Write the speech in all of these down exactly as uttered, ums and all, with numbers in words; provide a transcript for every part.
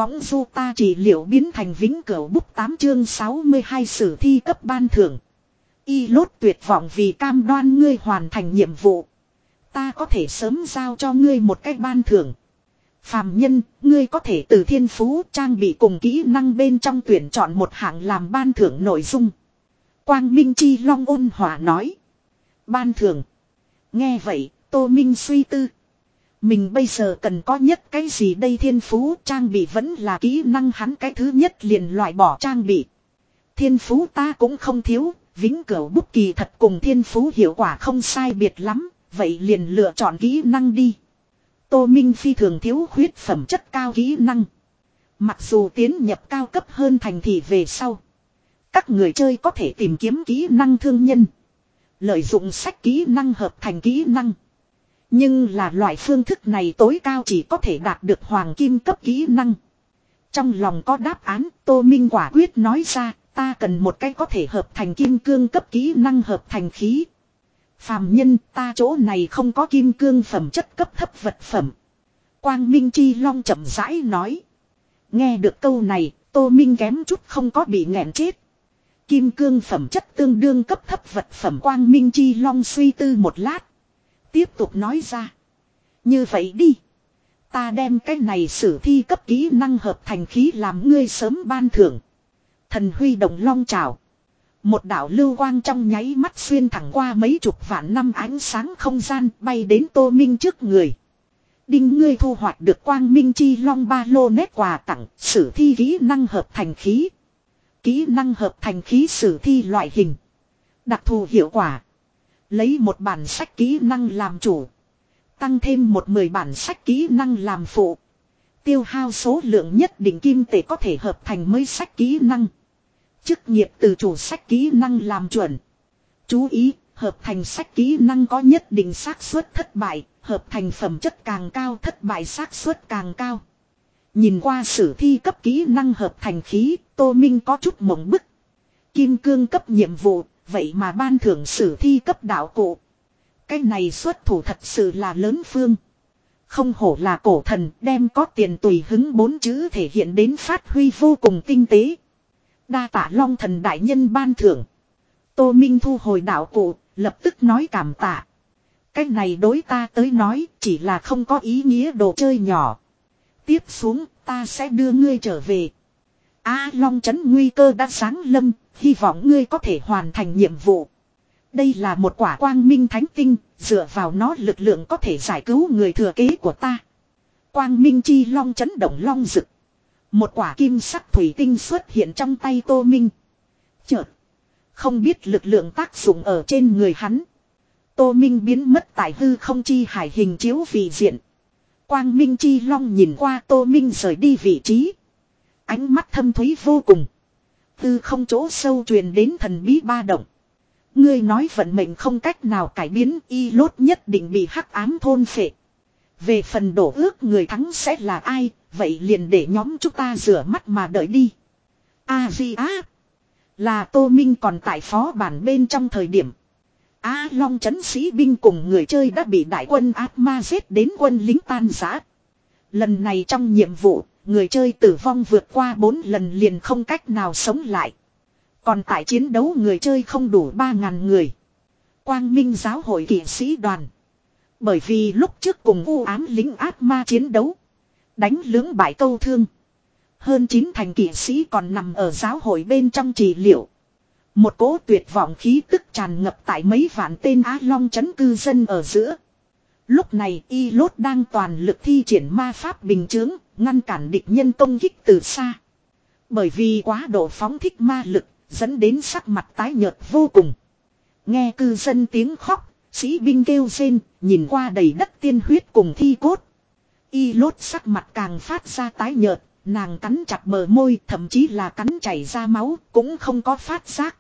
võng du ta trị liệu biến thành vĩnh cửu bút tám chương sáu mươi hai sử thi cấp ban thưởng. Y lốt tuyệt vọng vì cam đoan ngươi hoàn thành nhiệm vụ. Ta có thể sớm giao cho ngươi một cách ban thưởng. Phàm nhân, ngươi có thể từ thiên phú trang bị cùng kỹ năng bên trong tuyển chọn một hạng làm ban thưởng nội dung. Quang Minh Chi Long ôn hòa nói. Ban thưởng. Nghe vậy, Tô Minh suy tư. Mình bây giờ cần có nhất cái gì đây, thiên phú trang bị vẫn là kỹ năng, hắn cái thứ nhất liền loại bỏ trang bị. Thiên phú ta cũng không thiếu, vĩnh cửu bút kỳ thật cùng thiên phú hiệu quả không sai biệt lắm, vậy liền lựa chọn kỹ năng đi. Tô Minh phi thường thiếu khuyết phẩm chất cao kỹ năng. Mặc dù tiến nhập cao cấp hơn thành thị về sau, các người chơi có thể tìm kiếm kỹ năng thương nhân, lợi dụng sách kỹ năng hợp thành kỹ năng. Nhưng là loại phương thức này tối cao chỉ có thể đạt được hoàng kim cấp kỹ năng. Trong lòng có đáp án, Tô Minh quả quyết nói ra, ta cần một cái có thể hợp thành kim cương cấp kỹ năng hợp thành khí. Phàm nhân, ta chỗ này không có kim cương phẩm chất cấp thấp vật phẩm. Quang Minh Chi Long chậm rãi nói. Nghe được câu này, Tô Minh kém chút không có bị nghẹn chết. Kim cương phẩm chất tương đương cấp thấp vật phẩm. Quang Minh Chi Long suy tư một lát, tiếp tục nói ra. Như vậy đi, ta đem cái này sử thi cấp kỹ năng hợp thành khí làm ngươi sớm ban thưởng. Thần huy động long trảo. Một đạo lưu quang trong nháy mắt xuyên thẳng qua mấy chục vạn năm ánh sáng không gian, bay đến Tô Minh trước người. Đinh, ngươi thu hoạch được Quang Minh Chi Long ba lô nét quà tặng, sử thi kỹ năng hợp thành khí. Kỹ năng hợp thành khí sử thi loại hình. Đặc thù hiệu quả. Lấy một bản sách kỹ năng làm chủ. Tăng thêm một mười bản sách kỹ năng làm phụ. Tiêu hao số lượng nhất định kim tệ có thể hợp thành mới sách kỹ năng. Chức nghiệp từ chủ sách kỹ năng làm chuẩn. Chú ý, hợp thành sách kỹ năng có nhất định xác suất thất bại, hợp thành phẩm chất càng cao thất bại xác suất càng cao. Nhìn qua sử thi cấp kỹ năng hợp thành khí, Tô Minh có chút mộng bức. Kim cương cấp nhiệm vụ, vậy mà ban thưởng sử thi cấp đạo cụ. Cái này xuất thủ thật sự là lớn phương. Không hổ là cổ thần, đem có tiền tùy hứng bốn chữ thể hiện đến phát huy vô cùng tinh tế. Đa tạ Long thần đại nhân ban thưởng. Tô Minh thu hồi đạo cụ, lập tức nói cảm tạ. Cái này đối ta tới nói chỉ là không có ý nghĩa đồ chơi nhỏ. Tiếp xuống ta sẽ đưa ngươi trở về. A Long trấn nguy cơ đã sáng lâm, hy vọng ngươi có thể hoàn thành nhiệm vụ. Đây là một quả quang minh thánh tinh, dựa vào nó lực lượng có thể giải cứu người thừa kế của ta. Quang minh chi long chấn động long rực. Một quả kim sắc thủy tinh xuất hiện trong tay Tô Minh. Chợt, không biết lực lượng tác dụng ở trên người hắn. Tô Minh biến mất tại hư không chi hải hình chiếu vị diện. Quang minh chi long nhìn qua Tô Minh rời đi vị trí. Ánh mắt thâm thúy vô cùng. Từ không chỗ sâu truyền đến thần bí ba động. Ngươi nói vận mệnh không cách nào cải biến, y lốt nhất định bị hắc ám thôn phệ. Về phần đổ ước người thắng sẽ là ai, vậy liền để nhóm chúng ta rửa mắt mà đợi đi. A-di á. Là Tô Minh còn tại phó bản bên trong thời điểm. A Long trấn sĩ binh cùng người chơi đã bị đại quân ác ma giết đến quân lính tan rã. Lần này trong nhiệm vụ, người chơi tử vong vượt qua bốn lần liền không cách nào sống lại. Còn tại chiến đấu người chơi không đủ ba ngàn người. Quang Minh giáo hội kỵ sĩ đoàn. Bởi vì lúc trước cùng u ám lính ác ma chiến đấu, đánh lưỡng bại câu thương. Hơn chín thành kỵ sĩ còn nằm ở giáo hội bên trong trị liệu. Một cỗ tuyệt vọng khí tức tràn ngập tại mấy vạn tên Á Long trấn cư dân ở giữa. Lúc này y lốt đang toàn lực thi triển ma pháp bình chướng, ngăn cản địch nhân công kích từ xa. Bởi vì quá độ phóng thích ma lực, dẫn đến sắc mặt tái nhợt vô cùng. Nghe cư dân tiếng khóc, sĩ binh kêu rên, nhìn qua đầy đất tiên huyết cùng thi cốt. Y lốt sắc mặt càng phát ra tái nhợt, nàng cắn chặt bờ môi, thậm chí là cắn chảy ra máu, cũng không có phát giác.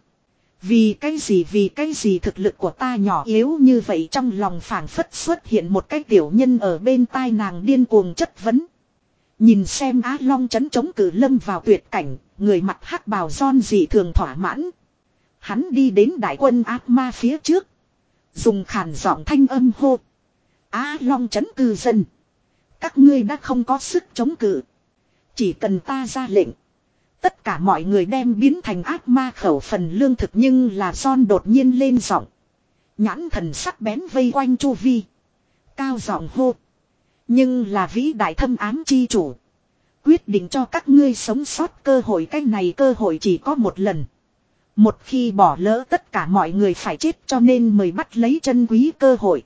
Vì cái gì vì cái gì thực lực của ta nhỏ yếu như vậy, trong lòng phảng phất xuất hiện một cái tiểu nhân ở bên tai nàng điên cuồng chất vấn. Nhìn xem Á Long trấn chống cử lâm vào tuyệt cảnh, người mặc hắc bào John dị thường thỏa mãn. Hắn đi đến đại quân ác ma phía trước. Dùng khàn giọng thanh âm hô. Á Long trấn cư dân. Các ngươi đã không có sức chống cự. Chỉ cần ta ra lệnh. Tất cả mọi người đem biến thành ác ma khẩu phần lương thực, nhưng là John đột nhiên lên giọng. Nhãn thần sắc bén vây quanh chu vi. Cao giọng hô. Nhưng là vĩ đại thâm ám chi chủ. Quyết định cho các ngươi sống sót cơ hội, cái này cơ hội chỉ có một lần. Một khi bỏ lỡ tất cả mọi người phải chết, cho nên mời bắt lấy chân quý cơ hội.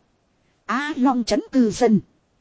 Á Long trấn cư dân.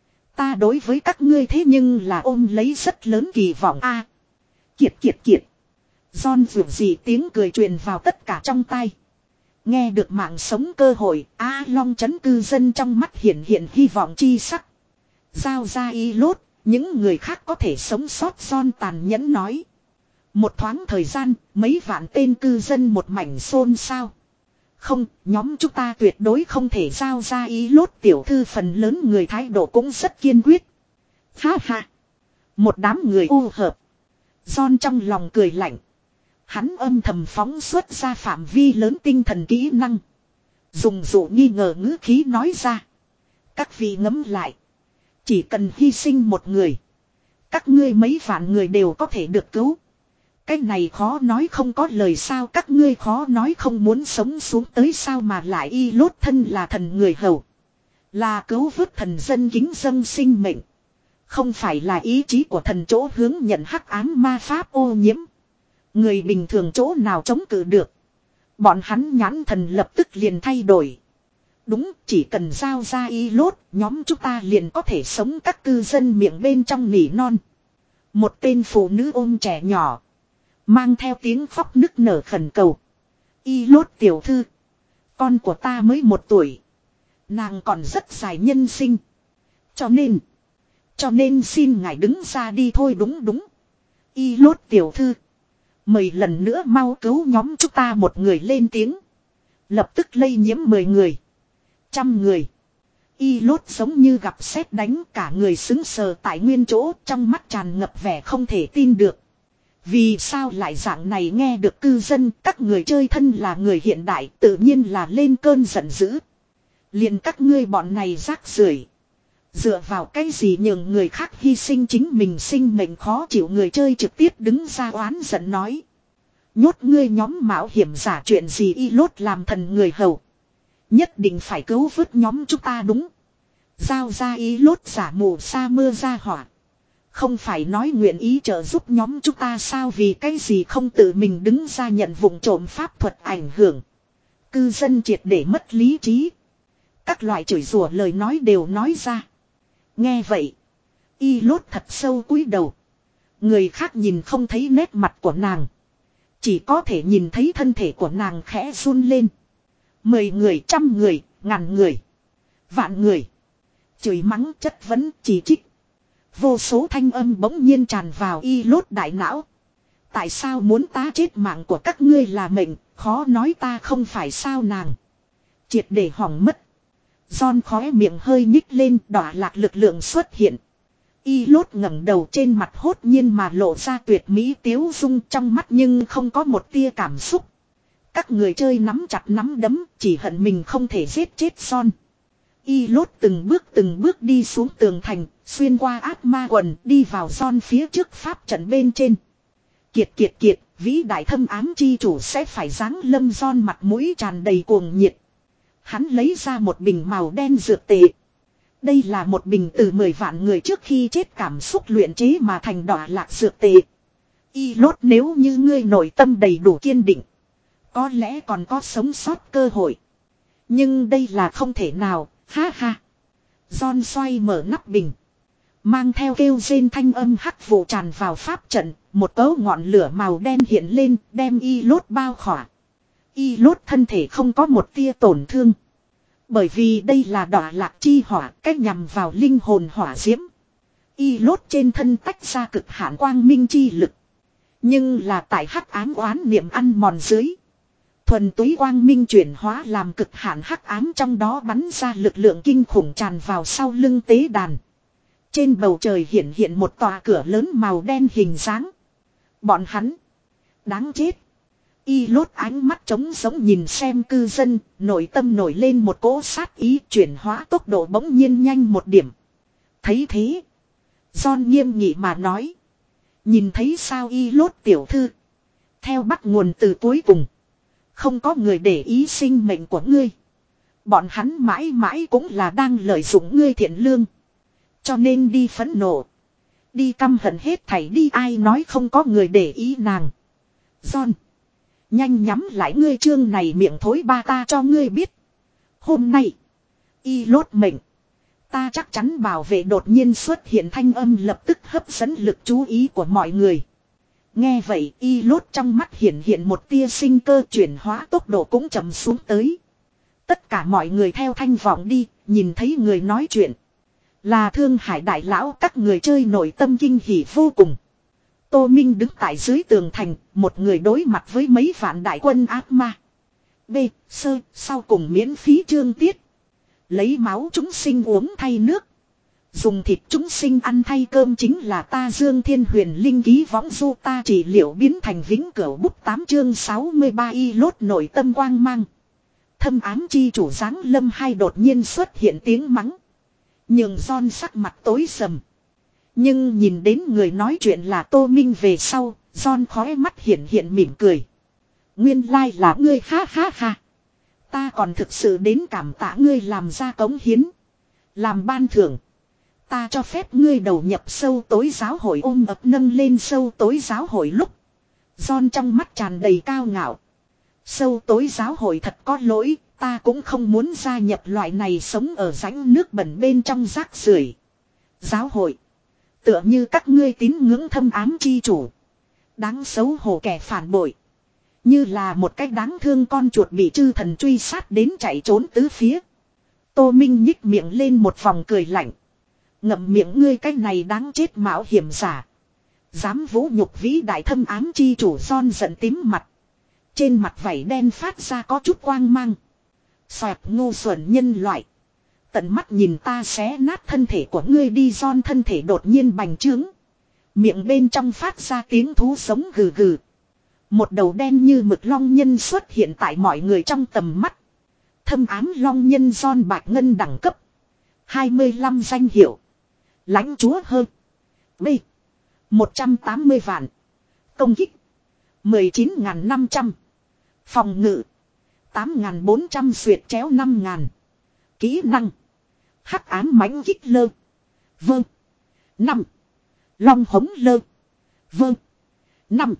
Ta đối với các ngươi thế nhưng là ôm lấy rất lớn kỳ vọng a. À, kiệt kiệt kiệt. John vượt gì tiếng cười truyền vào tất cả trong tai. Nghe được mạng sống cơ hội, Á Long trấn cư dân trong mắt hiện hiện hy vọng chi sắc. Giao ra y lốt, những người khác có thể sống sót, John tàn nhẫn nói. Một thoáng thời gian, mấy vạn tên cư dân một mảnh xôn xao. Không, nhóm chúng ta tuyệt đối không thể giao ra ý lốt. Tiểu thư phần lớn người thái độ cũng rất kiên quyết. Ha ha. Một đám người u hợp. John trong lòng cười lạnh. Hắn âm thầm phóng xuất ra phạm vi lớn tinh thần kỹ năng. Dùng dụ nghi ngờ ngữ khí nói ra. Các vị ngẫm lại. Chỉ cần hy sinh một người. Các ngươi mấy vạn người đều có thể được cứu. Cái này khó nói không có lời sao, các ngươi khó nói không muốn sống xuống tới sao, mà lại y lốt thân là thần người hầu. Là cứu vớt thần dân kính dâng sinh mệnh. Không phải là ý chí của thần chỗ hướng nhận hắc ám ma pháp ô nhiễm. Người bình thường chỗ nào chống cự được. Bọn hắn nhãn thần lập tức liền thay đổi. Đúng, chỉ cần giao ra y lốt, nhóm chúng ta liền có thể sống. Các cư dân miệng bên trong nỉ non. Một tên phụ nữ ôm trẻ nhỏ. Mang theo tiếng khóc nức nở khẩn cầu. Y lốt tiểu thư. Con của ta mới một tuổi. Nàng còn rất dài nhân sinh. Cho nên. Cho nên xin ngài đứng ra đi thôi. Đúng đúng. Y lốt tiểu thư. Mời lần nữa mau cứu nhóm chúng ta. Một người lên tiếng. Lập tức lây nhiễm mười người. Trăm người. Y lốt giống như gặp sét đánh, cả người sững sờ tại nguyên chỗ, trong mắt tràn ngập vẻ không thể tin được. Vì sao lại dạng này? Nghe được cư dân, các người chơi thân là người hiện đại, tự nhiên là lên cơn giận dữ. Liền các ngươi bọn này rác rưởi, dựa vào cái gì nhường người khác hy sinh chính mình sinh mệnh khó chịu? Người chơi trực tiếp đứng ra oán giận nói. Nhốt ngươi nhóm mạo hiểm giả chuyện gì? Y lốt làm thần người hầu, nhất định phải cứu vớt nhóm chúng ta. Đúng. Giao ra y lốt giả mù sa mưa ra hỏa. Không phải nói nguyện ý trợ giúp nhóm chúng ta sao? Vì cái gì không tự mình đứng ra nhận vụng trộm pháp thuật ảnh hưởng? Cư dân triệt để mất lý trí. Các loại chửi rủa lời nói đều nói ra. Nghe vậy, y lốt thật sâu cúi đầu. Người khác nhìn không thấy nét mặt của nàng, chỉ có thể nhìn thấy thân thể của nàng khẽ run lên. Mười người, trăm người, ngàn người, vạn người. Chửi mắng, chất vấn, chỉ trích. Vô số thanh âm bỗng nhiên tràn vào y lốt đại não. Tại sao muốn ta chết? Mạng của các ngươi là mệnh, khó nói ta không phải sao? Nàng triệt để hỏng mất. John khóe miệng hơi nhích lên, đọa lạc lực lượng xuất hiện. Y lốt ngẩng đầu, trên mặt hốt nhiên mà lộ ra tuyệt mỹ tiếu dung, trong mắt nhưng không có một tia cảm xúc. Các người chơi nắm chặt nắm đấm, chỉ hận mình không thể giết chết John. Y lốt từng bước từng bước đi xuống tường thành, xuyên qua ác ma quần, đi vào John phía trước pháp trận bên trên. Kiệt kiệt kiệt, vĩ đại thâm ám chi chủ sẽ phải giáng lâm. John mặt mũi tràn đầy cuồng nhiệt. Hắn lấy ra một bình màu đen dược tệ. Đây là một bình từ mười vạn người trước khi chết cảm xúc luyện chế mà thành đọa lạc dược tệ. Y lốt, nếu như ngươi nội tâm đầy đủ kiên định, có lẽ còn có sống sót cơ hội. Nhưng đây là không thể nào, ha ha. John xoay mở nắp bình. Mang theo kêu rên thanh âm hắc vụ tràn vào pháp trận. Một cấu ngọn lửa màu đen hiện lên, đem y lốt bao khỏa. Y lốt thân thể không có một tia tổn thương. Bởi vì đây là đọa lạc chi hỏa, cách nhằm vào linh hồn hỏa diễm. Y lốt trên thân tách ra cực hạn quang minh chi lực. Nhưng là tại hắc ám oán niệm ăn mòn dưới, thuần túy quang minh chuyển hóa làm cực hạn hắc ám, trong đó bắn ra lực lượng kinh khủng tràn vào sau lưng tế đàn. Trên bầu trời hiện hiện một tòa cửa lớn màu đen hình dáng. Bọn hắn đáng chết. Y lốt ánh mắt trống giống nhìn xem cư dân, nội tâm nổi lên một cỗ sát ý, chuyển hóa tốc độ bỗng nhiên nhanh một điểm. Thấy thế, John nghiêm nghị mà nói. Nhìn thấy sao y lốt tiểu thư. Theo bắt nguồn từ cuối cùng. Không có người để ý sinh mệnh của ngươi. Bọn hắn mãi mãi cũng là đang lợi dụng ngươi thiện lương. Cho nên đi phẫn nộ. Đi căm hận hết thảy đi, ai nói không có người để ý nàng. John. Nhanh nhắm lại ngươi chương này miệng thối ba, ta cho ngươi biết. Hôm nay. Y lốt mệnh. Ta chắc chắn bảo vệ, đột nhiên xuất hiện thanh âm lập tức hấp dẫn lực chú ý của mọi người. Nghe vậy y lốt trong mắt hiện hiện một tia sinh cơ, chuyển hóa tốc độ cũng chậm xuống tới. Tất cả mọi người theo thanh vọng đi, nhìn thấy người nói chuyện. Là Thương Hải đại lão, các người chơi nội tâm kinh hỉ vô cùng. Tô Minh đứng tại dưới tường thành, một người đối mặt với mấy vạn đại quân ác ma. B. Sơ, sau cùng miễn phí chương tiết. Lấy máu chúng sinh uống thay nước. Dùng thịt chúng sinh ăn thay cơm chính là ta Dương Thiên Huyền Linh ký võng du, ta trị liệu biến thành vĩnh cửu bút tám chương sáu mươi ba y lốt nội tâm quang mang. Thâm ám chi chủ giáng lâm hai đột nhiên xuất hiện tiếng mắng. Nhường John sắc mặt tối sầm. Nhưng nhìn đến người nói chuyện là Tô Minh về sau, John khóe mắt hiện hiện mỉm cười. Nguyên lai là ngươi, ha ha ha. Ta còn thực sự đến cảm tạ ngươi làm ra cống hiến. Làm ban thưởng. Ta cho phép ngươi đầu nhập sâu tối giáo hội, ôm ập nâng lên sâu tối giáo hội lúc. John trong mắt tràn đầy cao ngạo. Sâu tối giáo hội thật có lỗi, ta cũng không muốn gia nhập loại này sống ở rãnh nước bẩn bên trong rác rưởi. Giáo hội. Tựa như các ngươi tín ngưỡng thâm ám chi chủ. Đáng xấu hổ kẻ phản bội. Như là một cách đáng thương con chuột bị chư thần truy sát đến chạy trốn tứ phía. Tô Minh nhích miệng lên một vòng cười lạnh. Ngậm miệng ngươi, cái này đáng chết mạo hiểm giả. Dám vũ nhục vĩ đại thâm ám chi chủ. Son giận tím mặt. Trên mặt vảy đen phát ra có chút quang mang. Xoẹt, ngu xuẩn nhân loại. Tận mắt nhìn ta xé nát thân thể của ngươi đi. Son thân thể đột nhiên bành trướng. Miệng bên trong phát ra tiếng thú sống gừ gừ. Một đầu đen như mực long nhân xuất hiện tại mọi người trong tầm mắt. Thâm ám long nhân Son bạch ngân đẳng cấp. hai mươi lăm danh hiệu. Lãnh chúa hơn. B. một trăm tám mươi vạn. Công kích. mười chín nghìn năm trăm. Phòng ngự. tám nghìn bốn trăm xuyệt chéo năm nghìn. Kỹ năng. Hắc ám mãnh kích lơ. Vâng. năm. Long hống lơ. Vâng. năm.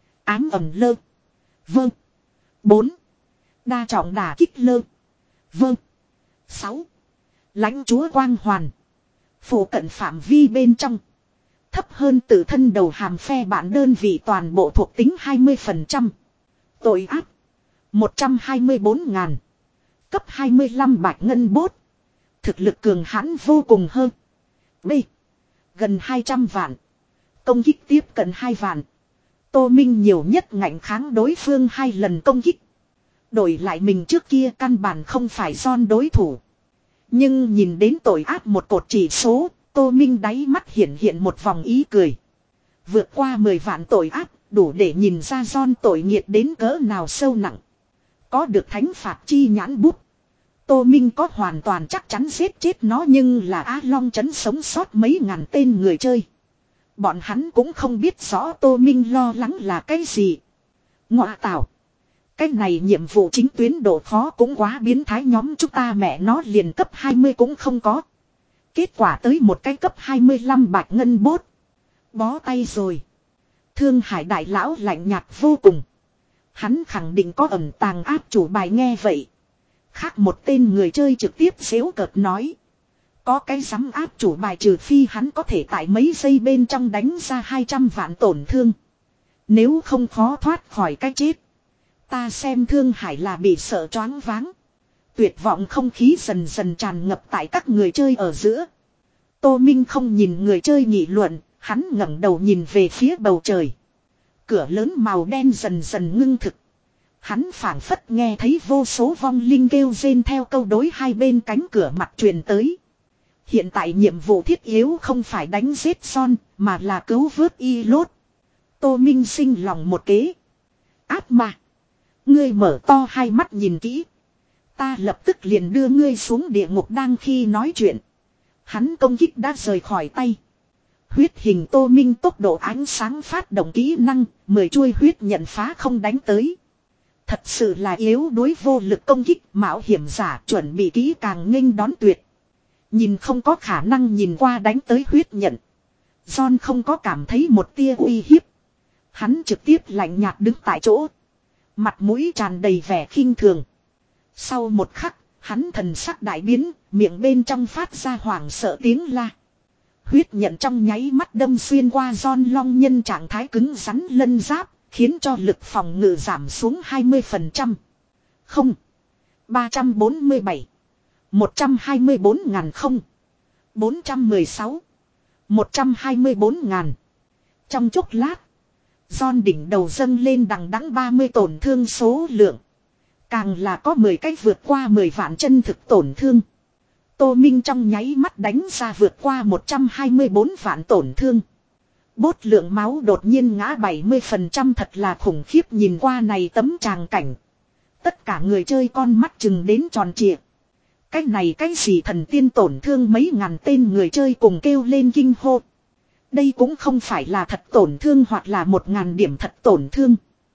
Ám ẩm lơ. Vâng. bốn. Đa trọng đả kích lơ. Vâng. sáu. Lãnh chúa quang hoàn. Phủ cận phạm vi bên trong. Thấp hơn tự thân đầu hàm phe bạn đơn vị toàn bộ thuộc tính hai mươi phần trăm. Tội ác. một trăm hai mươi bốn ngàn. Cấp hai mươi lăm bạch ngân bốt. Thực lực cường hãn vô cùng hơn. B. Gần hai trăm vạn. Công kích tiếp cận hai vạn. Tô Minh nhiều nhất ngạnh kháng đối phương hai lần công kích. Đổi lại mình trước kia căn bản không phải Son đối thủ. Nhưng nhìn đến tội ác một cột chỉ số, Tô Minh đáy mắt hiện hiện một vòng ý cười. Vượt qua mười vạn tội ác, đủ để nhìn ra Son tội nghiệt đến cỡ nào sâu nặng. Có được thánh phạt chi nhãn bút. Tô Minh có hoàn toàn chắc chắn giết chết nó, nhưng là Á Long trấn sống sót mấy ngàn tên người chơi. Bọn hắn cũng không biết rõ Tô Minh lo lắng là cái gì. Ngọa tảo. Cái này nhiệm vụ chính tuyến độ khó cũng quá biến thái, nhóm chúng ta mẹ nó liền cấp hai mươi cũng không có. Kết quả tới một cái cấp hai mươi lăm bạch ngân bốt. Bó tay rồi. Thương Hải đại lão lạnh nhạt vô cùng. Hắn khẳng định có ẩn tàng áp chủ bài. Nghe vậy. Khác một tên người chơi trực tiếp xéo cợt nói. Có cái dám áp chủ bài, trừ phi hắn có thể tại mấy giây bên trong đánh ra hai trăm vạn tổn thương. Nếu không khó thoát khỏi cái chết. Ta xem Thương Hải là bị sợ choáng váng. Tuyệt vọng không khí dần dần tràn ngập tại các người chơi ở giữa. Tô Minh không nhìn người chơi nghị luận, hắn ngẩng đầu nhìn về phía bầu trời. Cửa lớn màu đen dần dần ngưng thực. Hắn phảng phất nghe thấy vô số vong linh kêu rên theo câu đối hai bên cánh cửa mặt truyền tới. Hiện tại nhiệm vụ thiết yếu không phải đánh giết Son, mà là cứu vớt y lốt. Tô Minh sinh lòng một kế. Áp mà. Ngươi mở to hai mắt nhìn kỹ. Ta lập tức liền đưa ngươi xuống địa ngục. Đang khi nói chuyện. Hắn công kích đã rời khỏi tay. Huyết hình Tô Minh tốc độ ánh sáng phát động kỹ năng, mười chuôi huyết nhận phá không đánh tới. Thật sự là yếu đuối vô lực công kích, mạo hiểm giả chuẩn bị kỹ càng nghênh đón tuyệt. Nhìn không có khả năng nhìn qua đánh tới huyết nhận. John không có cảm thấy một tia uy hiếp. Hắn trực tiếp lạnh nhạt đứng tại chỗ. Mặt mũi tràn đầy vẻ khinh thường. Sau một khắc, hắn thần sắc đại biến, miệng bên trong phát ra hoảng sợ tiếng la. Huyết nhận trong nháy mắt đâm xuyên qua John long nhân trạng thái cứng rắn lân giáp, khiến cho lực phòng ngự giảm xuống hai mươi phần trăm. Không. ba trăm bốn mươi bảy. một trăm hai mươi bốn ngàn không. bốn trăm mười sáu. một trăm hai mươi bốn ngàn. Trong chốc lát, John đỉnh đầu dâng lên đằng đẵng ba mươi tổn thương số lượng. Càng là có mười cách vượt qua mười vạn chân thực tổn thương. Tô Minh trong nháy mắt đánh ra vượt qua một trăm hai mươi bốn vạn tổn thương. Bốt lượng máu đột nhiên ngã bảy mươi phần trăm thật là khủng khiếp, nhìn qua này tấm tràng cảnh. Tất cả người chơi con mắt chừng đến tròn trịa. Cái này cái gì thần tiên tổn thương mấy ngàn tên người chơi cùng kêu lên kinh hô. Đây cũng không phải là thật tổn thương hoặc là một ngàn điểm thật tổn thương.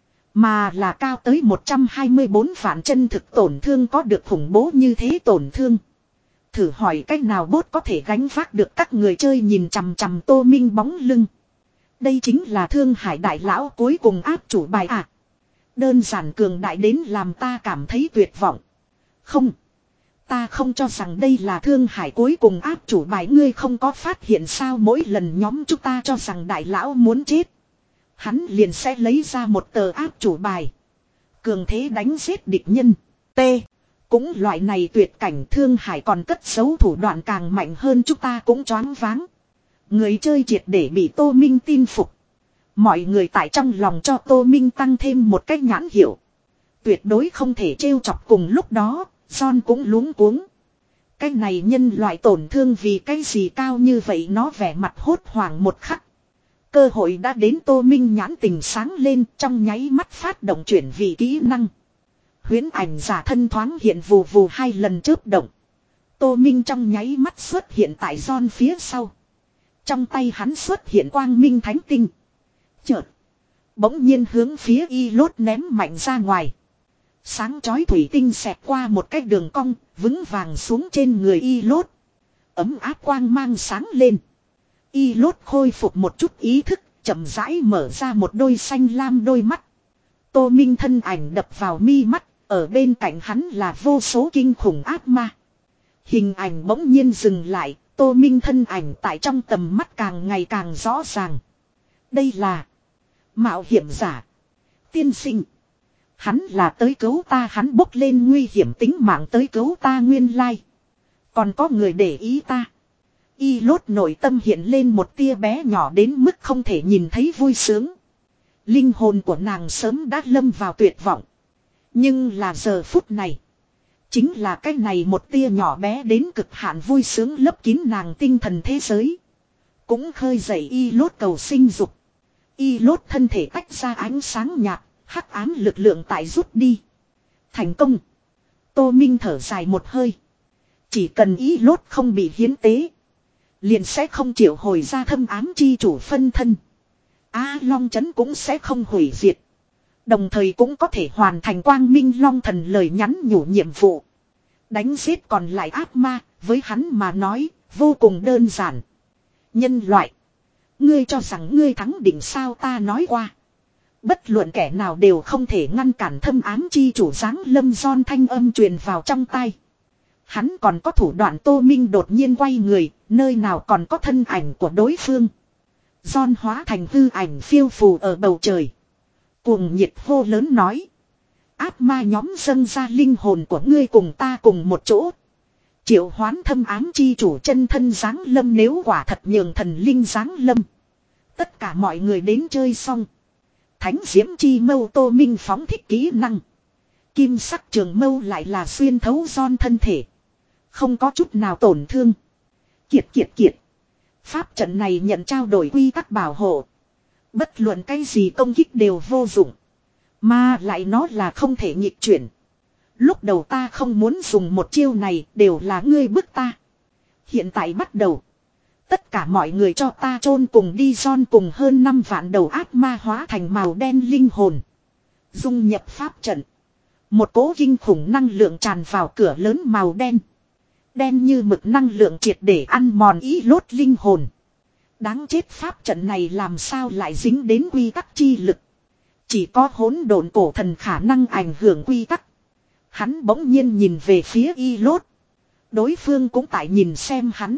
Mà là cao tới một trăm hai mươi bốn vạn chân thực tổn thương, có được khủng bố như thế tổn thương. Thử hỏi cách nào bốt có thể gánh vác được, các người chơi nhìn chằm chằm Tô Minh bóng lưng. Đây chính là Thương Hải đại lão cuối cùng áp chủ bài à. Đơn giản cường đại đến làm ta cảm thấy tuyệt vọng. Không. Ta không cho rằng đây là Thương Hải cuối cùng áp chủ bài, ngươi không có phát hiện sao mỗi lần nhóm chúng ta cho rằng đại lão muốn chết. Hắn liền sẽ lấy ra một tờ áp chủ bài. Cường thế đánh giết địch nhân. T. Cũng loại này tuyệt cảnh Thương Hải còn cất giấu thủ đoạn càng mạnh hơn, chúng ta cũng choáng váng. Người chơi triệt để bị Tô Minh tin phục. Mọi người tại trong lòng cho Tô Minh tăng thêm một cách nhãn hiệu. Tuyệt đối không thể trêu chọc. Cùng lúc đó, John cũng luống cuống. Cái này nhân loại tổn thương vì cái gì cao như vậy, nó vẻ mặt hốt hoảng một khắc. Cơ hội đã đến, Tô Minh nhãn tình sáng lên, trong nháy mắt phát động chuyển vị kỹ năng. Huyễn ảnh giả thân thoáng hiện vù vù hai lần chớp động. Tô Minh trong nháy mắt xuất hiện tại John phía sau. Trong tay hắn xuất hiện quang minh thánh tinh. Chợt, bỗng nhiên hướng phía y lốt ném mạnh ra ngoài. Sáng chói thủy tinh xẹt qua một cái đường cong, vững vàng xuống trên người y lốt. Ấm áp quang mang sáng lên. Y lốt khôi phục một chút ý thức, chậm rãi mở ra một đôi xanh lam đôi mắt. Tô Minh thân ảnh đập vào mi mắt, ở bên cạnh hắn là vô số kinh khủng ác ma. Hình ảnh bỗng nhiên dừng lại, Tô Minh thân ảnh tại trong tầm mắt càng ngày càng rõ ràng. Đây là mạo hiểm giả. Tiên sinh. Hắn là tới cứu ta, hắn bốc lên nguy hiểm tính mạng tới cứu ta nguyên lai. Còn có người để ý ta. Y lốt nội tâm hiện lên một tia bé nhỏ đến mức không thể nhìn thấy vui sướng. Linh hồn của nàng sớm đã lâm vào tuyệt vọng. Nhưng là giờ phút này. Chính là cái này một tia nhỏ bé đến cực hạn vui sướng lấp kín nàng tinh thần thế giới. Cũng khơi dậy y lốt cầu sinh dục. Y lốt thân thể tách ra ánh sáng nhạt, hắc ám lực lượng tại rút đi. Thành công. Tô Minh thở dài một hơi. Chỉ cần y lốt không bị hiến tế, liền sẽ không triệu hồi ra thâm ám chi chủ phân thân. A Long Trấn cũng sẽ không hủy diệt. Đồng thời cũng có thể hoàn thành Quang Minh Long Thần lời nhắn nhủ nhiệm vụ. Đánh giết còn lại ác ma, với hắn mà nói, vô cùng đơn giản. Nhân loại. Ngươi cho rằng ngươi thắng định sao, ta nói qua. Bất luận kẻ nào đều không thể ngăn cản thâm ám chi chủ giáng lâm. John thanh âm truyền vào trong tai. Hắn còn có thủ đoạn. Tô Minh đột nhiên quay người, nơi nào còn có thân ảnh của đối phương. John hóa thành hư ảnh phiêu phù ở bầu trời. Cuồng nhiệt hô lớn nói. Ác ma nhóm dâng ra linh hồn của ngươi cùng ta cùng một chỗ. Triệu hoán thâm ám chi chủ chân thân giáng lâm, nếu quả thật nhường thần linh giáng lâm. Tất cả mọi người đến chơi xong. Thánh diễm chi mâu. Tô Minh phóng thích kỹ năng. Kim sắc trường mâu lại là xuyên thấu John thân thể. Không có chút nào tổn thương. Kiệt kiệt kiệt. Pháp trận này nhận trao đổi quy tắc bảo hộ. Bất luận cái gì công kích đều vô dụng. Mà lại nó là không thể nghịch chuyển. Lúc đầu ta không muốn dùng một chiêu này, đều là ngươi bức ta. Hiện tại bắt đầu. Tất cả mọi người cho ta chôn cùng đi, John cùng hơn năm vạn đầu ác ma hóa thành màu đen linh hồn. Dung nhập pháp trận. Một cỗ kinh khủng năng lượng tràn vào cửa lớn màu đen. Đen như mực năng lượng triệt để ăn mòn ý lốt linh hồn. Đáng chết, pháp trận này làm sao lại dính đến quy tắc chi lực. Chỉ có hỗn độn cổ thần khả năng ảnh hưởng quy tắc. Hắn bỗng nhiên nhìn về phía y lốt. Đối phương cũng tại nhìn xem hắn.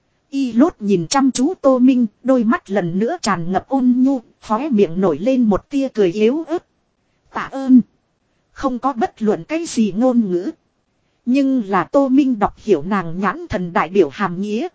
Y lốt nhìn chăm chú Tô Minh, đôi mắt lần nữa tràn ngập ôn nhu, khóe miệng nổi lên một tia cười yếu ớt. Tạ ơn. Không có bất luận cái gì ngôn ngữ. Nhưng là Tô Minh đọc hiểu nàng nhãn thần đại biểu hàm nghĩa.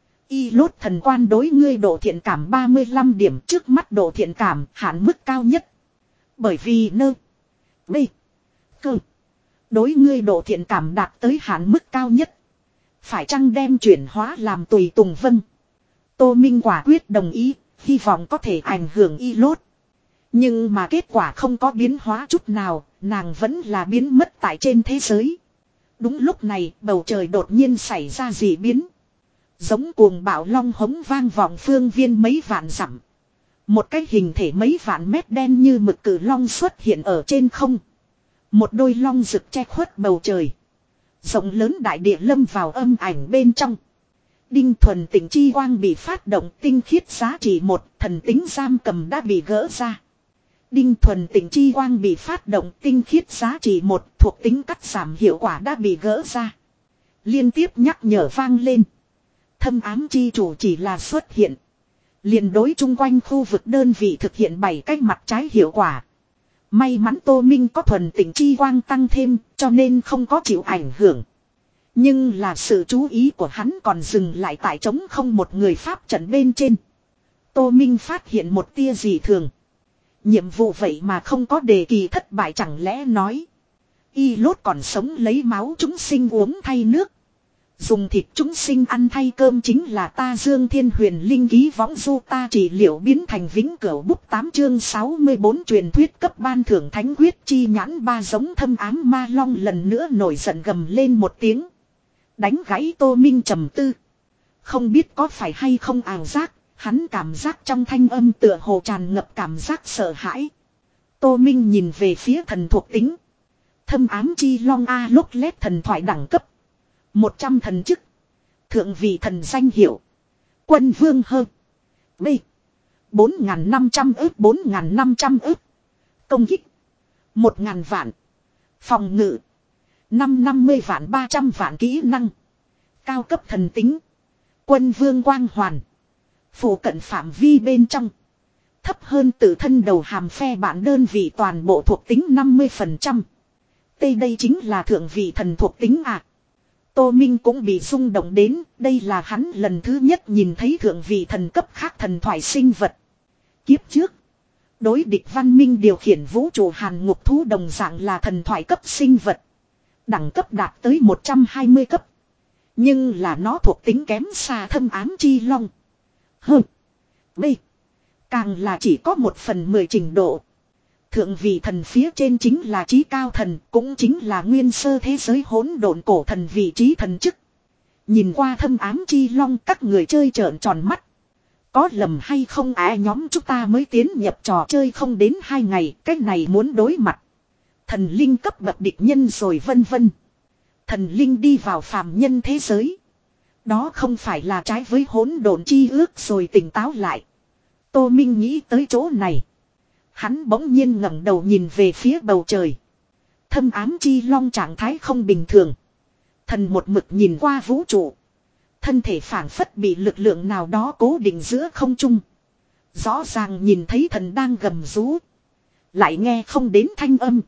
Y lốt thần quan đối ngươi độ thiện cảm ba mươi lăm điểm, trước mắt độ thiện cảm hạn mức cao nhất. Bởi vì nơ. B. Cơ. Đối ngươi độ thiện cảm đạt tới hạn mức cao nhất. Phải chăng đem chuyển hóa làm tùy tùng vâng. Tô Minh quả quyết đồng ý, hy vọng có thể ảnh hưởng y lốt. Nhưng mà kết quả không có biến hóa chút nào, nàng vẫn là biến mất tại trên thế giới. Đúng lúc này, bầu trời đột nhiên xảy ra dị biến. Giống cuồng bạo long hống vang vọng phương viên mấy vạn dặm. Một cái hình thể mấy vạn mét đen như mực cử long xuất hiện ở trên không. Một đôi long rực che khuất bầu trời. Rộng lớn đại địa lâm vào âm ảnh bên trong. Đinh thuần tịnh chi quang bị phát động, tinh khiết giá trị một, thần tính giam cầm đã bị gỡ ra. Đinh thuần tịnh chi quang bị phát động, tinh khiết giá trị một, thuộc tính cắt giảm hiệu quả đã bị gỡ ra. Liên tiếp nhắc nhở vang lên. Thâm ám chi chủ chỉ là xuất hiện. Liền đối chung quanh khu vực đơn vị thực hiện bảy cách mặt trái hiệu quả. May mắn Tô Minh có thuần tịnh chi quang tăng thêm, cho nên không có chịu ảnh hưởng. Nhưng là sự chú ý của hắn còn dừng lại tại trống không một người pháp trận bên trên. Tô Minh phát hiện một tia dị thường. Nhiệm vụ vậy mà không có đề kỳ thất bại, chẳng lẽ nói y lốt còn sống lấy máu chúng sinh uống thay nước. Dùng thịt chúng sinh ăn thay cơm chính là ta Dương Thiên Huyền Linh ký võng du ta trị liệu biến thành vĩnh cửu bút tám chương sáu mươi bốn truyền thuyết cấp ban thưởng thánh huyết chi nhãn ba giống thâm ám ma long lần nữa nổi giận gầm lên một tiếng. Đánh gãy Tô Minh trầm tư. Không biết có phải hay không ảo giác, hắn cảm giác trong thanh âm tựa hồ tràn ngập cảm giác sợ hãi. Tô Minh nhìn về phía thần thuộc tính. Thâm ám chi long A lúc lét thần thoại đẳng cấp. một trăm thần chức. Thượng vị thần danh hiệu. Quân vương hơn. B. bốn nghìn năm trăm ức bốn nghìn năm trăm ức. Công kích. một nghìn vạn. Phòng ngự. năm năm mươi vạn ba trăm vạn kỹ năng. Cao cấp thần tính. Quân vương quang hoàn. Phủ cận phạm vi bên trong. Thấp hơn tự thân đầu hàm phe bản đơn vị toàn bộ thuộc tính năm mươi phần trăm. Tây đây chính là thượng vị thần thuộc tính à. Tô Minh cũng bị rung động đến, đây là hắn lần thứ nhất nhìn thấy thượng vị thần cấp khác thần thoại sinh vật. Kiếp trước, đối địch văn minh điều khiển vũ trụ hàn ngục thú đồng dạng là thần thoại cấp sinh vật. Đẳng cấp đạt tới một trăm hai mươi cấp. Nhưng là nó thuộc tính kém xa thâm ám chi long. Hừ. B. Càng là chỉ có một phần mười trình độ. Thượng vị thần phía trên chính là chí cao thần, cũng chính là nguyên sơ thế giới hỗn độn cổ thần vị trí thần chức. Nhìn qua thâm ám chi long các người chơi trợn tròn mắt. Có lầm hay không à, nhóm chúng ta mới tiến nhập trò chơi không đến hai ngày, cái này muốn đối mặt. Thần linh cấp bậc địch nhân rồi vân vân. Thần linh đi vào phàm nhân thế giới. Đó không phải là trái với hỗn độn chi ước rồi tỉnh táo lại. Tô Minh nghĩ tới chỗ này. Hắn bỗng nhiên ngẩng đầu nhìn về phía bầu trời. Thâm ám chi long trạng thái không bình thường. Thần một mực nhìn qua vũ trụ. Thân thể phảng phất bị lực lượng nào đó cố định giữa không trung. Rõ ràng nhìn thấy thần đang gầm rú. Lại nghe không đến thanh âm.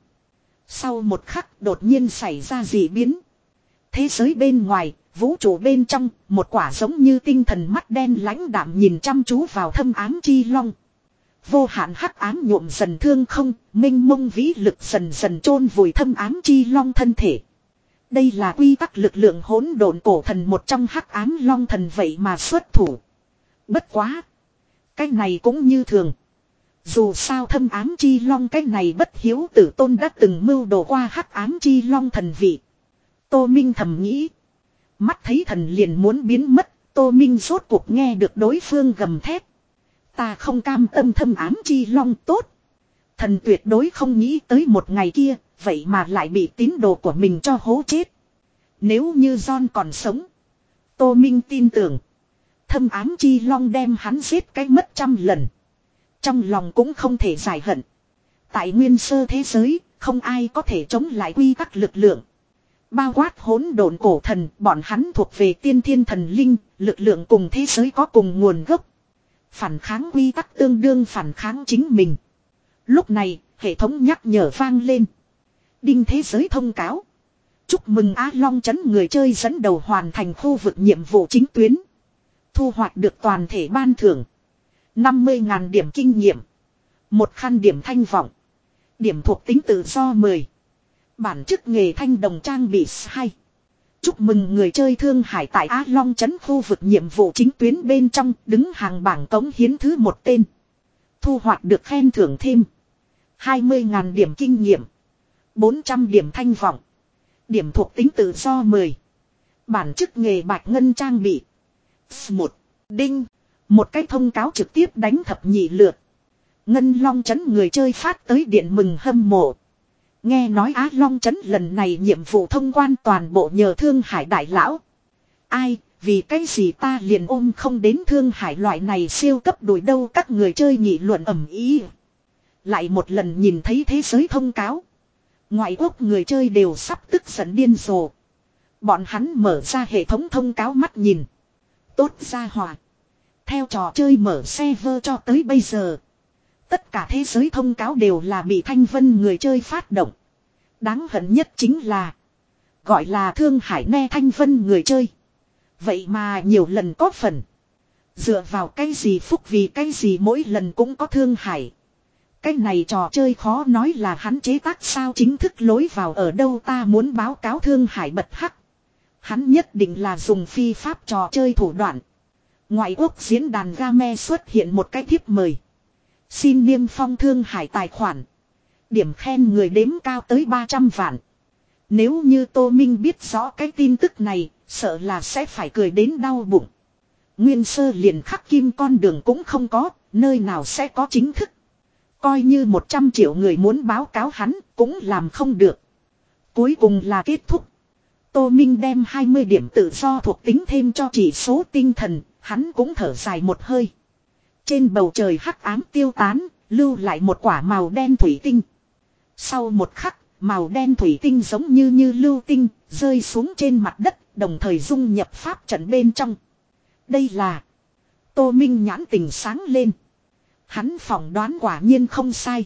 Sau một khắc đột nhiên xảy ra dị biến. Thế giới bên ngoài, vũ trụ bên trong, một quả giống như tinh thần mắt đen lãnh đạm nhìn chăm chú vào thâm ám chi long. Vô hạn hắc ám nhuộm dần thương không, minh mông vĩ lực dần dần chôn vùi thâm ám chi long thân thể. Đây là quy tắc lực lượng hỗn độn cổ thần một trong hắc ám long thần vậy mà xuất thủ. Bất quá. Cái này cũng như thường. Dù sao thâm ám chi long cái này bất hiếu tử tôn đã từng mưu đồ qua hắc ám chi long thần vị. Tô Minh thầm nghĩ. Mắt thấy thần liền muốn biến mất, Tô Minh rốt cuộc nghe được đối phương gầm thét. Ta không cam tâm thâm ám chi long tốt. Thần tuyệt đối không nghĩ tới một ngày kia, vậy mà lại bị tín đồ của mình cho hố chết. Nếu như John còn sống, Tô Minh tin tưởng, thâm ám chi long đem hắn giết cái mất trăm lần. Trong lòng cũng không thể giải hận. Tại nguyên sơ thế giới, không ai có thể chống lại quy tắc lực lượng. Bao quát hỗn độn cổ thần, bọn hắn thuộc về tiên thiên thần linh, lực lượng cùng thế giới có cùng nguồn gốc. Phản kháng quy tắc tương đương phản kháng chính mình. Lúc này, hệ thống nhắc nhở vang lên. Đinh thế giới thông cáo. Chúc mừng Á Long trấn người chơi dẫn đầu hoàn thành khu vực nhiệm vụ chính tuyến. Thu hoạch được toàn thể ban thưởng. năm mươi nghìn điểm kinh nghiệm. Một khăn điểm thanh vọng. Điểm thuộc tính tự do mười. Bản chức nghề thanh đồng trang bị hai. Chúc mừng người chơi Thương Hải tại Á Long trấn khu vực nhiệm vụ chính tuyến bên trong đứng hàng bảng cống hiến thứ một tên. Thu hoạch được khen thưởng thêm. hai mươi nghìn điểm kinh nghiệm. bốn trăm điểm thanh vọng. Điểm thuộc tính tự do mười. Bản chức nghề bạch ngân trang bị. một. Đinh. Một cái thông cáo trực tiếp đánh thập nhị lượt. Ngân Long trấn người chơi phát tới điện mừng hâm mộ. Nghe nói Á Long trấn lần này nhiệm vụ thông quan toàn bộ nhờ Thương Hải đại lão. Ai, vì cái gì ta liền ôm không đến Thương Hải loại này siêu cấp đuổi đâu, các người chơi nghị luận ầm ĩ. Lại một lần nhìn thấy thế giới thông cáo. Ngoại quốc người chơi đều sắp tức giận điên rồ. Bọn hắn mở ra hệ thống thông cáo mắt nhìn. Tốt ra hòa. Theo trò chơi mở server cho tới bây giờ. Tất cả thế giới thông cáo đều là bị Thanh Vân người chơi phát động. Đáng hận nhất chính là. Gọi là Thương Hải ne Thanh Vân người chơi. Vậy mà nhiều lần có phần. Dựa vào cái gì phúc vì cái gì mỗi lần cũng có Thương Hải. Cái này trò chơi khó nói là hắn chế tác sao, chính thức lối vào ở đâu, ta muốn báo cáo Thương Hải bật hắc. Hắn nhất định là dùng phi pháp trò chơi thủ đoạn. Ngoại quốc diễn đàn game xuất hiện một cái thiếp mời. Xin niêm phong Thương Hải tài khoản. Điểm khen người đếm cao tới ba trăm vạn. Nếu như Tô Minh biết rõ cái tin tức này, sợ là sẽ phải cười đến đau bụng. Nguyên sơ liền khắc kim con đường cũng không có, nơi nào sẽ có chính thức. Coi như một trăm triệu người muốn báo cáo hắn, cũng làm không được. Cuối cùng là kết thúc. Tô Minh đem hai mươi điểm tự do thuộc tính thêm cho chỉ số tinh thần, hắn cũng thở dài một hơi. Trên bầu trời hắc ám tiêu tán, lưu lại một quả màu đen thủy tinh. Sau một khắc, màu đen thủy tinh giống như như lưu tinh, rơi xuống trên mặt đất, đồng thời dung nhập pháp trận bên trong. Đây là... Tô Minh nhãn tình sáng lên. Hắn phỏng đoán quả nhiên không sai.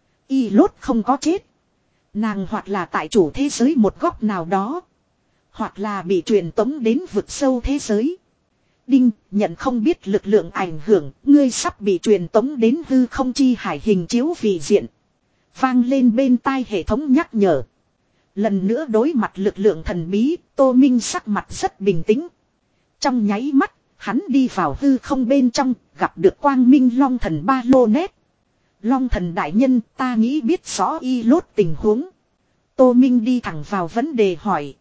Y lốt không có chết. Nàng hoặc là tại chủ thế giới một góc nào đó. Hoặc là bị truyền tống đến vực sâu thế giới. Đinh, nhận không biết lực lượng ảnh hưởng, ngươi sắp bị truyền tống đến hư không chi hải hình chiếu vị diện. Vang lên bên tai hệ thống nhắc nhở. Lần nữa đối mặt lực lượng thần bí, Tô Minh sắc mặt rất bình tĩnh. Trong nháy mắt, hắn đi vào hư không bên trong, gặp được Quang Minh Long Thần ba lô nét. Long Thần đại nhân, ta nghĩ biết rõ y lốt tình huống. Tô Minh đi thẳng vào vấn đề hỏi.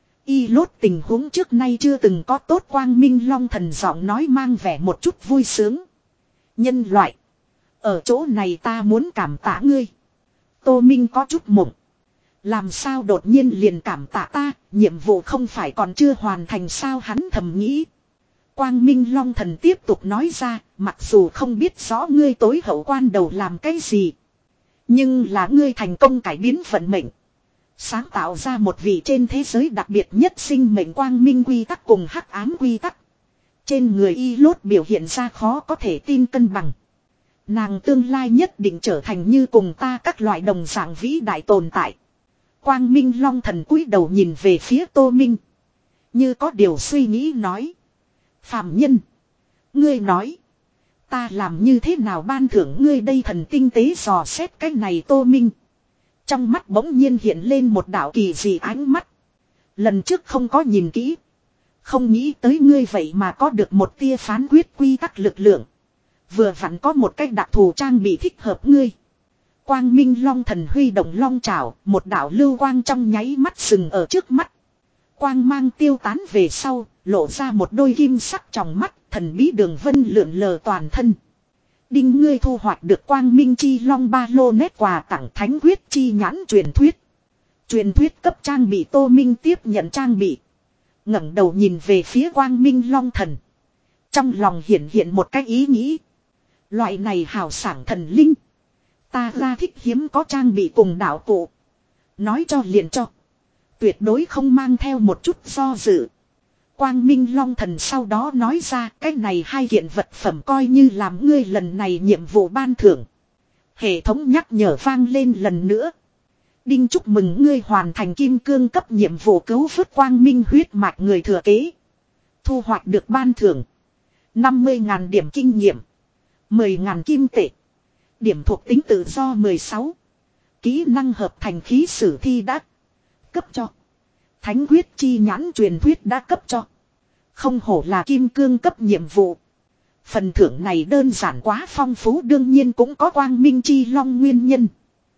Y lốt tình huống trước nay chưa từng có tốt, Quang Minh Long Thần giọng nói mang vẻ một chút vui sướng. Nhân loại. Ở chỗ này ta muốn cảm tạ ngươi. Tô Minh có chút mộng. Làm sao đột nhiên liền cảm tạ ta, nhiệm vụ không phải còn chưa hoàn thành sao, hắn thầm nghĩ. Quang Minh Long Thần tiếp tục nói ra, mặc dù không biết rõ ngươi tối hậu quan đầu làm cái gì. Nhưng là ngươi thành công cải biến vận mệnh. Sáng tạo ra một vị trên thế giới đặc biệt nhất sinh mệnh quang minh quy tắc cùng hắc ám quy tắc. Trên người y lốt biểu hiện ra khó có thể tin cân bằng. Nàng tương lai nhất định trở thành như cùng ta các loại đồng dạng vĩ đại tồn tại. Quang Minh Long Thần cúi đầu nhìn về phía Tô Minh. Như có điều suy nghĩ nói. Phạm nhân. Ngươi nói. Ta làm như thế nào ban thưởng ngươi đây, thần tinh tế dò xét cái này Tô Minh. Trong mắt bỗng nhiên hiện lên một đạo kỳ dị ánh mắt. Lần trước không có nhìn kỹ. Không nghĩ tới ngươi vậy mà có được một tia phán quyết quy tắc lực lượng. Vừa vặn có một cách đặc thù trang bị thích hợp ngươi. Quang Minh Long Thần huy động long trảo, một đạo lưu quang trong nháy mắt sừng ở trước mắt. Quang mang tiêu tán về sau, Lộ ra một đôi kim sắc trong mắt, thần bí đường vân lượn lờ toàn thân. Đinh ngươi thu hoạch được quang minh chi long ba lô nét quà tặng thánh quyết chi nhãn truyền thuyết. Truyền thuyết cấp trang bị Tô Minh tiếp nhận trang bị. ngẩng đầu nhìn về phía quang minh long thần. Trong lòng hiện hiện một cái ý nghĩ. Loại này hào sảng thần linh. Ta ra thích hiếm có trang bị cùng đạo cụ. Nói cho liền cho. Tuyệt đối không mang theo một chút do dự. Quang Minh Long Thần sau đó nói ra cái này hai kiện vật phẩm coi như làm ngươi lần này nhiệm vụ ban thưởng. Hệ thống nhắc nhở vang lên lần nữa. Đinh chúc mừng ngươi hoàn thành kim cương cấp nhiệm vụ cứu vớt Quang Minh huyết mạch người thừa kế. Thu hoạch được ban thưởng. năm mươi nghìn điểm kinh nghiệm. mười nghìn kim tệ. Điểm thuộc tính tự do mười sáu. Kỹ năng hợp thành khí sử thi đã cấp cho. Thánh quyết chi nhãn truyền thuyết đã cấp cho. Không hổ là kim cương cấp nhiệm vụ. Phần thưởng này đơn giản quá phong phú đương nhiên cũng có quang minh chi long nguyên nhân.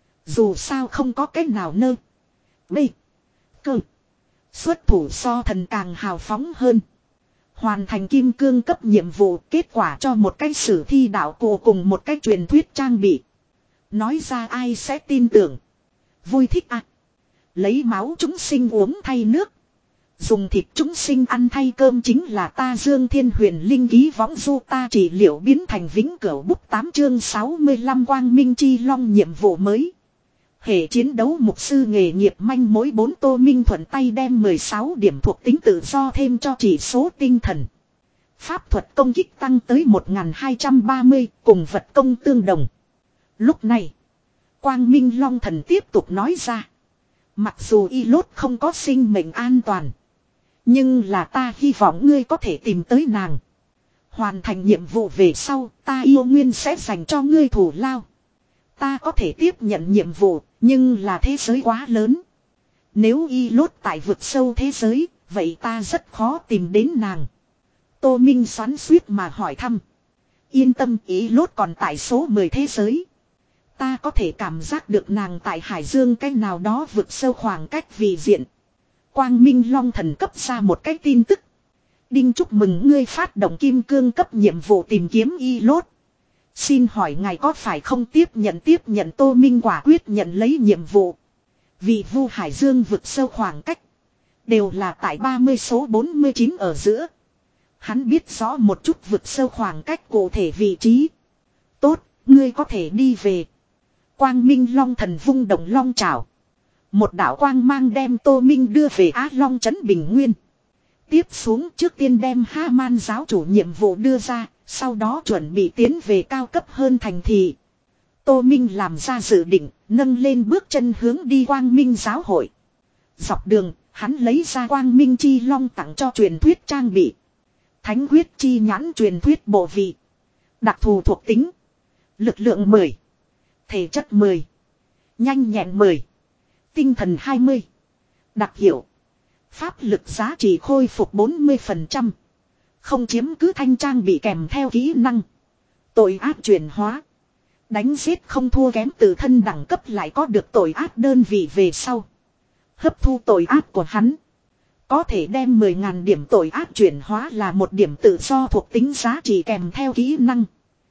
Dù sao không có cách nào nơ. Bê. Cơ. Xuất thủ so thần càng hào phóng hơn. Hoàn thành kim cương cấp nhiệm vụ kết quả cho một cái sử thi đạo cụ cùng một cái truyền thuyết trang bị. Nói ra ai sẽ tin tưởng. Vui thích à. Lấy máu chúng sinh uống thay nước. Dùng thịt chúng sinh ăn thay cơm chính là ta Dương Thiên Huyền Linh ký võng du ta trị liệu biến thành vĩnh cửu bút tám chương sáu mươi lăm quang minh chi long nhiệm vụ mới. Hệ chiến đấu mục sư nghề nghiệp manh mối bốn Tô Minh thuận tay đem mười sáu điểm thuộc tính tự do thêm cho chỉ số tinh thần. Pháp thuật công kích tăng tới một nghìn hai trăm ba mươi cùng vật công tương đồng. Lúc này, Quang Minh Long Thần tiếp tục nói ra. Mặc dù y lốt không có sinh mệnh an toàn. Nhưng là ta hy vọng ngươi có thể tìm tới nàng. Hoàn thành nhiệm vụ về sau, ta yêu nguyên sẽ dành cho ngươi thù lao. Ta có thể tiếp nhận nhiệm vụ, nhưng là thế giới quá lớn. Nếu y lốt tại vực sâu thế giới, vậy ta rất khó tìm đến nàng. Tô Minh xoắn xuýt mà hỏi thăm. Yên tâm, y lốt còn tại số mười thế giới. Ta có thể cảm giác được nàng tại Hải Dương cách nào đó vực sâu khoảng cách vì diện. Quang Minh Long Thần cấp ra một cái tin tức. Đinh chúc mừng ngươi phát động kim cương cấp nhiệm vụ tìm kiếm y lốt. Xin hỏi ngài có phải không tiếp nhận tiếp nhận Tô Minh quả quyết nhận lấy nhiệm vụ. Vì Vu Hải Dương vực sâu khoảng cách. Đều là tại ba mươi số bốn mươi chín ở giữa. Hắn biết rõ một chút vực sâu khoảng cách cụ thể vị trí. Tốt, ngươi có thể đi về. Quang Minh Long Thần vung động long trảo. Một đạo quang mang đem Tô Minh đưa về Á Long trấn Bình Nguyên. Tiếp xuống trước tiên đem Ha-man giáo chủ nhiệm vụ đưa ra, sau đó chuẩn bị tiến về cao cấp hơn thành thị. Tô Minh làm ra dự định, nâng lên bước chân hướng đi Quang Minh giáo hội. Dọc đường, hắn lấy ra Quang Minh chi long tặng cho truyền thuyết trang bị. Thánh huyết chi nhãn truyền thuyết bộ vị. Đặc thù thuộc tính. Lực lượng mười. Thể chất mười. Nhanh nhẹn mười. Tinh thần hai mươi. Đặc hiệu. Pháp lực giá trị khôi phục bốn mươi phần trăm. Không chiếm cứ thanh trang bị kèm theo kỹ năng. Tội ác chuyển hóa. Đánh giết không thua kém từ thân đẳng cấp lại có được tội ác đơn vị về sau. Hấp thu tội ác của hắn. Có thể đem mười nghìn điểm tội ác chuyển hóa là một điểm tự do thuộc tính giá trị kèm theo kỹ năng.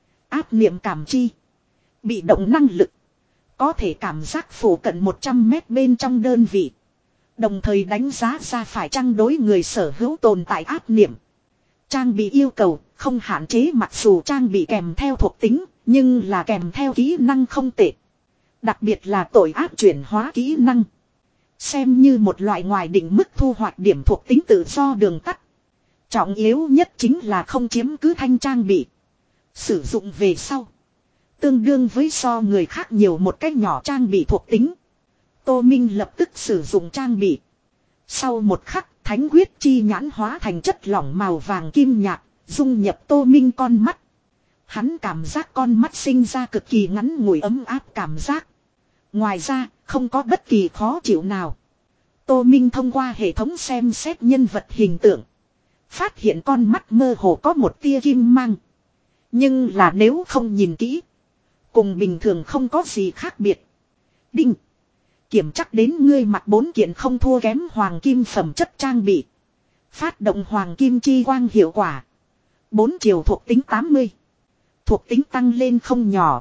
Ác niệm cảm chi. Bị động năng lực. Có thể cảm giác phủ cận một trăm mét bên trong đơn vị. Đồng thời đánh giá ra phải chăng đối người sở hữu tồn tại ác niệm. Trang bị yêu cầu không hạn chế mặc dù trang bị kèm theo thuộc tính. Nhưng là kèm theo kỹ năng không tệ. Đặc biệt là tội ác chuyển hóa kỹ năng. Xem như một loại ngoài định mức thu hoạch điểm thuộc tính tự do đường tắt. Trọng yếu nhất chính là không chiếm cứ thanh trang bị. Sử dụng về sau. Tương đương với so người khác nhiều một cách nhỏ trang bị thuộc tính. Tô Minh lập tức sử dụng trang bị. Sau một khắc, thánh huyết chi nhãn hóa thành chất lỏng màu vàng kim nhạt, dung nhập Tô Minh con mắt. Hắn cảm giác con mắt sinh ra cực kỳ ngắn ngủi ấm áp cảm giác. Ngoài ra, không có bất kỳ khó chịu nào. Tô Minh thông qua hệ thống xem xét nhân vật hình tượng. Phát hiện con mắt mơ hồ có một tia kim mang. Nhưng là nếu không nhìn kỹ. Cùng bình thường không có gì khác biệt. Đinh. Kiểm chắc đến ngươi mặc bốn kiện không thua kém hoàng kim phẩm chất trang bị. Phát động hoàng kim chi quang hiệu quả. Bốn chiều thuộc tính tám mươi. Thuộc tính tăng lên không nhỏ.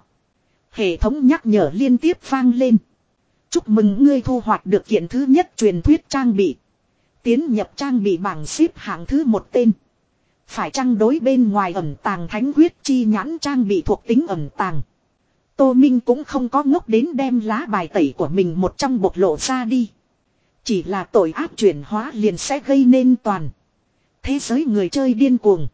Hệ thống nhắc nhở liên tiếp vang lên. Chúc mừng ngươi thu hoạch được kiện thứ nhất truyền thuyết trang bị. Tiến nhập trang bị bảng xếp hạng thứ một tên. Phải chăng đối bên ngoài ẩn tàng thánh huyết chi nhãn trang bị thuộc tính ẩn tàng. Tô Minh cũng không có ngốc đến đem lá bài tẩy của mình một trong bộc lộ ra đi. Chỉ là tội ác chuyển hóa liền sẽ gây nên toàn thế giới người chơi điên cuồng.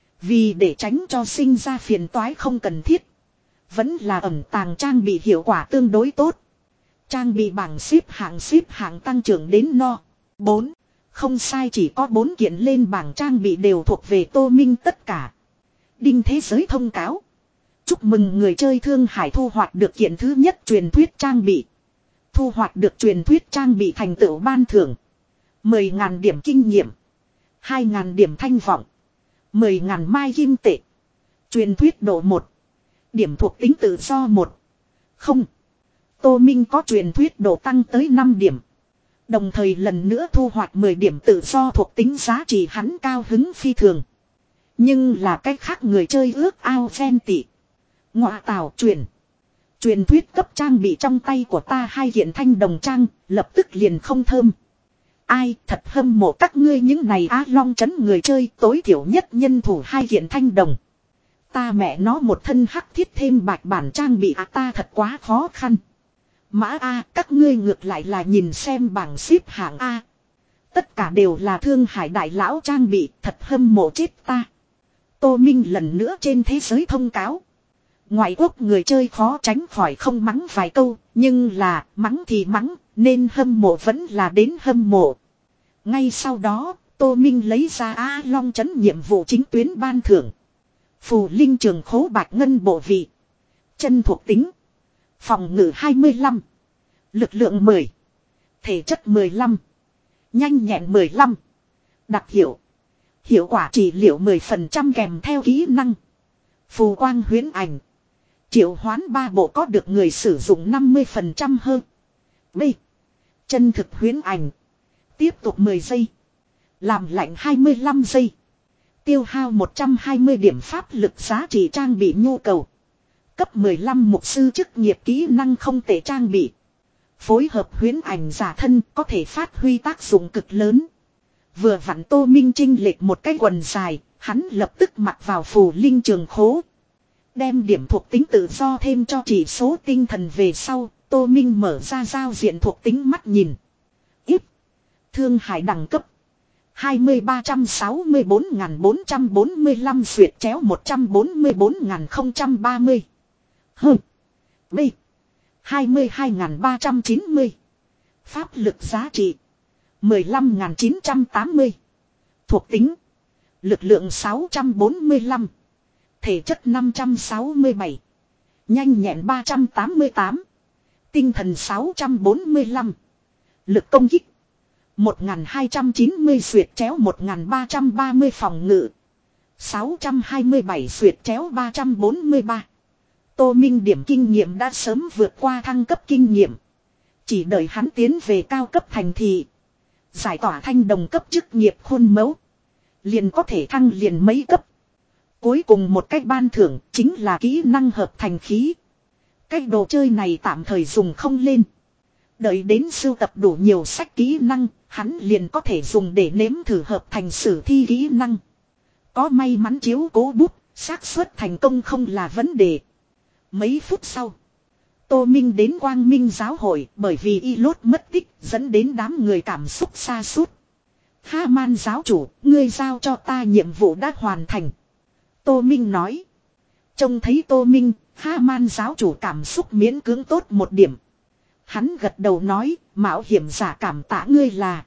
Vì để tránh cho sinh ra phiền toái không cần thiết. Vẫn là ẩn tàng trang bị hiệu quả tương đối tốt. Trang bị bảng xếp hạng xếp hạng tăng trưởng đến no. bốn. Không sai, chỉ có bốn kiện lên bảng trang bị đều thuộc về Tô Minh tất cả. Đinh thế giới thông cáo. Chúc mừng người chơi Thương Hải thu hoạch được kiện thứ nhất truyền thuyết trang bị. Thu hoạch được truyền thuyết trang bị thành tựu ban thưởng. mười nghìn điểm kinh nghiệm. hai nghìn điểm thanh vọng. mười nghìn mai kim tệ. Truyền thuyết độ một. Điểm thuộc tính tự do một. Không. Tô Minh có truyền thuyết độ tăng tới năm điểm. Đồng thời lần nữa thu hoạch mười điểm tự do thuộc tính giá trị, hắn cao hứng phi thường. Nhưng là cách khác người chơi ước ao ghen tị. Ngọa tào truyền. Truyền thuyết cấp trang bị trong tay của ta hai kiện thanh đồng trang, lập tức liền không thơm. Ai thật hâm mộ các ngươi những này Á Long trấn người chơi, tối thiểu nhất nhân thủ hai kiện thanh đồng. Ta mẹ nó một thân hắc thiết thêm bạch bản trang bị à, ta thật quá khó khăn. Mã A, các ngươi ngược lại là nhìn xem bảng xếp hạng A. Tất cả đều là Thương Hải đại lão trang bị, thật hâm mộ chết ta. Tô Minh lần nữa trên thế giới thông cáo. Ngoại quốc người chơi khó tránh khỏi không mắng vài câu, nhưng là mắng thì mắng, nên hâm mộ vẫn là đến hâm mộ. Ngay sau đó, Tô Minh lấy ra Á Long trấn nhiệm vụ chính tuyến ban thưởng. Phù linh trường khố bạch ngân bộ vị. Chân thuộc tính. Phòng ngự hai mươi lăm. Lực lượng mười. Thể chất mười lăm. Nhanh nhẹn mười lăm. Đặc hiệu. Hiệu quả trị liệu mười phần trăm kèm theo kỹ năng. Phù quang huyễn ảnh. Triệu hoán ba bộ có được người sử dụng năm mươi phần trăm hơn. B. Chân thực huyễn ảnh. Tiếp tục mười giây. Làm lạnh hai mươi lăm giây. Tiêu hao một trăm hai mươi điểm pháp lực giá trị trang bị nhu cầu. Cấp mười lăm mục sư chức nghiệp kỹ năng không tệ trang bị. Phối hợp huyễn ảnh giả thân có thể phát huy tác dụng cực lớn. Vừa vặn Tô Minh chinh lệch một cái quần dài, hắn lập tức mặc vào phù linh trường khố. Đem điểm thuộc tính tự do thêm cho chỉ số tinh thần về sau, Tô Minh mở ra giao diện thuộc tính mắt nhìn. Ít. Thương Hải đẳng cấp. hai mươi ba trăm sáu mươi bốn nghìn bốn trăm bốn mươi lăm xuyệt chéo một trăm bốn mươi bốn nghìn không trăm ba mươi. Hừ. B. hai mươi hai nghìn ba trăm chín mươi. Pháp lực giá trị. mười lăm nghìn chín trăm tám mươi. Thuộc tính. Lực lượng sáu trăm bốn mươi lăm. Thể chất năm trăm sáu mươi bảy. Nhanh nhẹn ba trăm tám mươi tám. Tinh thần sáu trăm bốn mươi lăm. Lực công kích. một nghìn hai trăm chín mươi xuyệt chéo một nghìn ba trăm ba mươi phòng ngự. sáu trăm hai mươi bảy xuyệt chéo ba trăm bốn mươi ba. Tô Minh điểm kinh nghiệm đã sớm vượt qua thăng cấp kinh nghiệm. Chỉ đợi hắn tiến về cao cấp thành thị. Giải tỏa thanh đồng cấp chức nghiệp khuôn mẫu. Liền có thể thăng liền mấy cấp. Cuối cùng một cách ban thưởng chính là kỹ năng hợp thành khí. Cái đồ chơi này tạm thời dùng không lên. Đợi đến sưu tập đủ nhiều sách kỹ năng, hắn liền có thể dùng để nếm thử hợp thành sử thi kỹ năng. Có may mắn chiếu cố bút, xác suất thành công không là vấn đề. Mấy phút sau, Tô Minh đến Quang Minh giáo hội bởi vì y lốt mất tích dẫn đến đám người cảm xúc sa sút. Ha-man giáo chủ, ngươi giao cho ta nhiệm vụ đã hoàn thành. Tô Minh nói. Trông thấy Tô Minh, Ha-man giáo chủ cảm xúc miễn cưỡng tốt một điểm. Hắn gật đầu nói, mạo hiểm giả cảm tạ ngươi là.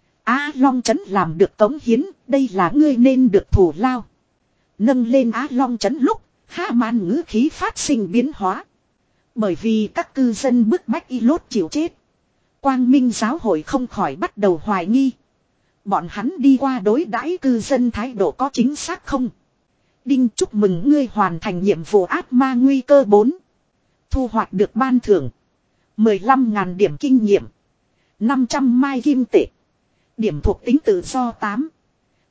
Á Long trấn làm được cống hiến, đây là ngươi nên được thù lao. Nâng lên Á Long trấn lúc, Ha-man ngữ khí phát sinh biến hóa. Bởi vì các cư dân bức bách y lốt chịu chết. Quang Minh giáo hội không khỏi bắt đầu hoài nghi. Bọn hắn đi qua đối đãi cư dân thái độ có chính xác không? Đinh, chúc mừng ngươi hoàn thành nhiệm vụ ác ma nguy cơ bốn. Thu hoạch được ban thưởng. mười lăm nghìn điểm kinh nghiệm. năm trăm mai kim tệ. Điểm thuộc tính tự do tám.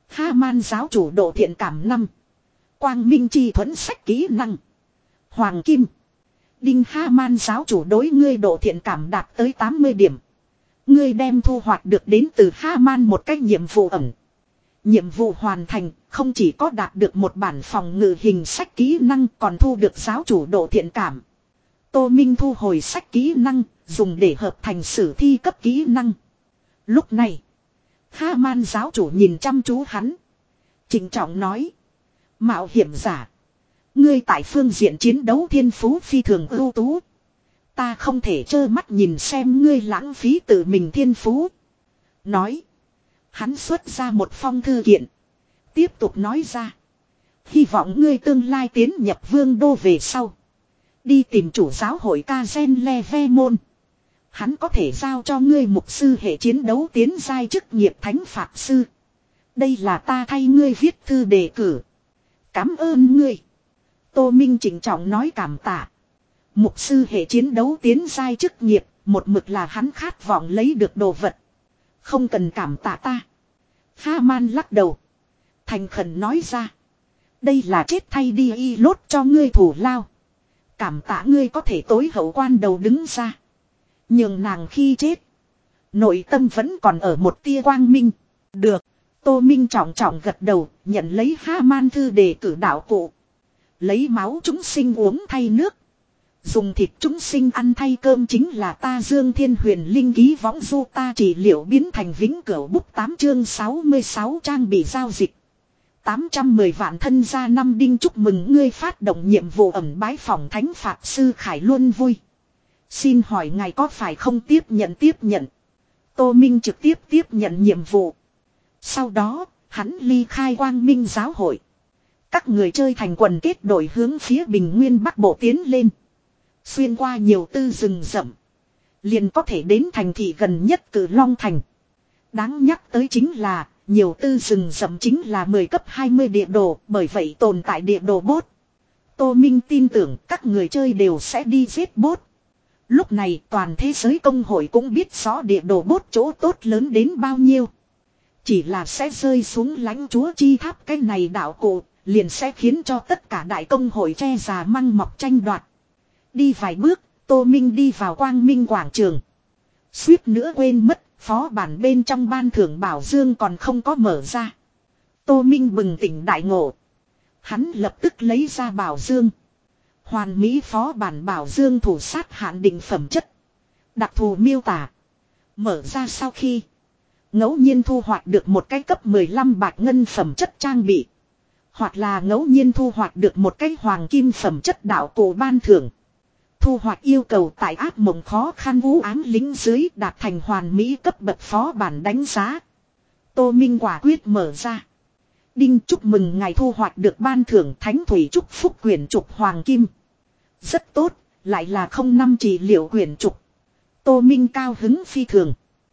Ha-man giáo chủ độ thiện cảm năm. Quang minh chi thuẫn sách kỹ năng. Hoàng kim. Đinh Ha-man giáo chủ đối ngươi độ thiện cảm đạt tới tám mươi điểm. Ngươi đem thu hoạch được đến từ Ha-man một cách nhiệm vụ ẩn. Nhiệm vụ hoàn thành, không chỉ có đạt được một bản phòng ngự hình sách kỹ năng còn thu được giáo chủ độ thiện cảm. Tô Minh thu hồi sách kỹ năng, dùng để hợp thành sử thi cấp kỹ năng. Lúc này, Ha-man giáo chủ nhìn chăm chú hắn. Trịnh trọng nói. Mạo hiểm giả. Ngươi tại phương diện chiến đấu thiên phú phi thường ưu tú. Ta không thể trơ mắt nhìn xem ngươi lãng phí tự mình thiên phú. Nói. Hắn xuất ra một phong thư kiện. Tiếp tục nói ra. Hy vọng ngươi tương lai tiến nhập vương đô về sau. Đi tìm chủ giáo hội Kazen Levemon. Hắn có thể giao cho ngươi mục sư hệ chiến đấu tiến giai chức nghiệp thánh phạt sư. Đây là ta thay ngươi viết thư đề cử. Cảm ơn ngươi. Tô Minh trịnh trọng nói cảm tạ. Mục sư hệ chiến đấu tiến giai chức nghiệp, một mực là hắn khát vọng lấy được đồ vật. Không cần cảm tạ ta. Ha-man lắc đầu. Thành khẩn nói ra. Đây là chết thay đi y lốt cho ngươi thủ lao. Cảm tạ ngươi có thể tối hậu quan đầu đứng ra. Nhưng nàng khi chết. Nội tâm vẫn còn ở một tia quang minh. Được. Tô Minh trọng trọng gật đầu, nhận lấy Ha-man thư đề cử đạo cụ. Lấy máu chúng sinh uống thay nước. Dùng thịt chúng sinh ăn thay cơm chính là ta Dương Thiên Huyền Linh ký võng du ta trị liệu biến thành vĩnh cửu bút tám chương sáu mươi sáu trang bị giao dịch. tám trăm mười vạn thân gia năm đinh chúc mừng ngươi phát động nhiệm vụ ẩn bái phòng thánh phạt sư Khải Luân vui. Xin hỏi ngài có phải không tiếp nhận tiếp nhận. Tô Minh trực tiếp tiếp nhận nhiệm vụ. Sau đó, hắn ly khai Quang Minh giáo hội. Các người chơi thành quần kết đội hướng phía Bình Nguyên Bắc Bộ tiến lên. Xuyên qua nhiều tư rừng rậm. Liền có thể đến thành thị gần nhất Cử Long Thành. Đáng nhắc tới chính là, nhiều tư rừng rậm chính là mười cấp hai mươi địa đồ, bởi vậy tồn tại địa đồ bốt. Tô Minh tin tưởng các người chơi đều sẽ đi giết bốt. Lúc này toàn thế giới công hội cũng biết rõ địa đồ bốt chỗ tốt lớn đến bao nhiêu. Chỉ là sẽ rơi xuống lãnh chúa chi tháp cái này đạo cụ, liền sẽ khiến cho tất cả đại công hội che già măng mọc tranh đoạt. Đi vài bước, Tô Minh đi vào Quang Minh quảng trường. Suýt nữa quên mất, phó bản bên trong ban thưởng bảo dương còn không có mở ra. Tô Minh bừng tỉnh đại ngộ. Hắn lập tức lấy ra bảo dương. Hoàn mỹ phó bản bảo dương thủ sát hạn định phẩm chất. Đặc thù miêu tả. Mở ra sau khi ngẫu nhiên thu hoạch được một cái cấp mười lăm bạc ngân phẩm chất trang bị. Hoặc là ngẫu nhiên thu hoạch được một cái hoàng kim phẩm chất đạo cụ ban thưởng. Thu hoạch yêu cầu tại ác mộng khó khăn vũ ám lính dưới đạt thành hoàn mỹ cấp bậc phó bản đánh giá. Tô Minh quả quyết mở ra. Đinh chúc mừng ngài thu hoạch được ban thưởng thánh thủy chúc phúc quyển trục hoàng kim. Rất tốt, lại là không năm trị liệu quyển trục. Tô Minh cao hứng phi thường.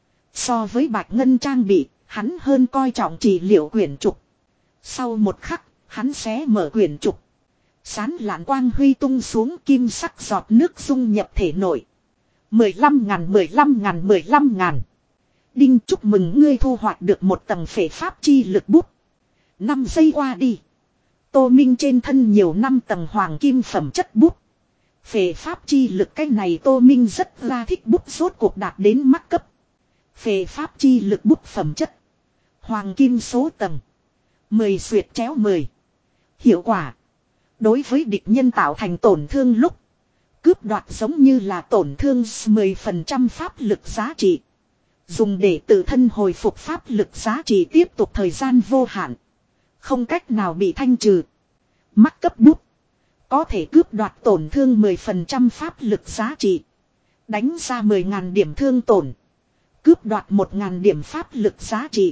So với bạch ngân trang bị, hắn hơn coi trọng trị liệu quyển trục. Sau một khắc, hắn xé mở quyển trục. Sán lạn quang huy tung xuống kim sắc giọt nước dung nhập thể nội. mười lăm ngàn mười lăm ngàn mười lăm ngàn. Đinh chúc mừng ngươi thu hoạch được một tầng phệ pháp chi lực bút. năm giây qua đi. Tô Minh trên thân nhiều năm tầng hoàng kim phẩm chất bút. Phệ pháp chi lực cái này Tô Minh rất ra thích bút rốt cuộc đạt đến mắc cấp. Phệ pháp chi lực bút phẩm chất. Hoàng kim số tầng. mười xuyệt chéo mười. Hiệu quả. Đối với địch nhân tạo thành tổn thương lúc. Cướp đoạt giống như là tổn thương mười phần trăm pháp lực giá trị. Dùng để tự thân hồi phục pháp lực giá trị tiếp tục thời gian vô hạn. Không cách nào bị thanh trừ. Mắc cấp bút. Có thể cướp đoạt tổn thương mười phần trăm pháp lực giá trị. Đánh ra mười ngàn điểm thương tổn. Cướp đoạt một ngàn điểm pháp lực giá trị.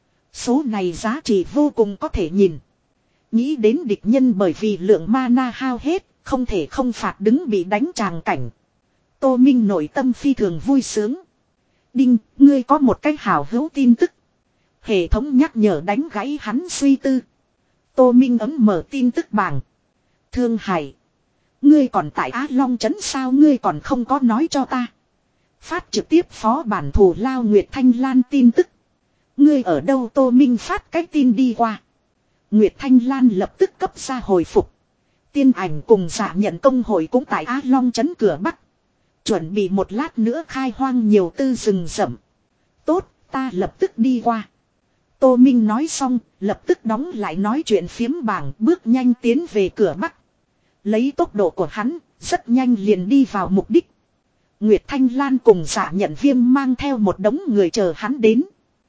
Số này giá trị vô cùng có thể nhìn. Nghĩ đến địch nhân bởi vì lượng mana hao hết, không thể không phạt đứng bị đánh tràng cảnh. Tô Minh nội tâm phi thường vui sướng. Đinh, ngươi có một cái hào hữu tin tức. Hệ thống nhắc nhở đánh gãy hắn suy tư. Tô Minh ấm mở tin tức bảng. Thương Hải. Ngươi còn tại Á Long trấn sao ngươi còn không có nói cho ta. Phát trực tiếp phó bản thù lao Nguyệt Thanh Lan tin tức. Ngươi ở đâu? Tô Minh phát cái tin đi qua. Nguyệt Thanh Lan lập tức cấp ra hồi phục. Tiên ảnh cùng Dạ Nhận công hội cũng tại Á Long trấn cửa Bắc. Chuẩn bị một lát nữa khai hoang nhiều tư rừng rậm. Tốt, ta lập tức đi qua. Tô Minh nói xong, lập tức đóng lại nói chuyện phiếm bảng, bước nhanh tiến về cửa Bắc. Lấy tốc độ của hắn, rất nhanh liền đi vào mục đích. Nguyệt Thanh Lan cùng Dạ Nhận Viêm mang theo một đống người chờ hắn đến.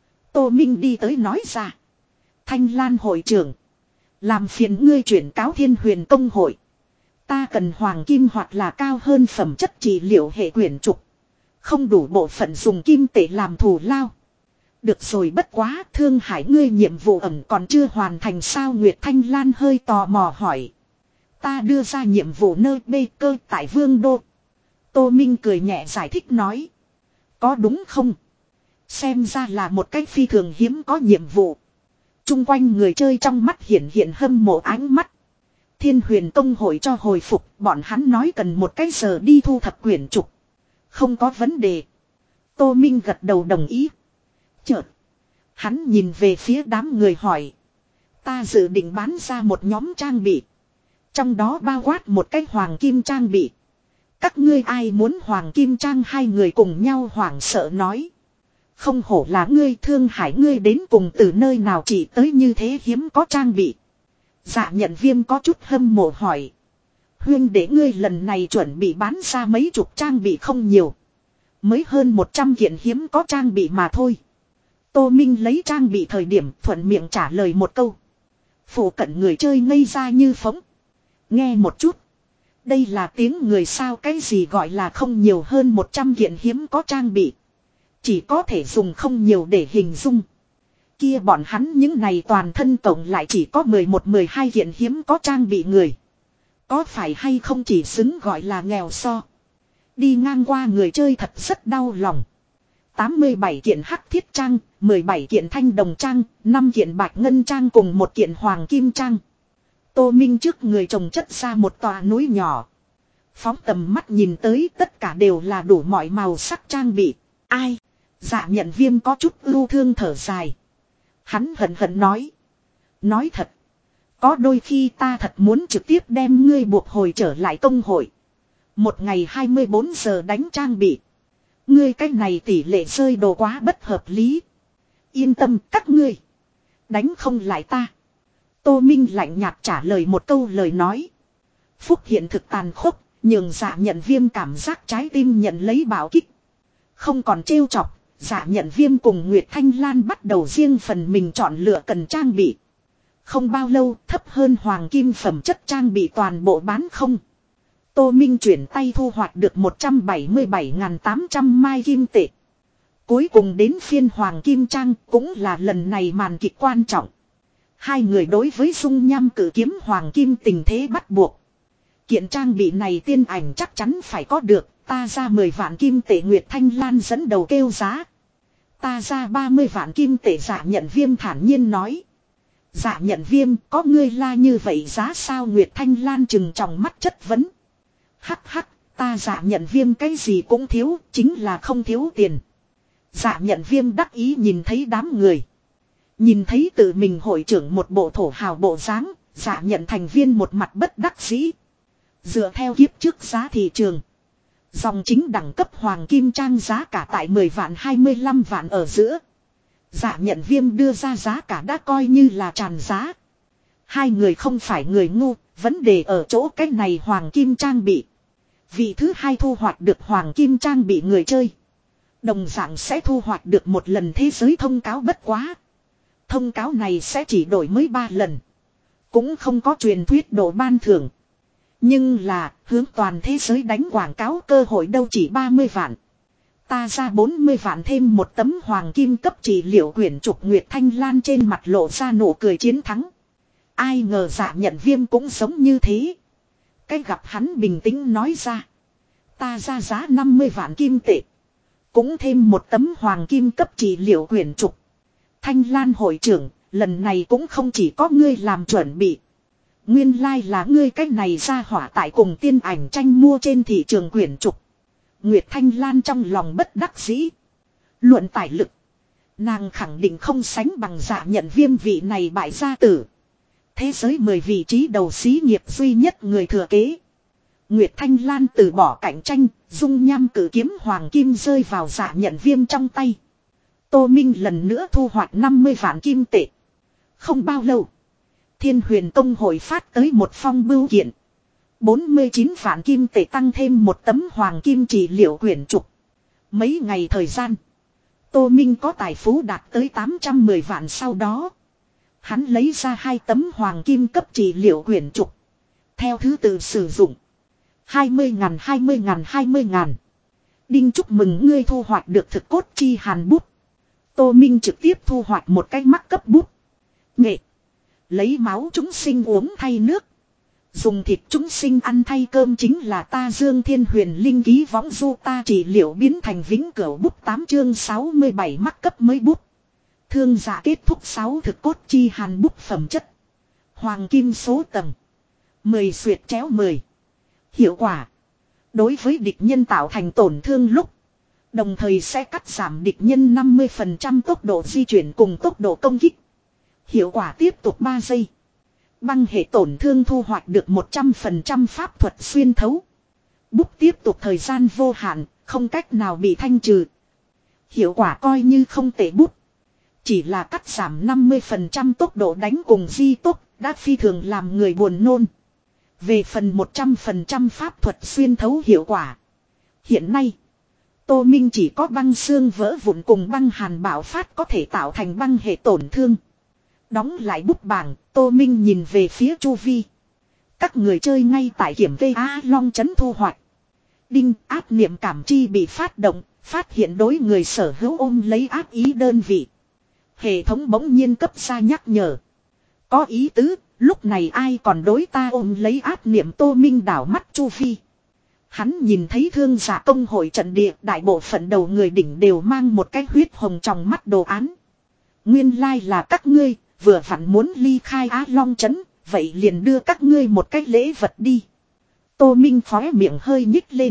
Tô Minh đi tới nói ra. Thanh Lan hội trưởng. Làm phiền ngươi chuyển cáo Thiên Huyền công hội. Ta cần hoàng kim hoặc là cao hơn phẩm chất trị liệu hệ quyển trục. Không đủ bộ phận dùng kim tệ làm thù lao. Được rồi, bất quá, Thương Hải ngươi nhiệm vụ ẩn còn chưa hoàn thành sao? Nguyệt Thanh Lan hơi tò mò hỏi. Ta đưa ra nhiệm vụ nơi bê cơ tại Vương Đô. Tô Minh cười nhẹ giải thích nói. Có đúng không? Xem ra là một cách phi thường hiếm có nhiệm vụ. Trung quanh người chơi trong mắt hiện hiện hâm mộ ánh mắt. Thiên Huyền công hội cho hồi phục, bọn hắn nói cần một cái giờ đi thu thập quyển trục. Không có vấn đề. Tô Minh gật đầu đồng ý. Chợt, hắn nhìn về phía đám người hỏi. Ta dự định bán ra một nhóm trang bị. Trong đó bao quát một cái hoàng kim trang bị. Các ngươi ai muốn hoàng kim trang? Hai người cùng nhau hoảng sợ nói. Không hổ là ngươi, Thương Hải ngươi đến cùng từ nơi nào chỉ tới như thế hiếm có trang bị. Dạ Nhận Viêm có chút hâm mộ hỏi. Huyên để ngươi lần này chuẩn bị bán ra mấy chục trang bị không nhiều. Mới hơn một trăm kiện hiếm có trang bị mà thôi. Tô Minh lấy trang bị thời điểm thuận miệng trả lời một câu. Phủ cận người chơi ngây ra như phóng. Nghe một chút. Đây là tiếng người sao? Cái gì gọi là không nhiều hơn một trăm kiện hiếm có trang bị. Chỉ có thể dùng không nhiều để hình dung. Kia bọn hắn những này toàn thân tổng lại chỉ có mười một mười hai kiện hiếm có trang bị người. Có phải hay không chỉ xứng gọi là nghèo so. Đi ngang qua người chơi thật rất đau lòng. tám mươi bảy kiện hắc thiết trang, mười bảy kiện thanh đồng trang, năm kiện bạch ngân trang cùng một kiện hoàng kim trang. Tô Minh trước người trồng chất ra một tòa núi nhỏ. Phóng tầm mắt nhìn tới tất cả đều là đủ mọi màu sắc trang bị. Ai? Dạ Nhận Viêm có chút ưu thương thở dài. Hắn hận hận nói. Nói thật. Có đôi khi ta thật muốn trực tiếp đem ngươi buộc hồi trở lại công hội. Một ngày hai mươi bốn giờ đánh trang bị. Ngươi cách này tỷ lệ rơi đồ quá bất hợp lý. Yên tâm các ngươi. Đánh không lại ta. Tô Minh lạnh nhạt trả lời một câu lời nói. Phúc hiện thực tàn khốc. Nhường Dạ Nhận Viêm cảm giác trái tim nhận lấy bảo kích. Không còn trêu chọc. Dạ Nhận Viêm cùng Nguyệt Thanh Lan bắt đầu riêng phần mình chọn lựa cần trang bị. Không bao lâu thấp hơn hoàng kim phẩm chất trang bị toàn bộ bán không. Tô Minh chuyển tay thu hoạch được một trăm bảy mươi bảy nghìn tám trăm mai kim tệ. Cuối cùng đến phiên hoàng kim trang cũng là lần này màn kịch quan trọng. Hai người đối với dung nham cử kiếm hoàng kim tình thế bắt buộc. Kiện trang bị này tiên ảnh chắc chắn phải có được. Ta ra mười vạn kim tệ. Nguyệt Thanh Lan dẫn đầu kêu giá. Ta ra ba mươi vạn kim tệ. Dạ Nhận Viêm thản nhiên nói. Dạ Nhận Viêm có ngươi la như vậy giá sao? Nguyệt Thanh Lan trừng tròng mắt chất vấn. Hắc hắc, ta Dạ Nhận Viêm cái gì cũng thiếu, chính là không thiếu tiền. Dạ Nhận Viêm đắc ý nhìn thấy đám người. Nhìn thấy tự mình hội trưởng một bộ thổ hào bộ dáng, Dạ Nhận thành viên một mặt bất đắc dĩ. Dựa theo kiếp trước giá thị trường. Dòng chính đẳng cấp hoàng kim trang giá cả tại mười vạn hai mươi lăm vạn ở giữa. Dạ Nhận Viêm đưa ra giá cả đã coi như là tràn giá. Hai người không phải người ngu, vấn đề ở chỗ cách này hoàng kim trang bị. Vị thứ hai thu hoạch được hoàng kim trang bị người chơi. Đồng dạng sẽ thu hoạch được một lần thế giới thông cáo bất quá. Thông cáo này sẽ chỉ đổi mới ba lần. Cũng không có truyền thuyết độ ban thưởng. Nhưng là hướng toàn thế giới đánh quảng cáo cơ hội đâu chỉ ba mươi vạn. Ta ra bốn mươi vạn thêm một tấm hoàng kim cấp trị liệu quyển trục. Nguyệt Thanh Lan trên mặt lộ ra nụ cười chiến thắng. Ai ngờ Dạ Nhận Viêm cũng giống như thế. Cái gặp hắn bình tĩnh nói ra. Ta ra giá năm mươi vạn kim tệ. Cũng thêm một tấm hoàng kim cấp trị liệu quyển trục. Thanh Lan hội trưởng, lần này cũng không chỉ có ngươi làm chuẩn bị. Nguyên lai like là ngươi cách này ra hỏa tại cùng tiên ảnh tranh mua trên thị trường quyển trục. Nguyệt Thanh Lan trong lòng bất đắc dĩ. Luận tài lực. Nàng khẳng định không sánh bằng Dạ Nhận Viêm vị này bại gia tử. Thế giới mười vị trí đầu xí nghiệp duy nhất người thừa kế. Nguyệt Thanh Lan từ bỏ cạnh tranh, dung nham cử kiếm hoàng kim rơi vào Dạ Nhận Viêm trong tay. Tô Minh lần nữa thu hoạch năm mươi vạn kim tệ. Không bao lâu, Thiên Huyền Tông hội phát tới một phong bưu kiện. bốn mươi chín vạn kim tệ tăng thêm một tấm hoàng kim trị liệu quyển trục. Mấy ngày thời gian, Tô Minh có tài phú đạt tới tám trăm mười vạn sau đó. Hắn lấy ra hai tấm hoàng kim cấp trị liệu quyển trục. Theo thứ tự sử dụng. hai mươi ngàn, hai mươi ngàn, hai mươi ngàn. Đinh chúc mừng ngươi thu hoạch được thực cốt chi hàn bút. Tô Minh trực tiếp thu hoạch một cái mắc cấp bút. Nghệ. Lấy máu chúng sinh uống thay nước. Dùng thịt chúng sinh ăn thay cơm chính là ta Dương Thiên Huyền Linh ký võng du ta trị liệu biến thành vĩnh cửu bút tám chương sáu mươi bảy mắc cấp mới bút. Thương giả kết thúc sáu thực cốt chi hàn bút phẩm chất. Hoàng kim số tầng. mười xuyệt chéo mười. Hiệu quả. Đối với địch nhân tạo thành tổn thương lúc. Đồng thời sẽ cắt giảm địch nhân năm mươi phần trăm tốc độ di chuyển cùng tốc độ công kích. Hiệu quả tiếp tục ba giây. Băng hệ tổn thương thu hoạch được một trăm phần trăm pháp thuật xuyên thấu. Bút tiếp tục thời gian vô hạn, không cách nào bị thanh trừ. Hiệu quả coi như không tệ bút. Chỉ là cắt giảm năm mươi phần trăm tốc độ đánh cùng di tốc, đã phi thường làm người buồn nôn. Về phần một trăm phần trăm pháp thuật xuyên thấu hiệu quả. Hiện nay, Tô Minh chỉ có băng xương vỡ vụn cùng băng hàn bạo phát có thể tạo thành băng hệ tổn thương. Đóng lại bút bảng, Tô Minh nhìn về phía chu vi. Các người chơi ngay tại kiểm vê a long chấn thu hoạch. Đinh áp niệm cảm chi bị phát động, phát hiện đối người sở hữu ôm lấy áp ý đơn vị. Hệ thống bỗng nhiên cấp ra nhắc nhở. Có ý tứ, lúc này ai còn đối ta ôm lấy áp niệm. Tô Minh đảo mắt chu vi. Hắn nhìn thấy thương giả công hội trận địa, đại bộ phận đầu người đỉnh đều mang một cái huyết hồng trong mắt đồ án. Nguyên lai là các ngươi, vừa vặn muốn ly khai Á Long trấn, vậy liền đưa các ngươi một cái lễ vật đi. Tô Minh khóe miệng hơi nhích lên.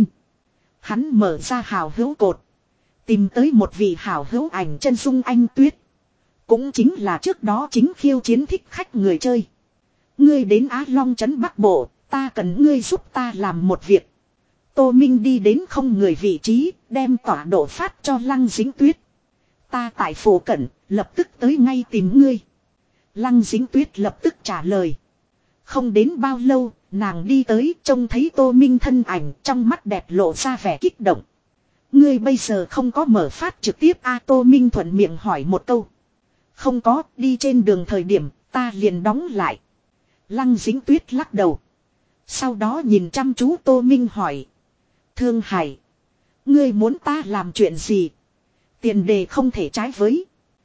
Hắn mở ra hào hữu cột. Tìm tới một vị hào hữu ảnh chân dung Anh Tuyết. Cũng chính là trước đó chính khiêu chiến thích khách người chơi. Ngươi đến Á Long trấn Bắc Bộ, ta cần ngươi giúp ta làm một việc. Tô Minh đi đến không người vị trí, đem tọa độ phát cho Lăng Dính Tuyết. Ta tại phủ cận, lập tức tới ngay tìm ngươi. Lăng Dính Tuyết lập tức trả lời. Không đến bao lâu, nàng đi tới trông thấy Tô Minh thân ảnh, trong mắt đẹp lộ ra vẻ kích động. Ngươi bây giờ không có mở phát trực tiếp a? Tô Minh thuận miệng hỏi một câu. Không có, đi trên đường thời điểm, ta liền đóng lại. Lăng Dính Tuyết lắc đầu. Sau đó nhìn chăm chú Tô Minh hỏi. Thương Hải, ngươi muốn ta làm chuyện gì? Tiền đề không thể trái với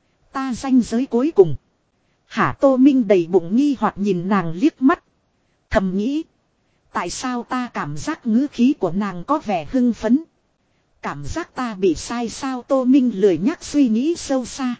ta ranh giới cuối cùng. Hả? Tô Minh đầy bụng nghi hoặc nhìn nàng liếc mắt. Thầm nghĩ. Tại sao ta cảm giác ngữ khí của nàng có vẻ hưng phấn? Cảm giác ta bị sai sao? Tô Minh lười nhắc suy nghĩ sâu xa.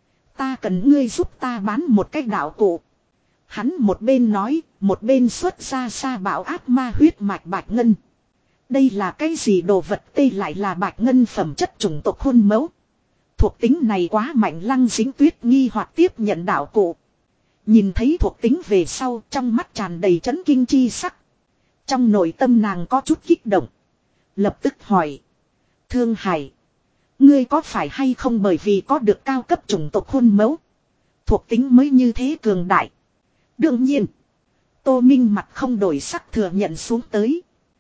Ta cần ngươi giúp ta bán một cái đạo cụ. Hắn một bên nói, một bên xuất ra sa bảo ác ma huyết mạch bạch ngân. Đây là cái gì đồ vật? Tê lại là bạch ngân phẩm chất chủng tộc khuôn mẫu. Thuộc tính này quá mạnh. Lăng Dính Tuyết nghi hoặc tiếp nhận đạo cụ. Nhìn thấy thuộc tính về sau, trong mắt tràn đầy chấn kinh chi sắc. Trong nội tâm nàng có chút kích động. Lập tức hỏi. Thương Hải, ngươi có phải hay không bởi vì có được cao cấp chủng tộc khuôn mẫu, thuộc tính mới như thế cường đại? Đương nhiên. Tô Minh mặt không đổi sắc thừa nhận xuống tới.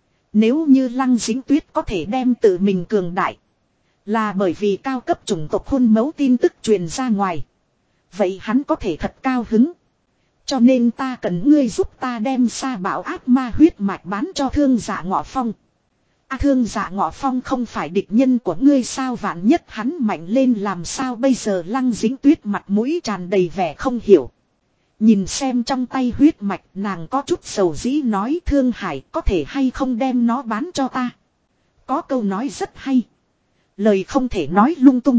Nếu như Lăng Dính Tuyết có thể đem tự mình cường đại, là bởi vì cao cấp chủng tộc khuôn mẫu tin tức truyền ra ngoài. Vậy hắn có thể thật cao hứng. Cho nên ta cần ngươi giúp ta đem sa bảo ác ma huyết mạch bán cho Thương Dạ Ngọ Phong. À, Thương Dạ Ngọ Phong không phải địch nhân của ngươi sao? Vạn nhất hắn mạnh lên làm sao bây giờ? Lăng Dính Tuyết mặt mũi tràn đầy vẻ không hiểu. Nhìn xem trong tay huyết mạch, nàng có chút sầu dĩ nói. Thương Hải, có thể hay không đem nó bán cho ta? Có câu nói rất hay. Lời không thể nói lung tung.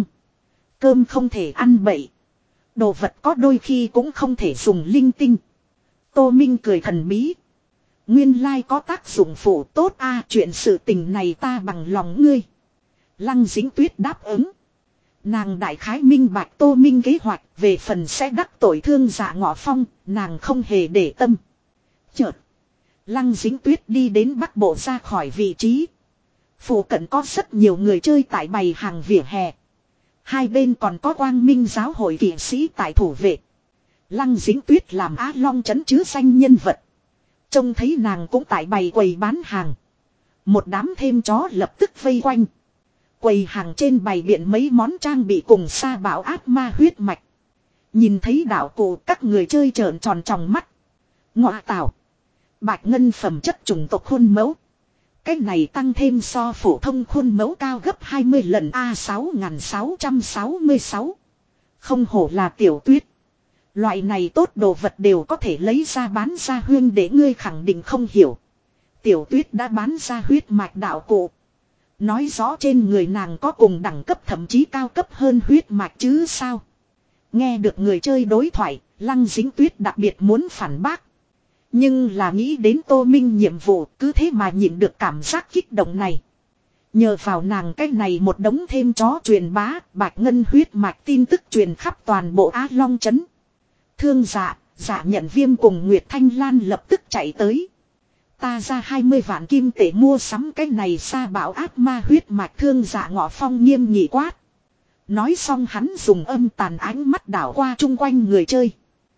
Cơm không thể ăn bậy. Đồ vật có đôi khi cũng không thể dùng linh tinh. Tô Minh cười thần bí. Nguyên lai có tác dụng phụ tốt a, chuyện sự tình này ta bằng lòng ngươi. Lăng Dính Tuyết đáp ứng. Nàng đại khái minh bạch Tô Minh kế hoạch, về phần sẽ đắc tội Thương Dạ Ngọ Phong, nàng không hề để tâm. Chợt, Lăng Dính Tuyết đi đến Bắc Bộ ra khỏi vị trí. Phụ cận có rất nhiều người chơi tại bày hàng vỉa hè. Hai bên còn có Quang Minh giáo hội kỵ sĩ tại thủ vệ. Lăng Dính Tuyết làm Á Long trấn chứa danh nhân vật. Trông thấy nàng cũng tại bày quầy bán hàng. Một đám thêm chó lập tức vây quanh. Quầy hàng trên bày biện mấy món trang bị cùng sa bảo ác ma huyết mạch. Nhìn thấy đạo cụ các người chơi trợn tròn tròng mắt. Ngọa tảo. Bạch ngân phẩm chất chủng tộc khuôn mẫu. Cái này tăng thêm so phổ thông khuôn mẫu cao gấp hai mươi lần A sáu nghìn sáu trăm sáu mươi sáu. Không hổ là Tiểu Tuyết. Loại này tốt đồ vật đều có thể lấy ra bán ra huyên để ngươi khẳng định không hiểu. Tiểu Tuyết đã bán ra huyết mạch đạo cụ. Nói rõ trên người nàng có cùng đẳng cấp thậm chí cao cấp hơn huyết mạch chứ sao. Nghe được người chơi đối thoại, Lăng Dính Tuyết đặc biệt muốn phản bác. Nhưng là nghĩ đến Tô Minh nhiệm vụ cứ thế mà nhịn được cảm giác kích động này. Nhờ vào nàng cách này một đống thêm chó truyền bá, bạch ngân huyết mạch tin tức truyền khắp toàn bộ Á Long trấn. Thương Dạ, Dạ Nhận Viêm cùng Nguyệt Thanh Lan lập tức chạy tới. Ta ra hai mươi vạn kim tệ mua sắm cái này sa bảo ác ma huyết mạch. Thương Dạ Ngọ Phong nghiêm nghị quát. Nói xong hắn dùng âm tàn ánh mắt đảo qua chung quanh người chơi.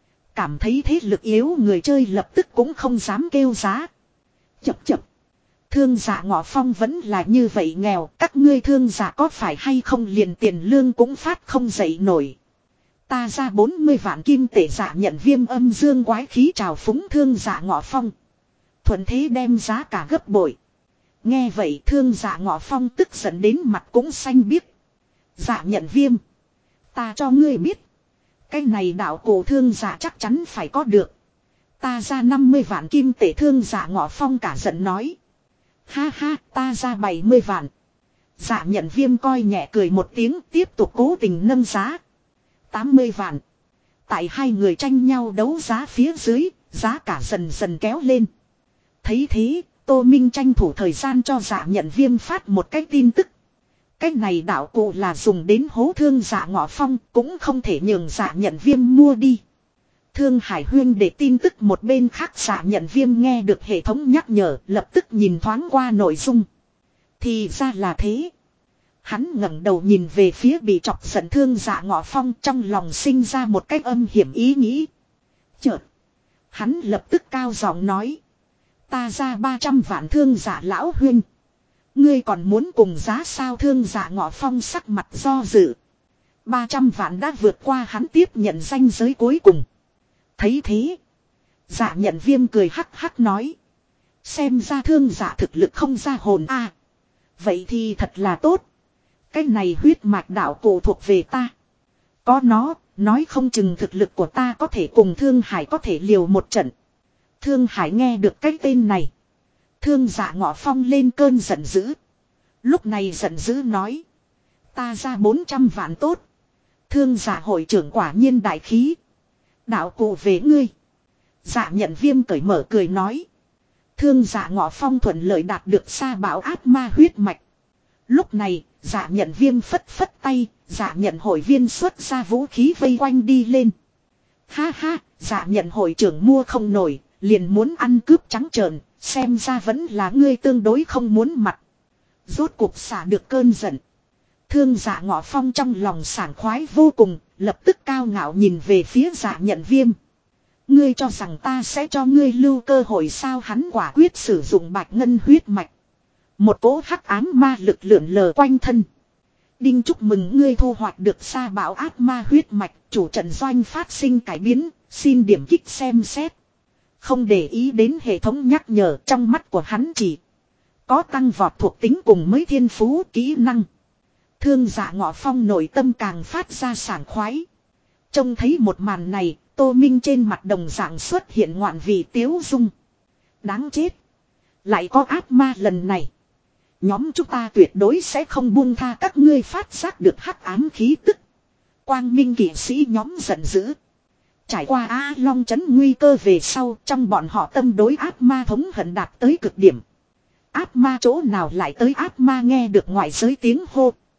Cảm thấy thế lực yếu người chơi lập tức cũng không dám kêu giá. Chập chập. Thương Dạ Ngọ Phong vẫn là như vậy nghèo. Các ngươi thương giả có phải hay không liền tiền lương cũng phát không dậy nổi. Ta ra bốn mươi vạn kim tệ. Dạ Nhận Viêm âm dương quái khí trào phúng Thương Dạ Ngọ Phong. Thuận thế đem giá cả gấp bội. Nghe vậy Thương Dạ Ngọ Phong tức giận đến mặt cũng xanh biếc. Dạ Nhận Viêm. Ta cho ngươi biết. Cái này đạo cổ thương dạ chắc chắn phải có được. Ta ra năm mươi vạn kim tệ. Thương Dạ Ngọ Phong cả giận nói. Ha ha, ta ra bảy mươi vạn. Dạ Nhận Viêm coi nhẹ cười một tiếng tiếp tục cố tình nâng giá. tám mươi vạn. Tại hai người tranh nhau đấu giá phía dưới, giá cả dần dần kéo lên. Thấy thế, Tô Minh tranh thủ thời gian cho Dạ Nhận Viêm phát một cái tin tức. Cái này đạo cụ là dùng đến hố Thương Dạ Ngọ Phong, cũng không thể nhường Dạ Nhận Viêm mua đi. Thương Hải Huyên để tin tức một bên khác. Dạ Nhận Viêm nghe được hệ thống nhắc nhở, lập tức nhìn thoáng qua nội dung. Thì ra là thế. Hắn ngẩng đầu nhìn về phía bị chọc giận Thương Dạ Ngọ Phong, trong lòng sinh ra một cách âm hiểm ý nghĩ. Chợt, hắn lập tức cao giọng nói. Ta ra ba trăm vạn Thương Dạ lão huynh. Ngươi còn muốn cùng giá sao? Thương Dạ Ngọ Phong sắc mặt do dự. ba trăm vạn đã vượt qua hắn tiếp nhận ranh giới cuối cùng. Thấy thế, Dạ Nhận Viêm cười hắc hắc nói. Xem ra Thương Dạ thực lực không ra hồn a. À, vậy thì thật là tốt. Cái này huyết mạch đạo cụ thuộc về ta. Có nó, nói không chừng thực lực của ta có thể cùng Thương Hải có thể liều một trận. Thương Hải nghe được cái tên này. Thương Dạ Ngọ Phong lên cơn giận dữ. Lúc này giận dữ nói. Ta ra bốn trăm vạn tốt. Thương Dạ hội trưởng quả nhiên đại khí. Đạo cụ về ngươi. Dạ Nhận Viêm cởi mở cười nói. Thương Dạ Ngọ Phong thuận lợi đạt được sa bảo ác ma huyết mạch. Lúc này, Dạ Nhận Viêm phất phất tay. Dạ Nhận hội viên xuất ra vũ khí vây quanh đi lên. Ha ha, Dạ Nhận hội trưởng mua không nổi, liền muốn ăn cướp trắng trợn. Xem ra vẫn là ngươi tương đối không muốn mặt. Rốt cuộc xả được cơn giận. Thương Dạ Ngọ Phong trong lòng sảng khoái vô cùng, lập tức cao ngạo nhìn về phía Dạ Nhận Viêm. Ngươi cho rằng ta sẽ cho ngươi lưu cơ hội sao? Hắn quả quyết sử dụng bạch ngân huyết mạch. Một cỗ hắc ám ma lực lượn lờ quanh thân. Đinh chúc mừng ngươi thu hoạch được sa bảo ác ma huyết mạch. Chủ trận doanh phát sinh cải biến, xin điểm kích xem xét. Không để ý đến hệ thống nhắc nhở, trong mắt của hắn chỉ có tăng vọt thuộc tính cùng mới thiên phú kỹ năng. Thương Dạ Ngọ Phong nội tâm càng phát ra sảng khoái. Trông thấy một màn này, Tô Minh trên mặt đồng dạng xuất hiện ngoạn vị tiếu dung. Đáng chết. Lại có ác ma lần này. Nhóm chúng ta tuyệt đối sẽ không buông tha các ngươi. Phát giác được hắc ám khí tức. Quang Minh kỵ sĩ nhóm giận dữ. Trải qua Á Long trấn nguy cơ về sau, trong bọn họ tâm đối ác ma thống hận đạt tới cực điểm. Ác ma chỗ nào lại tới ác ma? Nghe được ngoại giới tiếng hô.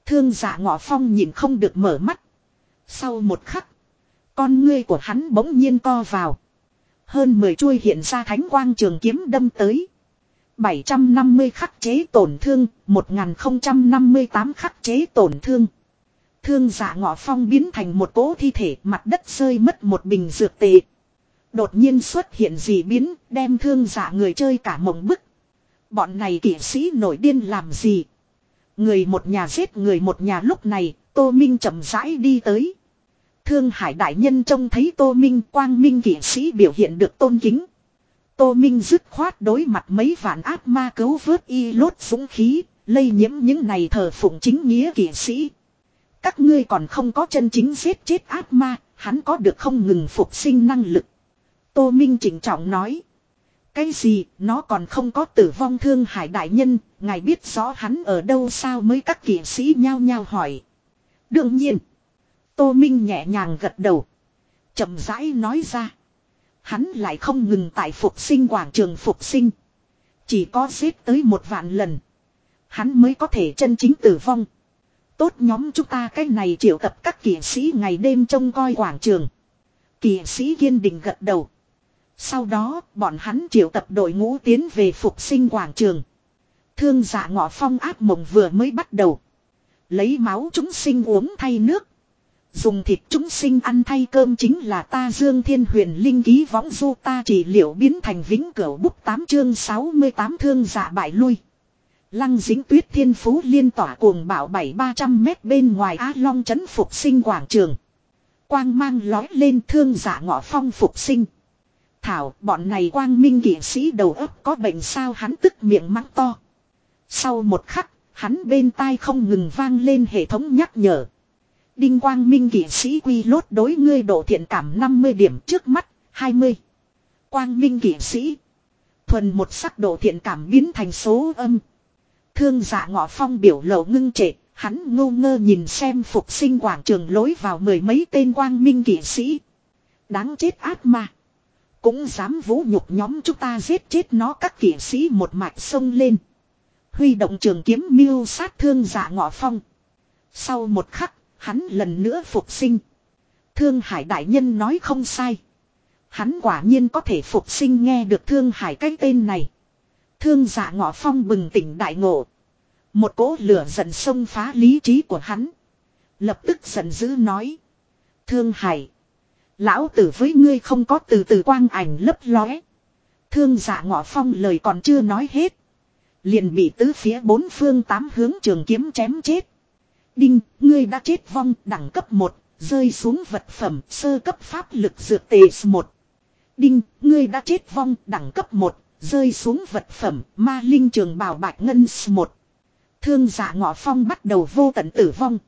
Thương Dạ Ngọ Phong nhìn không được mở mắt. Sau một khắc, con ngươi của hắn bỗng nhiên co vào. Hơn mười chuôi hiện ra thánh quang trường kiếm đâm tới. bảy trăm năm mươi khắc chế tổn thương, một nghìn không trăm năm mươi tám khắc chế tổn thương. Thương Dạ Ngọ Phong biến thành một cỗ thi thể, mặt đất rơi mất một bình dược tệ. Đột nhiên xuất hiện dị biến, đem Thương Dạ người chơi cả mộng bức. Bọn này kỵ sĩ nổi điên làm gì? Người một nhà giết người một nhà. Lúc này, Tô Minh chậm rãi đi tới. Thương Hải đại nhân trông thấy Tô Minh, quang minh kỵ sĩ biểu hiện được tôn kính. Tô Minh dứt khoát đối mặt mấy vạn ác ma cứu vớt y lốt dũng khí, lây nhiễm những này thờ phụng chính nghĩa kỵ sĩ. Các ngươi còn không có chân chính giết chết ác ma, hắn có được không ngừng phục sinh năng lực. Tô Minh chỉnh trọng nói. Cái gì, nó còn không có tử vong. Thương Hải đại nhân, ngài biết rõ hắn ở đâu sao? Mới các kỵ sĩ nhao nhao hỏi. Đương nhiên. Tô Minh nhẹ nhàng gật đầu. Chậm rãi nói ra. Hắn lại không ngừng tại phục sinh quảng trường phục sinh. Chỉ có giết tới một vạn lần, hắn mới có thể chân chính tử vong. Tốt, nhóm chúng ta cái này triệu tập các kỵ sĩ ngày đêm trông coi quảng trường. Kỵ sĩ kiên định gật đầu. Sau đó bọn hắn triệu tập đội ngũ tiến về phục sinh quảng trường. Thương Dạ Ngọ Phong ác mộng vừa mới bắt đầu. Lấy máu chúng sinh uống thay nước, dùng thịt chúng sinh ăn thay cơm chính là ta Dương Thiên Huyền Linh ký võng du ta trị liệu biến thành vĩnh cửu bút tám chương sáu mươi tám. Thương Dạ bại lui. Lăng Dính Tuyết thiên phú liên tỏa cuồng bạo bảy ba trăm mét bên ngoài Á Long trấn phục sinh quảng trường. Quang mang lói lên. Thương Dạ Ngọ Phong phục sinh. Thảo, bọn này quang minh kỵ sĩ đầu óc có bệnh sao? Hắn tức miệng mắng to. Sau một khắc, hắn bên tai không ngừng vang lên hệ thống nhắc nhở. Đinh, quang minh kỵ sĩ quy lốt đối ngươi độ thiện cảm năm mươi điểm, trước mắt hai mươi. Quang minh kỵ sĩ thuần một sắc độ thiện cảm biến thành số âm. Thương Dạ Ngọ Phong biểu lộ ngưng trệ, hắn ngô ngơ nhìn xem phục sinh quảng trường lối vào mười mấy tên quang minh kỵ sĩ. Đáng chết ác ma, cũng dám vũ nhục nhóm chúng ta, giết chết nó. Các kỵ sĩ một mạch xông lên, huy động trường kiếm mưu sát Thương Dạ Ngọ Phong. Sau một khắc, hắn lần nữa phục sinh. Thương Hải đại nhân nói không sai, hắn quả nhiên có thể phục sinh. Nghe được Thương Hải cái tên này, Thương Dạ Ngọ Phong bừng tỉnh đại ngộ. Một cỗ lửa giận xông phá lý trí của hắn. Lập tức giận dữ nói. Thương Hải, lão tử với ngươi không có từ từ. Quang ảnh lấp lóe. Thương Dạ Ngọ Phong lời còn chưa nói hết, liền bị tứ phía bốn phương tám hướng trường kiếm chém chết. Đinh, ngươi đã chết vong. Đẳng cấp một, rơi xuống vật phẩm sơ cấp pháp lực dược tề một. Đinh, ngươi đã chết vong. Đẳng cấp một, rơi xuống vật phẩm ma linh trường bào bạch ngân một. Thương Dạ Ngọ Phong bắt đầu vô tận tử vong.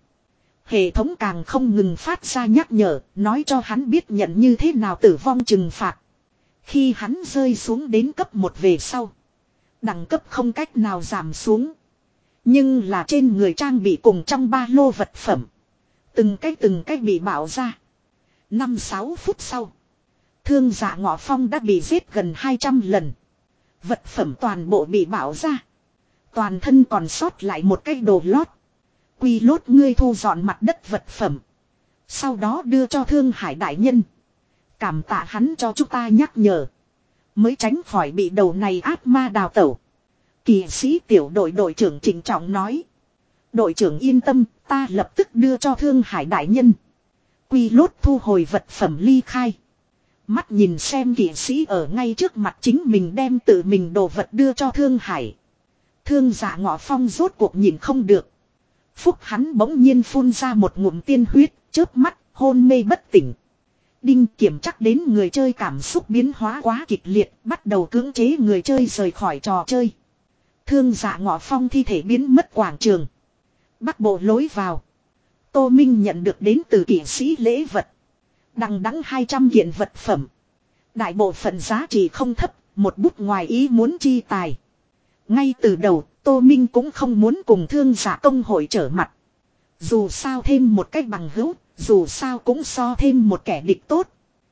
Hệ thống càng không ngừng phát ra nhắc nhở, nói cho hắn biết nhận như thế nào tử vong trừng phạt. Khi hắn rơi xuống đến cấp một về sau, đẳng cấp không cách nào giảm xuống. Nhưng là trên người trang bị cùng trong ba lô vật phẩm, từng cái từng cái bị bạo ra. năm sáu phút sau, Thương Dạ Ngọ Phong đã bị giết gần hai trăm lần. Vật phẩm toàn bộ bị bạo ra. Toàn thân còn sót lại một cái đồ lót. Quy lốt ngươi thu dọn mặt đất vật phẩm, sau đó đưa cho Thương Hải đại nhân. Cảm tạ hắn cho chúng ta nhắc nhở, mới tránh khỏi bị đầu này ác ma đào tẩu. Kỵ sĩ tiểu đội đội trưởng trịnh trọng nói. Đội trưởng yên tâm, ta lập tức đưa cho Thương Hải đại nhân. Quy lốt thu hồi vật phẩm ly khai. Mắt nhìn xem kỵ sĩ ở ngay trước mặt chính mình đem tự mình đồ vật đưa cho Thương Hải. Thương Dạ Ngọ Phong rốt cuộc nhìn không được. Phúc hắn bỗng nhiên phun ra một ngụm tiên huyết, chớp mắt, hôn mê bất tỉnh. Đinh, kiểm chắc đến người chơi cảm xúc biến hóa quá kịch liệt, bắt đầu cưỡng chế người chơi rời khỏi trò chơi. Thương Dạ Ngọ Phong thi thể biến mất quảng trường. Bắc bộ lối vào, Tô Minh nhận được đến từ kỵ sĩ lễ vật. Đằng đẵng hai trăm kiện vật phẩm. Đại bộ phận giá trị không thấp, một bút ngoài ý muốn chi tài. Ngay từ đầu, Tô Minh cũng không muốn cùng Thương Dạ công hội trở mặt. Dù sao thêm một cách bằng hữu, dù sao cũng so thêm một kẻ địch tốt.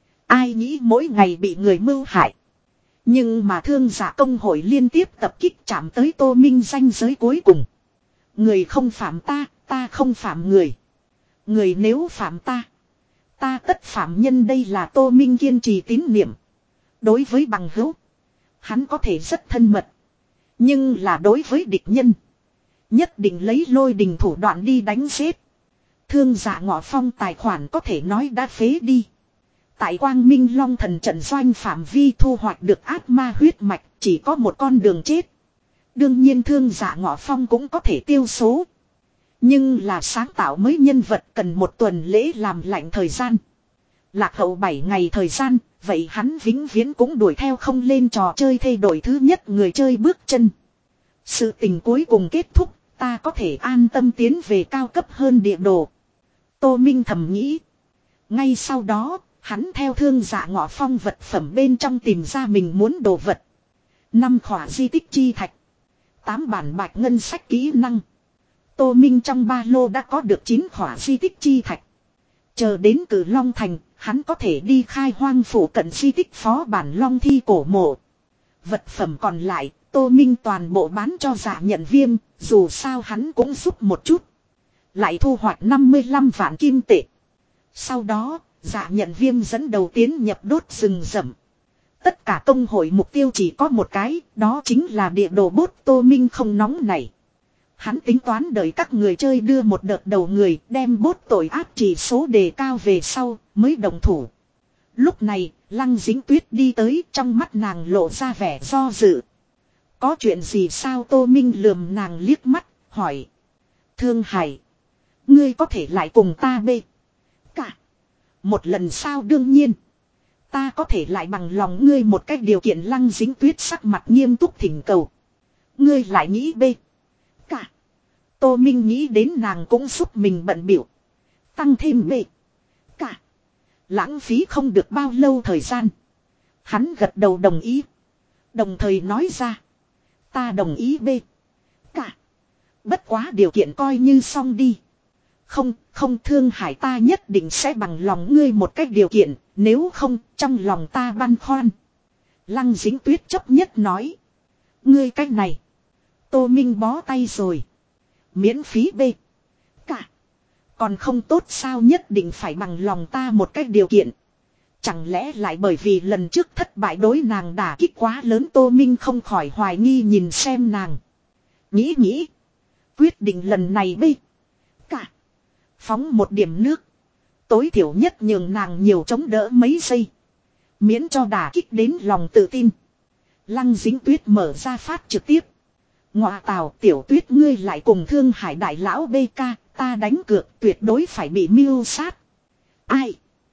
Ai nghĩ mỗi ngày bị người mưu hại. Nhưng mà Thương Dạ công hội liên tiếp tập kích chạm tới Tô Minh ranh giới cuối cùng. Người không phạm ta, ta không phạm người. Người nếu phạm ta, ta tất phạm nhân. Đây là Tô Minh kiên trì tín niệm. Đối với bằng hữu, hắn có thể rất thân mật. Nhưng là đối với địch nhân, nhất định lấy lôi đình thủ đoạn đi đánh giết. Thương Dạ Ngọ Phong tài khoản có thể nói đã phế đi. Tại Quang Minh Long Thần trận doanh phạm vi thu hoạch được ác ma huyết mạch, chỉ có một con đường chết. Đương nhiên Thương Dạ Ngọ Phong cũng có thể tiêu số. Nhưng là sáng tạo mới nhân vật cần một tuần lễ làm lạnh thời gian. Lạc hậu bảy ngày thời gian, vậy hắn vĩnh viễn cũng đuổi theo không lên trò chơi thay đổi thứ nhất người chơi bước chân. Sự tình cuối cùng kết thúc, ta có thể an tâm tiến về cao cấp hơn địa đồ. Tô Minh thầm nghĩ. Ngay sau đó, hắn theo Thương Dạ Ngọ Phong vật phẩm bên trong tìm ra mình muốn đồ vật. Năm khỏa di tích chi thạch. Tám bản bạch ngân sách kỹ năng. Tô Minh trong ba lô đã có được chín khỏa di tích chi thạch. Chờ đến Cử Long Thành, hắn có thể đi khai hoang phủ cận di tích phó bản Long Thi cổ mộ. Vật phẩm còn lại, Tô Minh toàn bộ bán cho Dạ Nhận Viêm, dù sao hắn cũng giúp một chút. Lại thu hoạch năm mươi lăm vạn kim tệ. Sau đó, Dạ Nhận Viêm dẫn đầu tiến nhập đốt rừng rậm. Tất cả công hội mục tiêu chỉ có một cái, đó chính là địa đồ bốt. Tô Minh không nóng này. Hắn tính toán đợi các người chơi đưa một đợt đầu người, đem bốt tội ác chỉ số đề cao về sau, mới đồng thủ. Lúc này, Lăng Dính Tuyết đi tới, trong mắt nàng lộ ra vẻ do dự. Có chuyện gì sao? Tô Minh lườm nàng liếc mắt, hỏi. Thương Hải, ngươi có thể lại cùng ta bê cả một lần sao? Đương nhiên, ta có thể lại bằng lòng ngươi một cách điều kiện. Lăng Dính Tuyết sắc mặt nghiêm túc thỉnh cầu. Ngươi lại nghĩ bê cả. Tô Minh nghĩ đến nàng cũng giúp mình bận biểu, tăng thêm bê cả, lãng phí không được bao lâu thời gian. Hắn gật đầu đồng ý, đồng thời nói ra. Ta đồng ý bê cả. Bất quá điều kiện coi như xong đi. Không, không Thương Hải, ta nhất định sẽ bằng lòng ngươi một cách điều kiện, nếu không trong lòng ta băn khoăn. Lăng Dính Tuyết chấp nhất nói. Ngươi cách này. Tô Minh bó tay rồi. Miễn phí bê cả còn không tốt sao? Nhất định phải bằng lòng ta một cách điều kiện. Chẳng lẽ lại bởi vì lần trước thất bại đối nàng đả kích quá lớn? Tô Minh không khỏi hoài nghi nhìn xem nàng. Nghĩ nghĩ, quyết định lần này bê cả phóng một điểm nước, tối thiểu nhất nhường nàng nhiều chống đỡ mấy giây, miễn cho đả kích đến lòng tự tin. Lăng Dính Tuyết mở ra phát trực tiếp. Ngọa tào, Tiểu Tuyết ngươi lại cùng Thương Hải đại lão bê ca, ta đánh cược tuyệt đối phải bị mưu sát. Ai?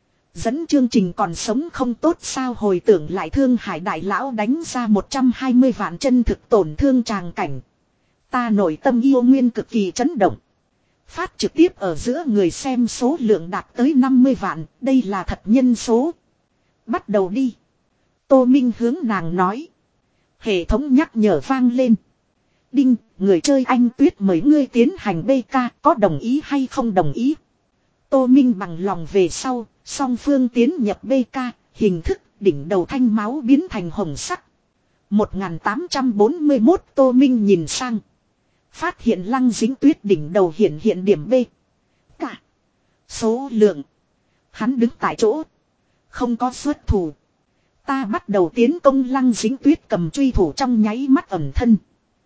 Dẫn chương trình còn sống không tốt sao? Hồi tưởng lại Thương Hải đại lão đánh ra một trăm hai mươi vạn chân thực tổn thương tràng cảnh. Ta nội tâm yêu nguyên cực kỳ chấn động. Phát trực tiếp ở giữa người xem số lượng đạt tới năm mươi vạn, đây là thật nhân số. Bắt đầu đi. Tô Minh hướng nàng nói. Hệ thống nhắc nhở vang lên. Đinh, người chơi Anh Tuyết mời ngươi tiến hành bê ca, có đồng ý hay không đồng ý? Tô Minh bằng lòng về sau, song phương tiến nhập bê ca, hình thức đỉnh đầu thanh máu biến thành hồng sắc. một nghìn tám trăm bốn mươi mốt Tô Minh nhìn sang. Phát hiện Lăng Dính Tuyết đỉnh đầu hiện hiện điểm bê cả số lượng. Hắn đứng tại chỗ, không có xuất thủ. Ta bắt đầu tiến công. Lăng Dính Tuyết cầm truy thủ trong nháy mắt ẩn thân.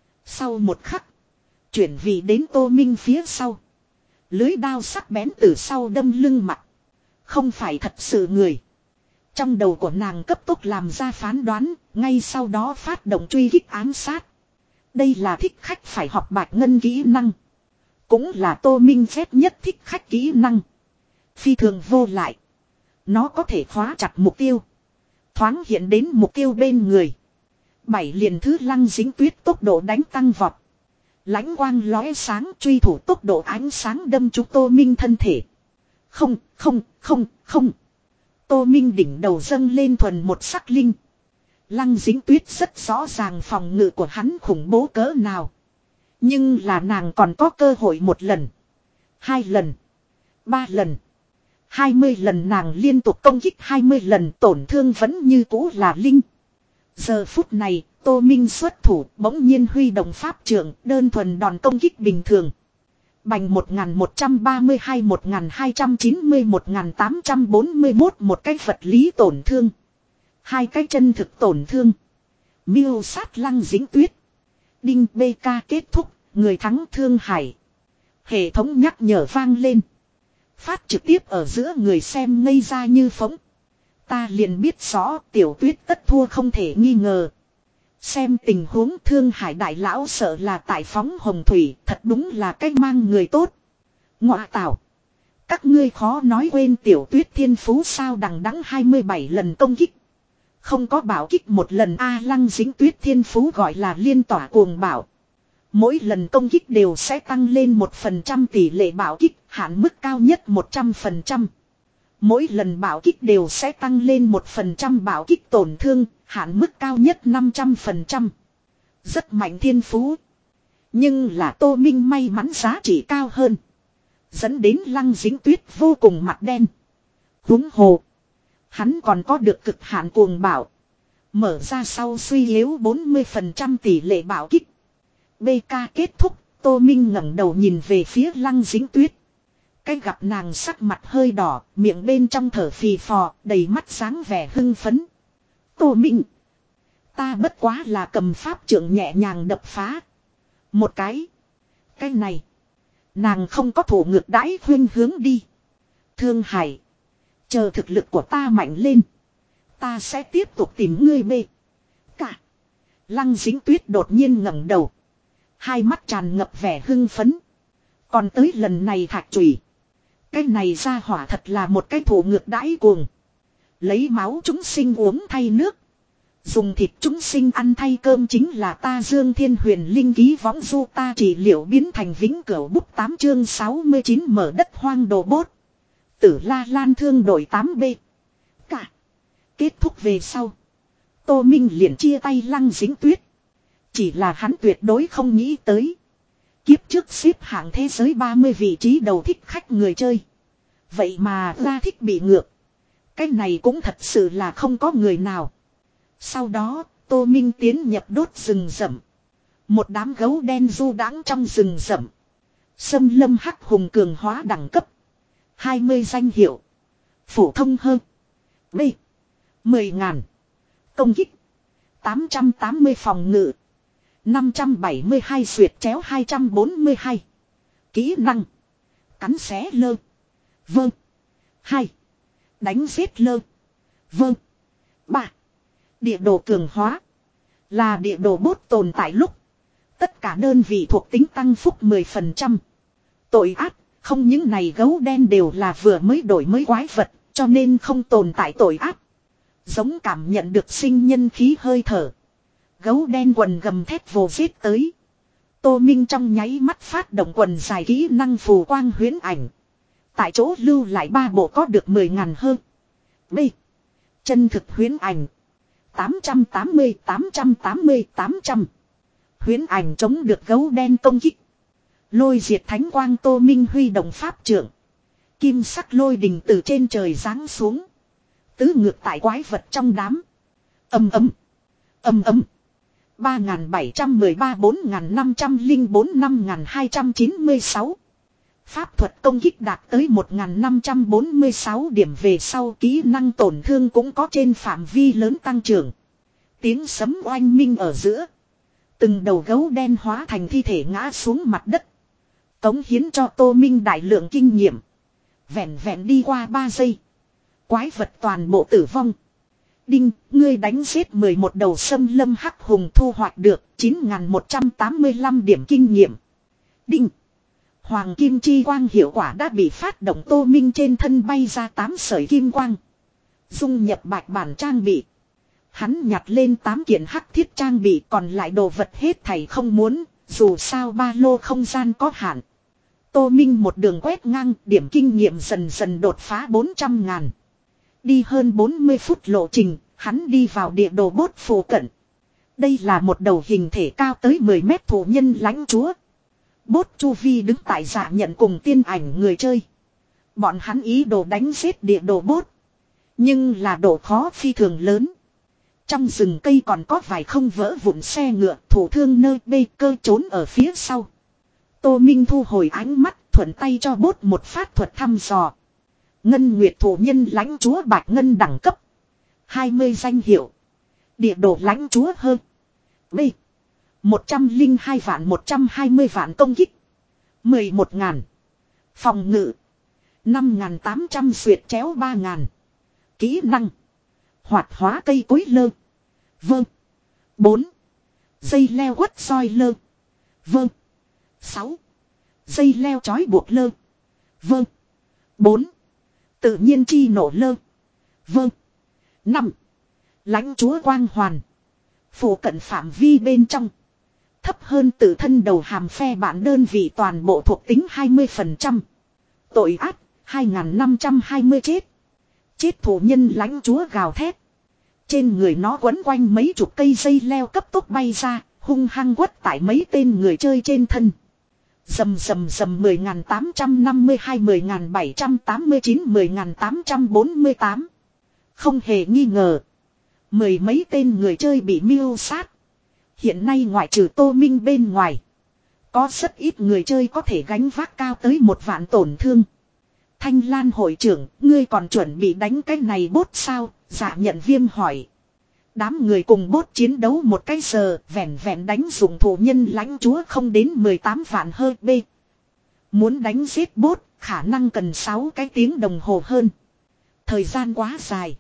Sau một khắc, chuyển vị đến Tô Minh phía sau. Lưới đao sắc bén từ sau đâm lưng mặt. Không phải thật sự người. Trong đầu của nàng cấp tốc làm ra phán đoán, ngay sau đó phát động truy kích ám sát. Đây là thích khách phải học bạch ngân kỹ năng. Cũng là Tô Minh phép nhất thích khách kỹ năng. Phi thường vô lại. Nó có thể khóa chặt mục tiêu, thoáng hiện đến mục tiêu bên người. Bảy liền thứ. Lăng Dính Tuyết tốc độ đánh tăng vọt. Lãnh quang lóe sáng, truy thủ tốc độ ánh sáng đâm trúng Tô Minh thân thể. Không, không, không, không. Tô Minh đỉnh đầu dâng lên thuần một sắc linh. Lăng Dính Tuyết rất rõ ràng phòng ngự của hắn khủng bố cỡ nào. Nhưng là nàng còn có cơ hội một lần, hai lần, ba lần, hai mươi lần. Nàng liên tục công kích hai mươi lần, tổn thương vẫn như cũ là linh. Giờ phút này, Tô Minh xuất thủ bỗng nhiên huy động pháp trượng, đơn thuần đòn công kích bình thường. Bành một nghìn một trăm ba mươi hai, một nghìn hai trăm chín mươi, một nghìn tám trăm bốn mươi mốt một cái vật lý tổn thương. Hai cái chân thực tổn thương. Miêu sát Lăng Dính Tuyết. Đinh bê ca kết thúc, người thắng Thương Hải. Hệ thống nhắc nhở vang lên. Phát trực tiếp ở giữa người xem ngây ra như phỗng. Ta liền biết rõ Tiểu Tuyết tất thua không thể nghi ngờ. Xem tình huống Thương Hải đại lão sợ là tại phóng hồng thủy, thật đúng là cách mang người tốt. Ngọa tảo. Các ngươi khó nói quên Tiểu Tuyết thiên phú sao đằng đẵng hai mươi bảy lần công kích. Không có bảo kích một lần A Lăng Dính Tuyết thiên phú gọi là liên tỏa cuồng bảo. Mỗi lần công kích đều sẽ tăng lên một phần trăm tỷ lệ bảo kích, hạn mức cao nhất một trăm phần trăm. Mỗi lần bảo kích đều sẽ tăng lên một phần trăm bảo kích tổn thương, hạn mức cao nhất năm trăm phần trăm. Rất mạnh thiên phú. Nhưng là Tô Minh may mắn giá trị cao hơn. Dẫn đến Lăng Dính Tuyết vô cùng mặt đen. Huống hồ. Hắn còn có được cực hạn cuồng bảo. Mở ra sau suy yếu bốn mươi phần trăm tỷ lệ bảo kích. bê ca kết thúc, Tô Minh ngẩng đầu nhìn về phía Lăng Dính Tuyết. Cái gặp nàng sắc mặt hơi đỏ, miệng bên trong thở phì phò, đầy mắt sáng vẻ hưng phấn. Tô Minh. Ta bất quá là cầm pháp trượng nhẹ nhàng đập phá. Một cái. Cái này. Nàng không có thủ ngược đãi khuyên hướng đi. Thương Hải. Chờ thực lực của ta mạnh lên. Ta sẽ tiếp tục tìm ngươi bê. Cả. Lăng Dính Tuyết đột nhiên ngẩng đầu. Hai mắt tràn ngập vẻ hưng phấn. Còn tới lần này thạch chùy. Cái này ra hỏa thật là một cái thủ ngược đãi cuồng. Lấy máu chúng sinh uống thay nước. Dùng thịt chúng sinh ăn thay cơm chính là ta Dương Thiên Huyền Linh ký võng du ta trị liệu biến thành vĩnh cửu bút tám chương sáu mươi chín mở đất hoang đồ bốt. Tử La Lan thương đội tám B. Cả. Kết thúc về sau. Tô Minh liền chia tay Lăng Dính Tuyết. Chỉ là hắn tuyệt đối không nghĩ tới. Kiếp trước xếp hạng thế giới ba mươi vị trí đầu thích khách người chơi. Vậy mà ra thích bị ngược. Cái này cũng thật sự là không có người nào. Sau đó, Tô Minh tiến nhập đốt rừng rậm. Một đám gấu đen du đãng trong rừng rậm. Xâm lâm hắc hùng cường hóa đẳng cấp. hai mươi danh hiệu. Phổ thông hơn. B. mười ngàn. Công kích. tám trăm tám mươi phòng ngự. năm trăm bảy mươi hai xuyệt chéo hai trăm bốn mươi hai. Kỹ năng. Cắn xé lơ. Vâng. hai. Đánh giết lơ. Vâng. ba. Địa đồ cường hóa. Là địa đồ bốt tồn tại lúc. Tất cả đơn vị thuộc tính tăng phúc mười phần trăm. Tội ác. Không những này gấu đen đều là vừa mới đổi mới quái vật. Cho nên không tồn tại tội ác. Giống cảm nhận được sinh nhân khí hơi thở. Gấu đen quần gầm thép vồ giết tới. Tô Minh trong nháy mắt phát động quần dài kỹ năng phù quang huyễn ảnh. Tại chỗ lưu lại ba bộ có được mười ngàn hơn. B. Chân thực huyễn ảnh. tám trăm tám mươi, tám trăm tám mươi, tám trăm. Huyễn ảnh chống được gấu đen công kích. Lôi diệt thánh quang Tô Minh huy động pháp trượng. Kim sắc lôi đình từ trên trời giáng xuống. Tứ ngược tại quái vật trong đám. Âm ấm. Âm ấm. ba nghìn bảy trăm mười ba, bốn nghìn năm trăm lẻ bốn, năm nghìn hai trăm chín mươi sáu. Pháp thuật công kích đạt tới một nghìn năm trăm bốn mươi sáu điểm về sau kỹ năng tổn thương cũng có trên phạm vi lớn tăng trưởng. Tiếng sấm oanh minh ở giữa. Từng đầu gấu đen hóa thành thi thể ngã xuống mặt đất. Cống hiến cho Tô Minh đại lượng kinh nghiệm. Vẹn vẹn đi qua ba giây. Quái vật toàn bộ tử vong. Đinh, ngươi đánh giết mười một đầu xâm lâm hắc hùng thu hoạch được chín nghìn một trăm tám mươi lăm điểm kinh nghiệm. Đinh. Hoàng kim chi quang hiệu quả đã bị phát động Tô Minh trên thân bay ra tám sợi kim quang. Dung nhập bạch bản trang bị. Hắn nhặt lên tám kiện hắc thiết trang bị còn lại đồ vật hết thảy không muốn, dù sao ba lô không gian có hạn. Tô Minh một đường quét ngang, điểm kinh nghiệm dần dần đột phá bốn trăm ngàn. Đi hơn bốn mươi phút lộ trình, hắn đi vào địa đồ bốt phổ cận. Đây là một đầu hình thể cao tới mười mét thủ nhân lãnh chúa. Bốt chu vi đứng tại dạ nhận cùng tiên ảnh người chơi. Bọn hắn ý đồ đánh giết địa đồ bốt. Nhưng là độ khó phi thường lớn. Trong rừng cây còn có vài không vỡ vụn xe ngựa, thủ thương nơi bê cơ trốn ở phía sau. Tô Minh thu hồi ánh mắt, thuận tay cho bốt một phát thuật thăm dò. Ngân Nguyệt thủ nhân lãnh chúa Bạch Ngân đẳng cấp hai mươi danh hiệu. Địa đồ lãnh chúa hơn B. một trăm linh hai vạn một trăm hai mươi vạn công kích. mười một ngàn. Phòng ngự. năm ngàn tám trăm xuyệt chéo ba ngàn. Kỹ năng. Hoạt hóa cây cối lơ. Vâng. bốn. Dây leo quất soi lơ. Vâng. sáu. Dây leo chói buộc lơ. Vâng. bốn. Tự nhiên chi nổ lơ. Vâng. năm. Lãnh chúa quang hoàn. Phủ cận phạm vi bên trong. Thấp hơn tự thân đầu hàm phe bản đơn vị toàn bộ thuộc tính hai mươi phần trăm. Tội ác hai nghìn năm trăm hai mươi chết. Chết thủ nhân lãnh chúa gào thét. Trên người nó quấn quanh mấy chục cây dây leo cấp tốc bay ra, hung hăng quất tại mấy tên người chơi trên thân. Dầm dầm dầm mười nghìn tám trăm năm mươi hai, mười nghìn bảy trăm tám mươi chín, mười nghìn tám trăm bốn mươi tám. Không hề nghi ngờ. Mười mấy tên người chơi bị mưu sát. Hiện nay ngoại trừ Tô Minh bên ngoài. Có rất ít người chơi có thể gánh vác cao tới một vạn tổn thương. Thanh Lan hội trưởng, ngươi còn chuẩn bị đánh cái này bốt sao? Dạ Nhận Viêm hỏi. Đám người cùng bốt chiến đấu một cái giờ, vẹn vẹn đánh dụng thủ nhân lãnh chúa không đến mười tám vạn hơi B. Muốn đánh giết bốt, khả năng cần sáu cái tiếng đồng hồ hơn. Thời gian quá dài.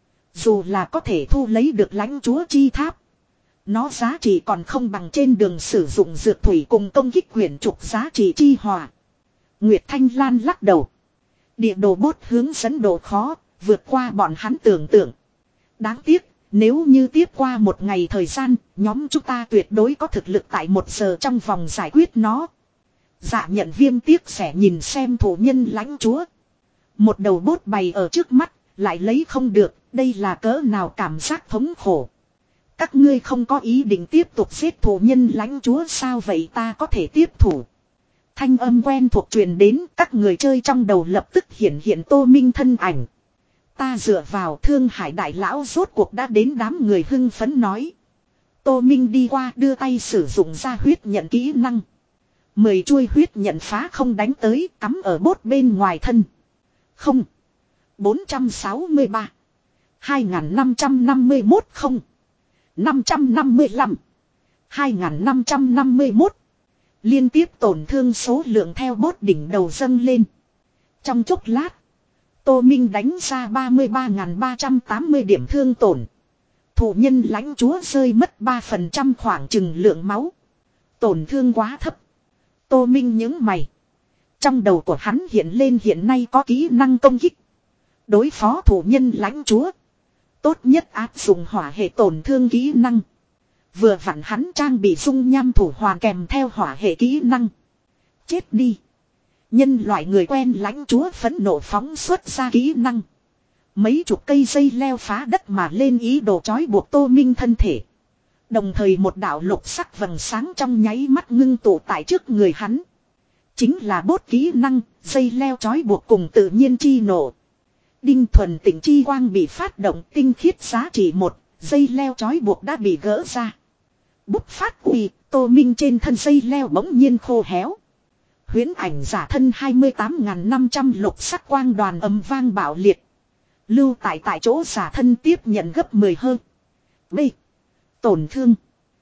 Dù là có thể thu lấy được lãnh chúa chi tháp. Nó giá trị còn không bằng trên đường sử dụng dược thủy cùng công kích quyển trục giá trị chi hòa. Nguyệt Thanh Lan lắc đầu. Địa đồ bốt hướng dẫn độ khó, vượt qua bọn hắn tưởng tượng. Đáng tiếc, nếu như tiếp qua một ngày thời gian, nhóm chúng ta tuyệt đối có thực lực tại một giờ trong vòng giải quyết nó. Dạ Nhận Viêm tiếc sẻ nhìn xem thủ nhân lãnh chúa. Một đầu bốt bày ở trước mắt, lại lấy không được, đây là cỡ nào cảm giác thống khổ. Các ngươi không có ý định tiếp tục giết thủ nhân lãnh chúa sao vậy ta có thể tiếp thủ. Thanh âm quen thuộc truyền đến các người chơi trong đầu lập tức hiện hiện Tô Minh thân ảnh. Ta dựa vào Thương Hải đại lão rốt cuộc đã đến đám người hưng phấn nói. Tô Minh đi qua đưa tay sử dụng ra huyết nhận kỹ năng. Mười chuôi huyết nhận phá không đánh tới cắm ở bốt bên ngoài thân. Không. bốn trăm sáu mươi ba. hai nghìn năm trăm năm mươi mốt không. năm trăm năm mươi lăm. hai nghìn năm trăm năm mươi mốt. Liên tiếp tổn thương số lượng theo bốt đỉnh đầu dâng lên. Trong chốc lát. Tô Minh đánh ra ba mươi ba nghìn ba trăm tám mươi điểm thương tổn. Thủ nhân lãnh chúa rơi mất ba phần trăm khoảng chừng lượng máu. Tổn thương quá thấp. Tô Minh nhướng mày. Trong đầu của hắn hiện lên hiện nay có kỹ năng công kích. Đối phó thủ nhân lãnh chúa. Tốt nhất áp dụng hỏa hệ tổn thương kỹ năng. Vừa vặn hắn trang bị dung nham thủ hoàn kèm theo hỏa hệ kỹ năng. Chết đi. Nhân loại người quen lãnh chúa phẫn nộ phóng xuất ra kỹ năng. Mấy chục cây dây leo phá đất mà lên ý đồ trói buộc Tô Minh thân thể. Đồng thời một đạo lục sắc vầng sáng trong nháy mắt ngưng tụ tại trước người hắn. Chính là bốt kỹ năng, dây leo trói buộc cùng tự nhiên chi nổ. Đinh thuần tỉnh chi quang bị phát động tinh khiết giá trị một, dây leo trói buộc đã bị gỡ ra. Bút phát uy, Tô Minh trên thân dây leo bỗng nhiên khô héo. Huyễn ảnh giả thân hai mươi tám nghìn năm trăm lục sắc quang đoàn ầm vang bạo liệt. Lưu tại tại chỗ giả thân tiếp nhận gấp mười hơn. B. Tổn thương.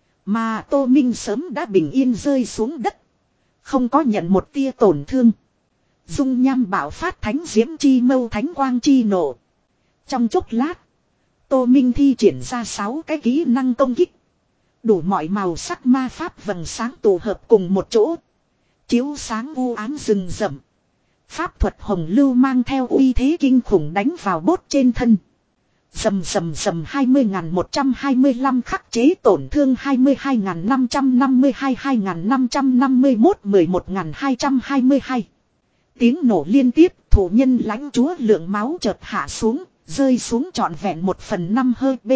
Mà Tô Minh sớm đã bình yên rơi xuống đất. Không có nhận một tia tổn thương. Dung nham bạo phát thánh diễm chi mâu thánh quang chi nổ. Trong chốc lát. Tô Minh thi triển ra sáu cái kỹ năng công kích. Đủ mọi màu sắc ma pháp vầng sáng tụ hợp cùng một chỗ. Chiếu sáng u ám rừng rậm. Pháp thuật hồng lưu mang theo uy thế kinh khủng đánh vào bốt trên thân. Dầm dầm dầm hai mươi nghìn một trăm hai mươi lăm khắc chế tổn thương hai mươi hai nghìn năm trăm năm mươi hai, hai nghìn năm trăm năm mươi mốt, mười một nghìn hai trăm hai mươi hai. Tiếng nổ liên tiếp, thủ nhân lãnh chúa lượng máu chợt hạ xuống, rơi xuống trọn vẹn một phần năm hơi B.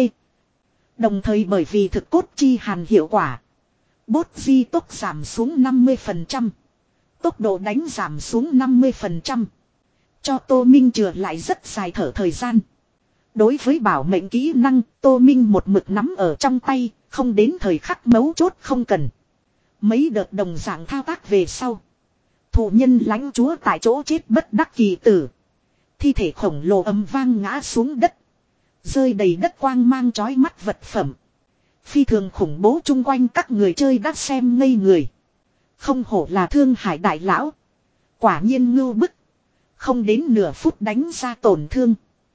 Đồng thời bởi vì thực cốt chi hàn hiệu quả. Bốt di tốc giảm xuống năm mươi phần trăm. Tốc độ đánh giảm xuống năm mươi phần trăm. Cho Tô Minh chừa lại rất dài thở thời gian. Đối với bảo mệnh kỹ năng, Tô Minh một mực nắm ở trong tay, không đến thời khắc mấu chốt không cần. Mấy đợt đồng dạng thao tác về sau. Thủ nhân lãnh chúa tại chỗ chết bất đắc kỳ tử. Thi thể khổng lồ ầm vang ngã xuống đất. Rơi đầy đất quang mang chói mắt vật phẩm. Phi thường khủng bố chung quanh các người chơi đã xem ngây người. Không hổ là Thương Hải đại lão. Quả nhiên ngưu bức. Không đến nửa phút đánh ra tổn thương.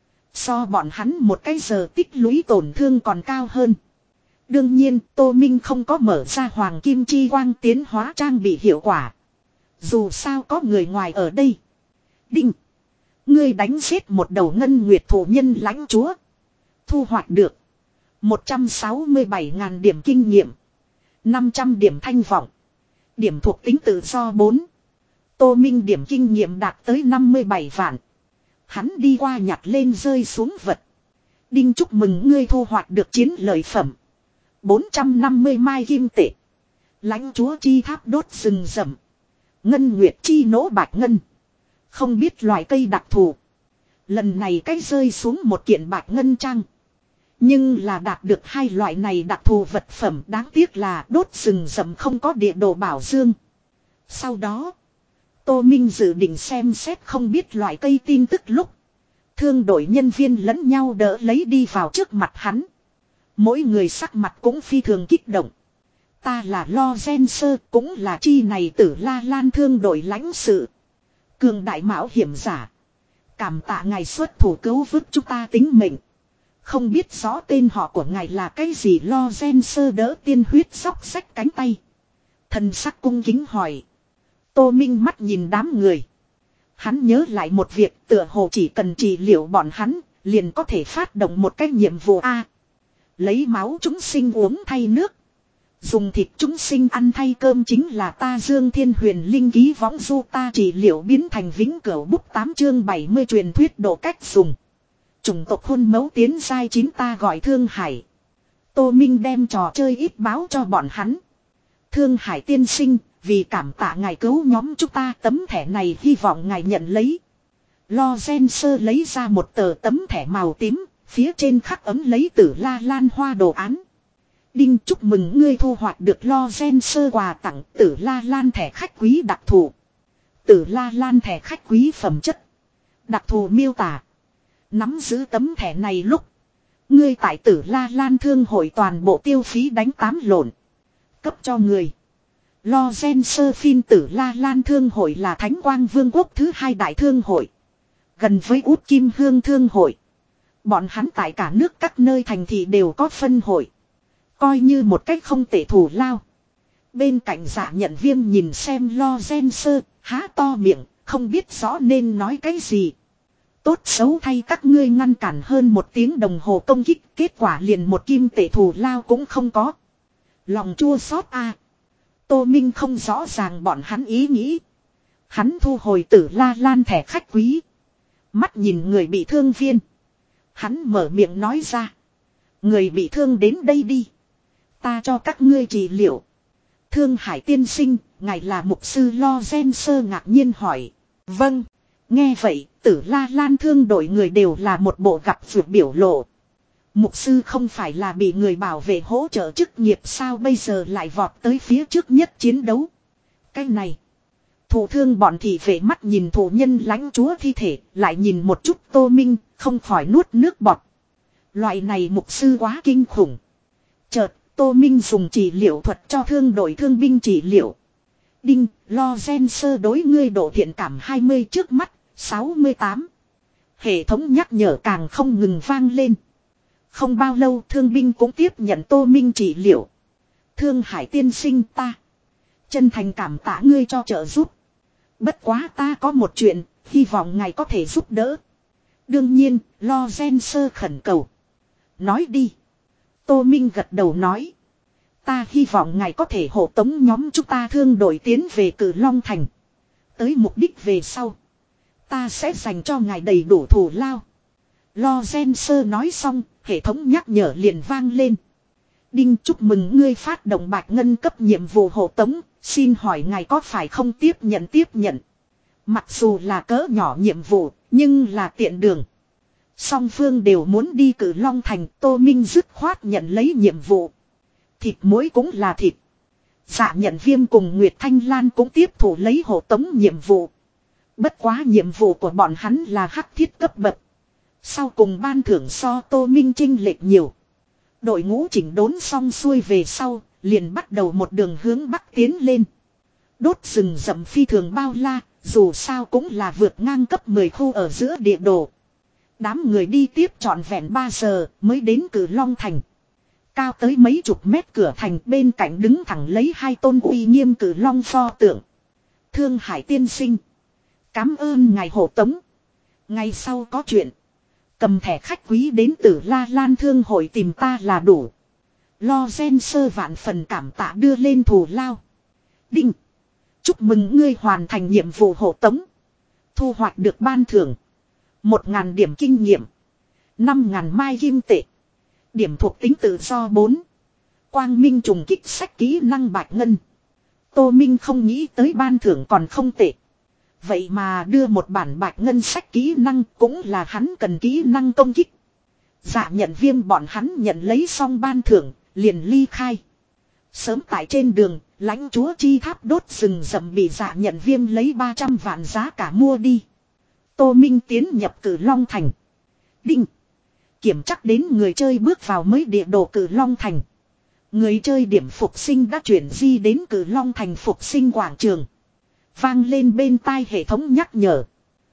So bọn hắn một cái giờ tích lũy tổn thương còn cao hơn. Đương nhiên Tô Minh không có mở ra hoàng kim chi quang tiến hóa trang bị hiệu quả. Dù sao có người ngoài ở đây. Đinh. Ngươi đánh giết một đầu ngân nguyệt thủ nhân lãnh chúa. Thu hoạch được. một trăm sáu mươi bảy nghìn điểm kinh nghiệm. năm trăm điểm thanh vọng. Điểm thuộc tính tự do bốn. Tô Minh điểm kinh nghiệm đạt tới năm mươi bảy vạn. Hắn đi qua nhặt lên rơi xuống vật. Đinh chúc mừng ngươi thu hoạch được chiến lợi phẩm. bốn trăm năm mươi mai kim tệ. Lãnh chúa chi tháp đốt rừng rậm. Ngân nguyệt chi nỗ bạch ngân. Không biết loại cây đặc thù. Lần này cách rơi xuống một kiện bạch ngân trang. Nhưng là đạt được hai loại này đặc thù vật phẩm, đáng tiếc là đốt rừng rậm không có địa đồ bảo dương. Sau đó, Tô Minh dự định xem xét không biết loại cây tin tức lúc. Thương đội nhân viên lẫn nhau đỡ lấy đi vào trước mặt hắn. Mỗi người sắc mặt cũng phi thường kích động. Ta là Lo Gen Sơ, cũng là chi này Tử La Lan thương đội lãnh sự. Cường đại mạo hiểm giả. Cảm tạ ngài xuất thủ cứu vớt chúng ta tính mệnh. Không biết rõ tên họ của ngài là cái gì. Lo Gen Sơ đỡ tiên huyết xóc xách cánh tay. Thần sắc cung kính hỏi. Tô Minh mắt nhìn đám người. Hắn nhớ lại một việc, tựa hồ chỉ cần trị liệu bọn hắn, liền có thể phát động một cái nhiệm vụ A. Lấy máu chúng sinh uống thay nước. Dùng thịt chúng sinh ăn thay cơm chính là ta Dương Thiên Huyền Linh ký võng du ta trị liệu biến thành vĩnh cửu bút tám chương bảy mươi truyền thuyết độ cách dùng. Chủng tộc hôn mấu tiến giai chín ta gọi Thương Hải. Tô Minh đem trò chơi ít báo cho bọn hắn. Thương Hải tiên sinh, vì cảm tạ ngài cứu nhóm chúng ta, tấm thẻ này hy vọng ngài nhận lấy. Lo Gen Sơ lấy ra một tờ tấm thẻ màu tím, phía trên khắc ấm lấy Tử La Lan hoa đồ án. Đinh chúc mừng ngươi thu hoạch được Lo Gen Sơ quà tặng Tử La Lan thẻ khách quý đặc thù. Tử La Lan thẻ khách quý phẩm chất. Đặc thù miêu tả. Nắm giữ tấm thẻ này lúc. Ngươi tại Tử La Lan thương hội toàn bộ tiêu phí đánh tám lộn. Cấp cho người. Lo Gen Sơ Phin Tử La Lan thương hội là Thánh Quang Vương quốc thứ hai đại thương hội. Gần với Út Kim Hương thương hội. Bọn hắn tại cả nước các nơi thành thị đều có phân hội. Coi như một cách không tệ thủ lao. Bên cạnh Dạ Nhận Viêm nhìn xem Lo Gen Sơ, há to miệng, không biết rõ nên nói cái gì. Tốt xấu thay các ngươi ngăn cản hơn một tiếng đồng hồ công kích, kết quả liền một kim tệ thù lao cũng không có. Lòng chua xót a. Tô Minh không rõ ràng bọn hắn ý nghĩ. Hắn thu hồi Tử La Lan thẻ khách quý. Mắt nhìn người bị thương viên. Hắn mở miệng nói ra. Người bị thương đến đây đi. Ta cho các ngươi trị liệu. Thương Hải tiên sinh, ngài là mục sư Lo Gen Sơ ngạc nhiên hỏi. Vâng. Nghe vậy, Tử La Lan thương đội người đều là một bộ gặp vượt biểu lộ. Mục sư không phải là bị người bảo vệ hỗ trợ chức nghiệp sao bây giờ lại vọt tới phía trước nhất chiến đấu. Cái này. Thủ thương bọn thị vệ mắt nhìn thủ nhân lãnh chúa thi thể, lại nhìn một chút Tô Minh, không khỏi nuốt nước bọt. Loại này mục sư quá kinh khủng. Chợt, Tô Minh dùng trị liệu thuật cho thương đội thương binh trị liệu. Đinh, Lo Gen Sơ đối ngươi độ thiện cảm hai mươi trước mắt, sáu mươi tám. Hệ thống nhắc nhở càng không ngừng vang lên. Không bao lâu thương binh cũng tiếp nhận Tô Minh trị liệu. Thương Hải tiên sinh ta. Chân thành cảm tạ ngươi cho trợ giúp. Bất quá ta có một chuyện, hy vọng ngài có thể giúp đỡ. Đương nhiên, Lo Gen Sơ khẩn cầu. Nói đi. Tô Minh gật đầu nói. Ta hy vọng ngài có thể hộ tống nhóm chúng ta thương đội tiến về Cử Long Thành. Tới mục đích về sau. Ta sẽ dành cho ngài đầy đủ thù lao. Lo Gen Sơ nói xong, hệ thống nhắc nhở liền vang lên. Đinh chúc mừng ngươi phát động bạch ngân cấp nhiệm vụ hộ tống, xin hỏi ngài có phải không tiếp nhận tiếp nhận. Mặc dù là cỡ nhỏ nhiệm vụ, nhưng là tiện đường. Song phương đều muốn đi Cử Long Thành, Tô Minh dứt khoát nhận lấy nhiệm vụ. Thịt muối cũng là thịt. Dạ Nhận Viêm cùng Nguyệt Thanh Lan cũng tiếp thủ lấy hộ tống nhiệm vụ. Bất quá nhiệm vụ của bọn hắn là hắc thiết cấp bậc. Sau cùng ban thưởng so Tô Minh chênh lệch nhiều. Đội ngũ chỉnh đốn xong xuôi về sau, liền bắt đầu một đường hướng bắc tiến lên. Đốt rừng rậm phi thường bao la, dù sao cũng là vượt ngang cấp mười khu ở giữa địa đồ. Đám người đi tiếp trọn vẹn ba giờ mới đến Cử Long Thành. Cao tới mấy chục mét cửa thành, bên cạnh đứng thẳng lấy hai tôn uy nghiêm Cử Long pho tượng. Thương Hải tiên sinh, cảm ơn ngài hộ tống. Ngày sau có chuyện, cầm thẻ khách quý đến Tử La Lan Thương hội tìm ta là đủ. Lo gen sơ vạn phần cảm tạ đưa lên thù lao. Đinh, chúc mừng ngươi hoàn thành nhiệm vụ hộ tống. Thu hoạch được ban thưởng một ngàn điểm kinh nghiệm, năm ngàn mai kim tệ. Điểm thuộc tính tự do bốn. Quang minh trùng kích sách kỹ năng bạch ngân. Tô Minh không nghĩ tới ban thưởng còn không tệ. Vậy mà đưa một bản bạch ngân sách kỹ năng, cũng là hắn cần kỹ năng công kích. Dạ Nhận Viêm bọn hắn nhận lấy xong ban thưởng, liền ly khai. Sớm tại trên đường, lãnh chúa chi tháp đốt rừng rậm bị Dạ Nhận Viêm lấy ba trăm vạn giá cả mua đi. Tô Minh tiến nhập Cử Long Thành. Đinh, kiểm chắc đến người chơi bước vào mới địa đồ Cử Long Thành. Người chơi điểm phục sinh đã chuyển di đến Cử Long Thành phục sinh quảng trường. Vang lên bên tai hệ thống nhắc nhở.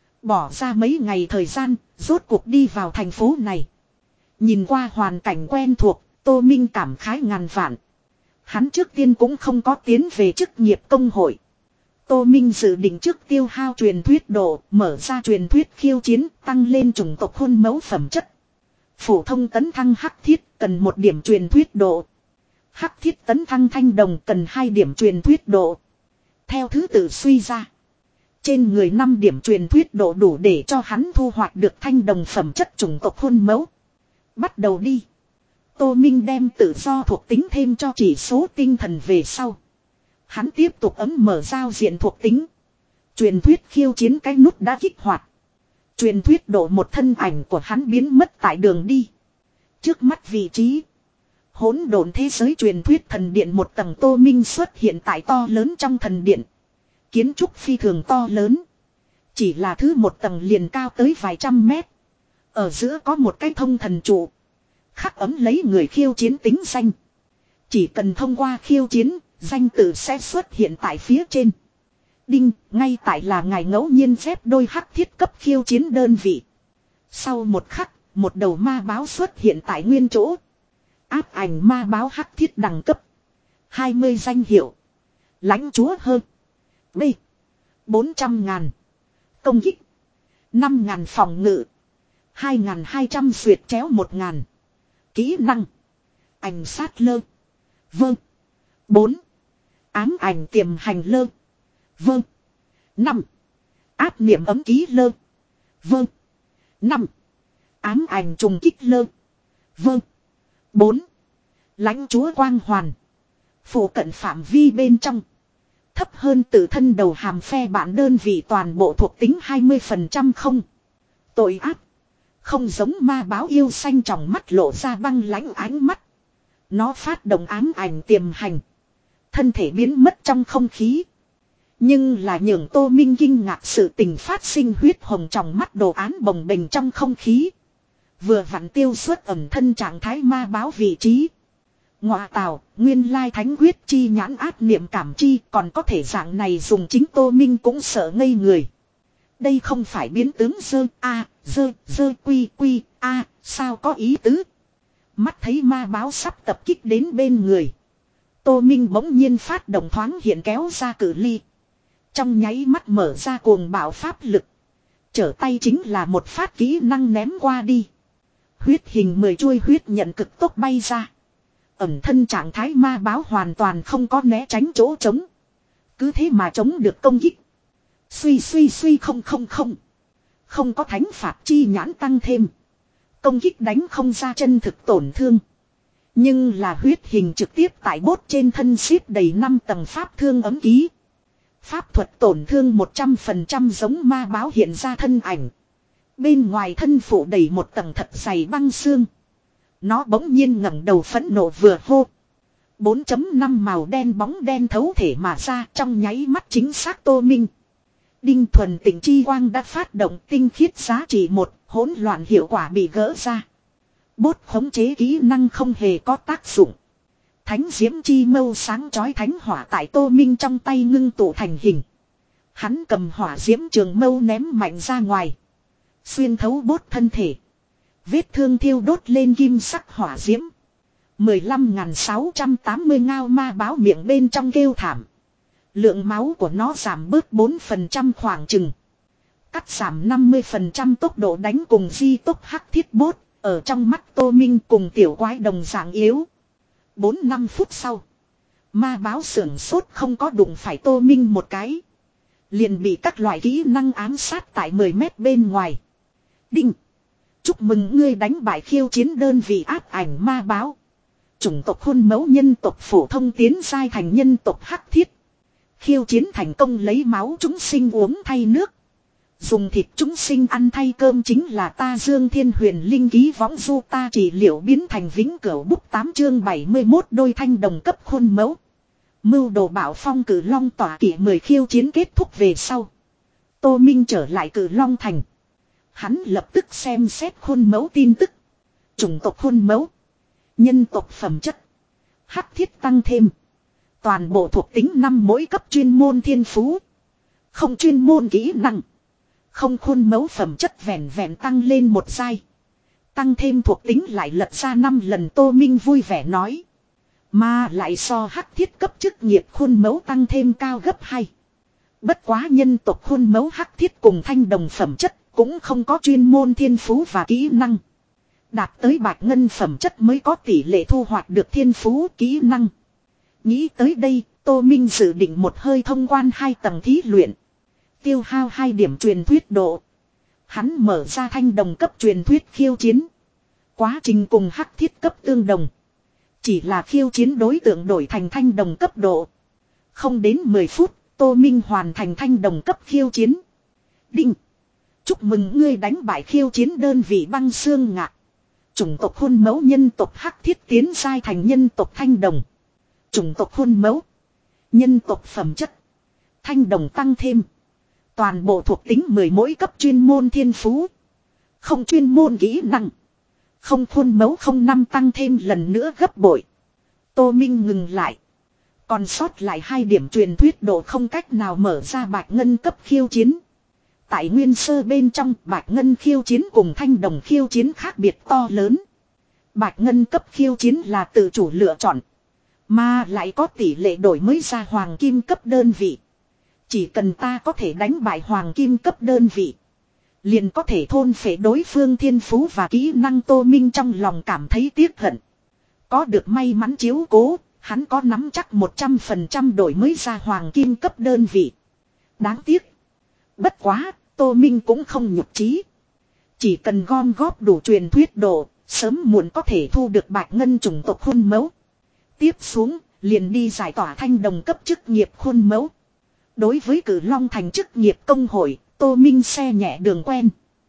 Bỏ ra mấy ngày thời gian, rốt cuộc đi vào thành phố này. Nhìn qua hoàn cảnh quen thuộc, Tô Minh cảm khái ngàn vạn. Hắn trước tiên cũng không có tiến về chức nghiệp công hội. Tô Minh dự định trước tiêu hao truyền thuyết độ, mở ra truyền thuyết khiêu chiến, tăng lên chủng tộc khuôn mẫu phẩm chất. Phổ thông tấn thăng hắc thiết cần một điểm truyền thuyết độ. Hắc thiết tấn thăng thanh đồng cần hai điểm truyền thuyết độ. Theo thứ tự suy ra, trên người năm điểm truyền thuyết độ đủ để cho hắn thu hoạch được thanh đồng phẩm chất chủng tộc khuôn mẫu. Bắt đầu đi. Tô Minh đem tự do thuộc tính thêm cho chỉ số tinh thần về sau. Hắn tiếp tục ấm mở giao diện thuộc tính. Truyền thuyết khiêu chiến cái nút đã kích hoạt. Truyền thuyết độ một thân ảnh của hắn biến mất tại đường đi. Trước mắt vị trí, hỗn độn thế giới truyền thuyết thần điện một tầng. Tô Minh xuất hiện tại to lớn trong thần điện. Kiến trúc phi thường to lớn. Chỉ là thứ một tầng liền cao tới vài trăm mét. Ở giữa có một cái thông thần trụ, khắc ấm lấy người khiêu chiến tính danh. Chỉ cần thông qua khiêu chiến, danh tự sẽ xuất hiện tại phía trên. Đinh, ngay tại là ngài ngẫu nhiên xếp đôi hắc thiết cấp khiêu chiến đơn vị. Sau một khắc, một đầu ma báo xuất hiện tại nguyên chỗ. Áp ảnh ma báo hắc thiết đẳng cấp hai mươi danh hiệu. Lãnh chúa hơn B bốn trăm ngàn. Công kích năm ngàn, phòng ngự hai ngàn hai trăm, xuyệt chéo một ngàn. Kỹ năng ảnh sát lơ. Vâng. bốn. Ám ảnh tiềm hành lơ. Vâng. năm. Áp niệm ấm ký lơ. Vâng. năm. Ám ảnh trùng kích lơ. Vâng. bốn. Lãnh chúa quang hoàn. Phủ cận phạm vi bên trong, thấp hơn tự thân đầu hàm phe bạn đơn vị toàn bộ thuộc tính hai mươi phần trăm không. Tội ác. Không giống ma báo yêu xanh tròng mắt lộ ra băng lãnh ánh mắt. Nó phát động ám ảnh tiềm hành. Thân thể biến mất trong không khí. Nhưng là nhường Tô Minh kinh ngạc sự tình phát sinh, huyết hồng tròng mắt đồ án bồng bềnh trong không khí. Vừa vặn tiêu xuất ẩm thân trạng thái ma báo vị trí. Ngọa tào, nguyên lai thánh huyết chi nhãn áp niệm cảm chi, còn có thể dạng này dùng, chính Tô Minh cũng sợ ngây người. Đây không phải biến tướng dơ a, dơ, dơ quy quy, a, sao có ý tứ. Mắt thấy ma báo sắp tập kích đến bên người, Tô Minh bỗng nhiên phát động thoáng hiện kéo ra cự ly. Trong nháy mắt mở ra cuồng bạo pháp lực. Trở tay chính là một phát kỹ năng ném qua đi. Huyết hình mười chuôi huyết nhận cực tốc bay ra. Ẩm thân trạng thái ma báo hoàn toàn không có né tránh chỗ trống. Cứ thế mà chống được công kích. Suy suy suy không không không. Không có thánh phạt chi nhãn tăng thêm. Công kích đánh không ra chân thực tổn thương. Nhưng là huyết hình trực tiếp tại bốt trên thân ship đầy năm tầng pháp thương ấm ký. Pháp thuật tổn thương một trăm phần trăm giống ma báo hiện ra thân ảnh. Bên ngoài thân phủ đầy một tầng thật dày băng xương. Nó bỗng nhiên ngẩng đầu phẫn nộ vừa hô. bốn chấm năm màu đen bóng đen thấu thể mà ra trong nháy mắt chính xác Tô Minh. Đinh thuần tịnh chi quang đã phát động tinh khiết giá trị một, hỗn loạn hiệu quả bị gỡ ra. Bốt khống chế kỹ năng không hề có tác dụng. Thánh diễm chi mâu sáng chói thánh hỏa tại Tô Minh trong tay ngưng tụ thành hình. Hắn cầm hỏa diễm trường mâu ném mạnh ra ngoài. Xuyên thấu bốt thân thể. Vết thương thiêu đốt lên kim sắc hỏa diễm. mười lăm nghìn sáu trăm tám mươi ngao ma báo miệng bên trong kêu thảm. Lượng máu của nó giảm bớt bốn phần trăm khoảng chừng. Cắt giảm năm mươi phần trăm tốc độ đánh cùng di tốc hắc thiết bốt. Ở trong mắt Tô Minh cùng tiểu quái đồng dạng yếu. bốn năm phút sau. Ma báo sưởng sốt không có đụng phải Tô Minh một cái. Liền bị các loại kỹ năng ám sát tại mười mét bên ngoài. Đinh. Chúc mừng ngươi đánh bại khiêu chiến đơn vị áp ảnh ma báo. Chủng tộc khuôn mẫu nhân tộc phổ thông tiến giai thành nhân tộc hắc thiết. Khiêu chiến thành công lấy máu chúng sinh uống thay nước. Dùng thịt chúng sinh ăn thay cơm chính là ta Dương Thiên Huyền Linh ký võng du ta trị liệu biến thành vĩnh cửu bút tám chương bảy mươi mốt đôi thanh đồng cấp khuôn mẫu. Mưu đồ bảo phong cử long tỏa kỷ mười khiêu chiến kết thúc về sau. Tô Minh trở lại cử long thành. Hắn lập tức xem xét khuôn mẫu tin tức. Chủng tộc khuôn mẫu. Nhân tộc phẩm chất. Hắc thiết tăng thêm. Toàn bộ thuộc tính năm mỗi cấp chuyên môn thiên phú. Không chuyên môn kỹ năng. Không khuôn mẫu phẩm chất vẹn vẹn tăng lên một giai. Tăng thêm thuộc tính lại lật ra năm lần Tô Minh vui vẻ nói. Mà lại so hắc thiết cấp chức nghiệp khuôn mẫu tăng thêm cao gấp hai. Bất quá nhân tộc khuôn mẫu hắc thiết cùng thanh đồng phẩm chất cũng không có chuyên môn thiên phú và kỹ năng. Đạt tới bạch ngân phẩm chất mới có tỷ lệ thu hoạch được thiên phú kỹ năng. Nghĩ tới đây, Tô Minh dự định một hơi thông quan hai tầng thí luyện. Tiêu hao hai điểm truyền thuyết độ. Hắn mở ra thanh đồng cấp truyền thuyết khiêu chiến. Quá trình cùng hắc thiết cấp tương đồng. Chỉ là khiêu chiến đối tượng đổi thành thanh đồng cấp độ. Không đến mười phút, Tô Minh hoàn thành thanh đồng cấp khiêu chiến. Đinh. Chúc mừng ngươi đánh bại khiêu chiến đơn vị băng xương ngạc. Chủng tộc khuôn mẫu nhân tộc hắc thiết tiến giai thành nhân tộc thanh đồng. Chủng tộc khuôn mẫu. Nhân tộc phẩm chất. Thanh đồng tăng thêm. Toàn bộ thuộc tính mười mỗi cấp chuyên môn thiên phú. Không chuyên môn kỹ năng. Không khuôn mẫu không năm tăng thêm lần nữa gấp bội. Tô Minh ngừng lại. Còn sót lại hai điểm truyền thuyết độ không cách nào mở ra bạch ngân cấp khiêu chiến. Tại nguyên sơ bên trong bạch ngân khiêu chiến cùng thanh đồng khiêu chiến khác biệt to lớn. Bạch ngân cấp khiêu chiến là tự chủ lựa chọn. Mà lại có tỷ lệ đổi mới ra hoàng kim cấp đơn vị. Chỉ cần ta có thể đánh bại hoàng kim cấp đơn vị. Liền có thể thôn phệ đối phương thiên phú và kỹ năng. Tô Minh trong lòng cảm thấy tiếc hận. Có được may mắn chiếu cố, hắn có nắm chắc một trăm phần trăm đổi mới ra hoàng kim cấp đơn vị. Đáng tiếc. Bất quá, Tô Minh cũng không nhục chí. Chỉ cần gom góp đủ truyền thuyết độ, sớm muộn có thể thu được bạch ngân chủng tộc khuôn mẫu. Tiếp xuống, liền đi giải tỏa thanh đồng cấp chức nghiệp khuôn mẫu. Đối với cử long thành chức nghiệp công hội, Tô Minh xe nhẹ đường quen.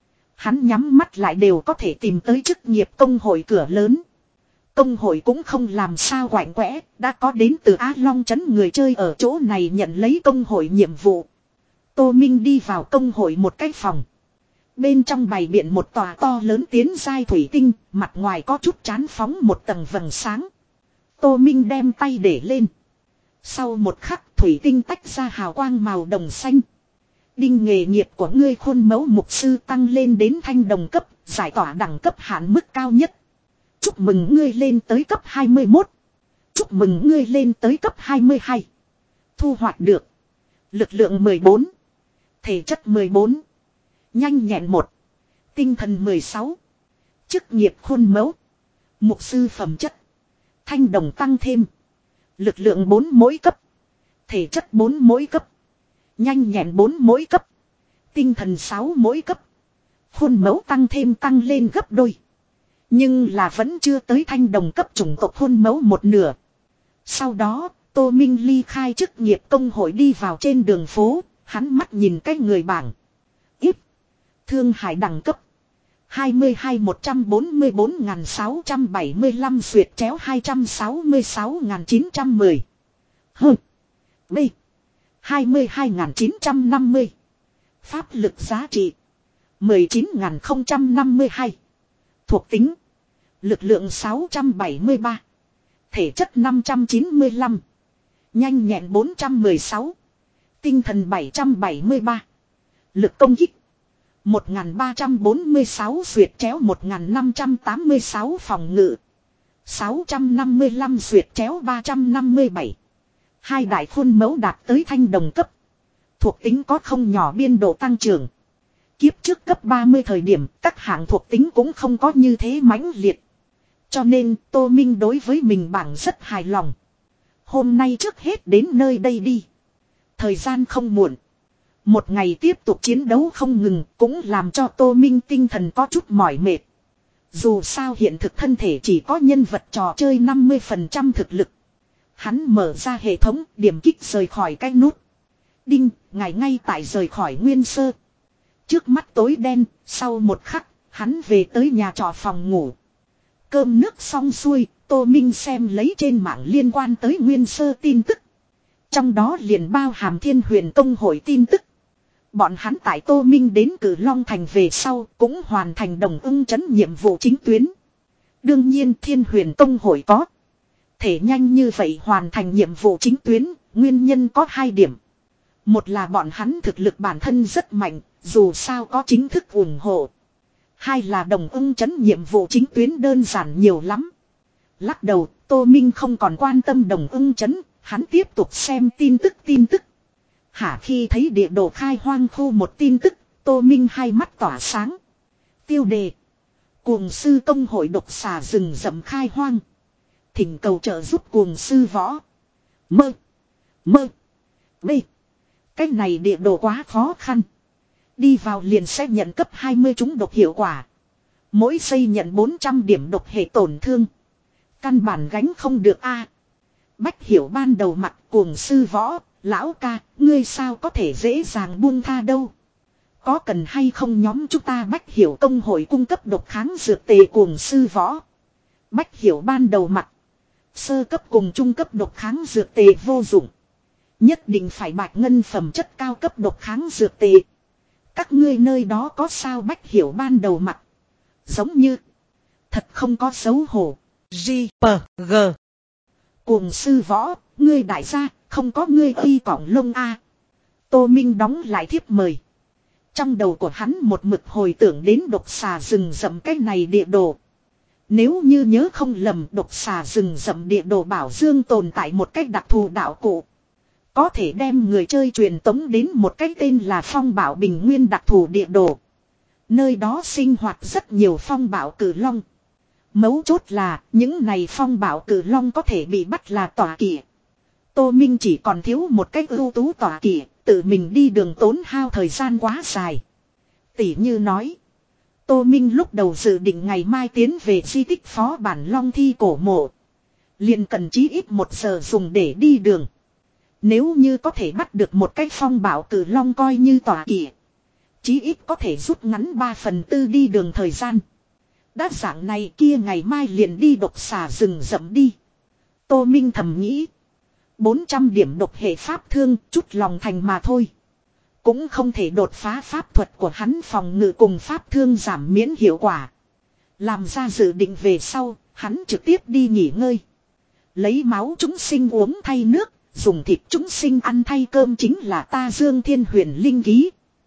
Hắn nhắm mắt lại đều có thể tìm tới chức nghiệp công hội cửa lớn. Công hội cũng không làm sao quạnh quẽ, đã có đến từ Á Long trấn người chơi ở chỗ này nhận lấy công hội nhiệm vụ. Tô Minh đi vào công hội một cái phòng. Bên trong bày biện một tòa to lớn tiến giai thủy tinh, mặt ngoài có chút chán phóng một tầng vầng sáng. Tô Minh đem tay để lên. Sau một khắc thủy tinh tách ra hào quang màu đồng xanh. Đinh nghề nghiệp của ngươi khuôn mẫu mục sư tăng lên đến thanh đồng cấp, giải tỏa đẳng cấp hạn mức cao nhất. Chúc mừng ngươi lên tới cấp hai mươi mốt. Chúc mừng ngươi lên tới cấp hai mươi hai. Thu hoạch được. Lực lượng mười bốn. Thể chất mười bốn. Nhanh nhẹn một. Tinh thần mười sáu. Chức nghiệp khuôn mẫu. Mục sư phẩm chất. Thanh đồng tăng thêm. Lực lượng bốn mỗi cấp. Thể chất bốn mỗi cấp. Nhanh nhẹn bốn mỗi cấp. Tinh thần sáu mỗi cấp. Khuôn mẫu tăng thêm tăng lên gấp đôi. Nhưng là vẫn chưa tới thanh đồng cấp chủng tộc khuôn mẫu một nửa. Sau đó, Tô Minh ly khai chức nghiệp công hội đi vào trên đường phố. Hắn mắt nhìn cái người bảng. Ít. Thương Hải đẳng cấp hai mươi hai một trăm bốn mươi bốn nghìn sáu trăm bảy mươi lăm duyệt chéo hai trăm sáu mươi sáu nghìn chín trăm mười. Hơ. B. hai mươi hai nghìn chín trăm năm mươi. Pháp lực giá trị mười chín nghìn không trăm năm mươi hai. Thuộc tính lực lượng sáu trăm bảy mươi ba. Thể chất năm trăm chín mươi lăm. Nhanh nhẹn bốn trăm mười sáu. Tinh thần bảy trăm bảy mươi ba. Lực công kích một nghìn ba trăm bốn mươi sáu duyệt chéo một nghìn năm trăm tám mươi sáu phòng ngự sáu trăm năm mươi lăm duyệt chéo ba trăm năm mươi bảy. Hai đại khuôn mẫu đạt tới thanh đồng cấp. Thuộc tính có không nhỏ biên độ tăng trưởng. Kiếp trước cấp ba mươi thời điểm các hạng thuộc tính cũng không có như thế mãnh liệt. Cho nên Tô Minh đối với mình bảng rất hài lòng. Hôm nay trước hết đến nơi đây đi. Thời gian không muộn. Một ngày tiếp tục chiến đấu không ngừng cũng làm cho Tô Minh tinh thần có chút mỏi mệt. Dù sao hiện thực thân thể chỉ có nhân vật trò chơi năm mươi phần trăm thực lực. Hắn mở ra hệ thống điểm kích rời khỏi cái nút. Đinh, ngài ngay tại rời khỏi nguyên sơ. Trước mắt tối đen, sau một khắc, hắn về tới nhà trọ phòng ngủ. Cơm nước xong xuôi, Tô Minh xem lấy trên mạng liên quan tới nguyên sơ tin tức. Trong đó liền bao hàm Thiên Huyền Tông hội tin tức. Bọn hắn tại Tô Minh đến Cử Long Thành về sau cũng hoàn thành Đồng Ưng trấn nhiệm vụ chính tuyến. Đương nhiên Thiên Huyền Tông hội có thể nhanh như vậy hoàn thành nhiệm vụ chính tuyến, nguyên nhân có hai điểm. Một là bọn hắn thực lực bản thân rất mạnh, dù sao có chính thức ủng hộ. Hai là Đồng Ưng trấn nhiệm vụ chính tuyến đơn giản nhiều lắm. Lắc đầu, Tô Minh không còn quan tâm Đồng Ưng trấn, hắn tiếp tục xem tin tức tin tức. Hả, khi thấy địa đồ khai hoang khu một tin tức, Tô Minh hai mắt tỏa sáng. Tiêu đề: Cuồng sư công hội độc xà rừng rậm khai hoang. Thỉnh cầu trợ giúp cuồng sư võ. Mơ. Mơ. B. Cái này địa đồ quá khó khăn. Đi vào liền sẽ nhận cấp hai mươi trúng độc hiệu quả. Mỗi giây nhận bốn trăm điểm độc hệ tổn thương. Căn bản gánh không được a. Bách Hiểu ban đầu mặt cuồng sư võ. Lão ca, ngươi sao có thể dễ dàng buông tha đâu. Có cần hay không nhóm chúng ta Bách Hiểu công hội cung cấp độc kháng dược tề cuồng sư võ. Bách Hiểu ban đầu mặt. Sơ cấp cùng trung cấp độc kháng dược tề vô dụng. Nhất định phải bạch ngân phẩm chất cao cấp độc kháng dược tề. Các ngươi nơi đó có sao Bách Hiểu ban đầu mặt. Giống như. Thật không có xấu hổ. G, P, G. Cuồng sư võ, ngươi đại gia, không có ngươi y cỏng lông a. Tô Minh đóng lại thiếp mời. Trong đầu của hắn một mực hồi tưởng đến độc xà rừng rậm cái này địa đồ. Nếu như nhớ không lầm độc xà rừng rậm địa đồ bảo dương tồn tại một cách đặc thù đạo cụ. Có thể đem người chơi truyền tống đến một cái tên là Phong Bảo Bình Nguyên đặc thù địa đồ. Nơi đó sinh hoạt rất nhiều phong bảo cử long. Mấu chốt là những này phong bảo cử long có thể bị bắt là tỏa kỵ. Tô Minh chỉ còn thiếu một cách ưu tú tỏa kỵ, tự mình đi đường tốn hao thời gian quá dài. Tỷ như nói, Tô Minh lúc đầu dự định ngày mai tiến về di tích phó bản long thi cổ mộ. Liền cần chí ít một giờ dùng để đi đường. Nếu như có thể bắt được một cái phong bảo cử long coi như tỏa kỵ, chí ít có thể rút ngắn ba phần tư đi đường thời gian. Đã dạng này kia ngày mai liền đi độc xà rừng rậm đi. Tô Minh thầm nghĩ. bốn trăm điểm độc hệ pháp thương chút lòng thành mà thôi. Cũng không thể đột phá pháp thuật của hắn phòng ngự cùng pháp thương giảm miễn hiệu quả. Làm ra dự định về sau, hắn trực tiếp đi nghỉ ngơi. Lấy máu chúng sinh uống thay nước, dùng thịt chúng sinh ăn thay cơm chính là ta Dương Thiên Huyền linh ký.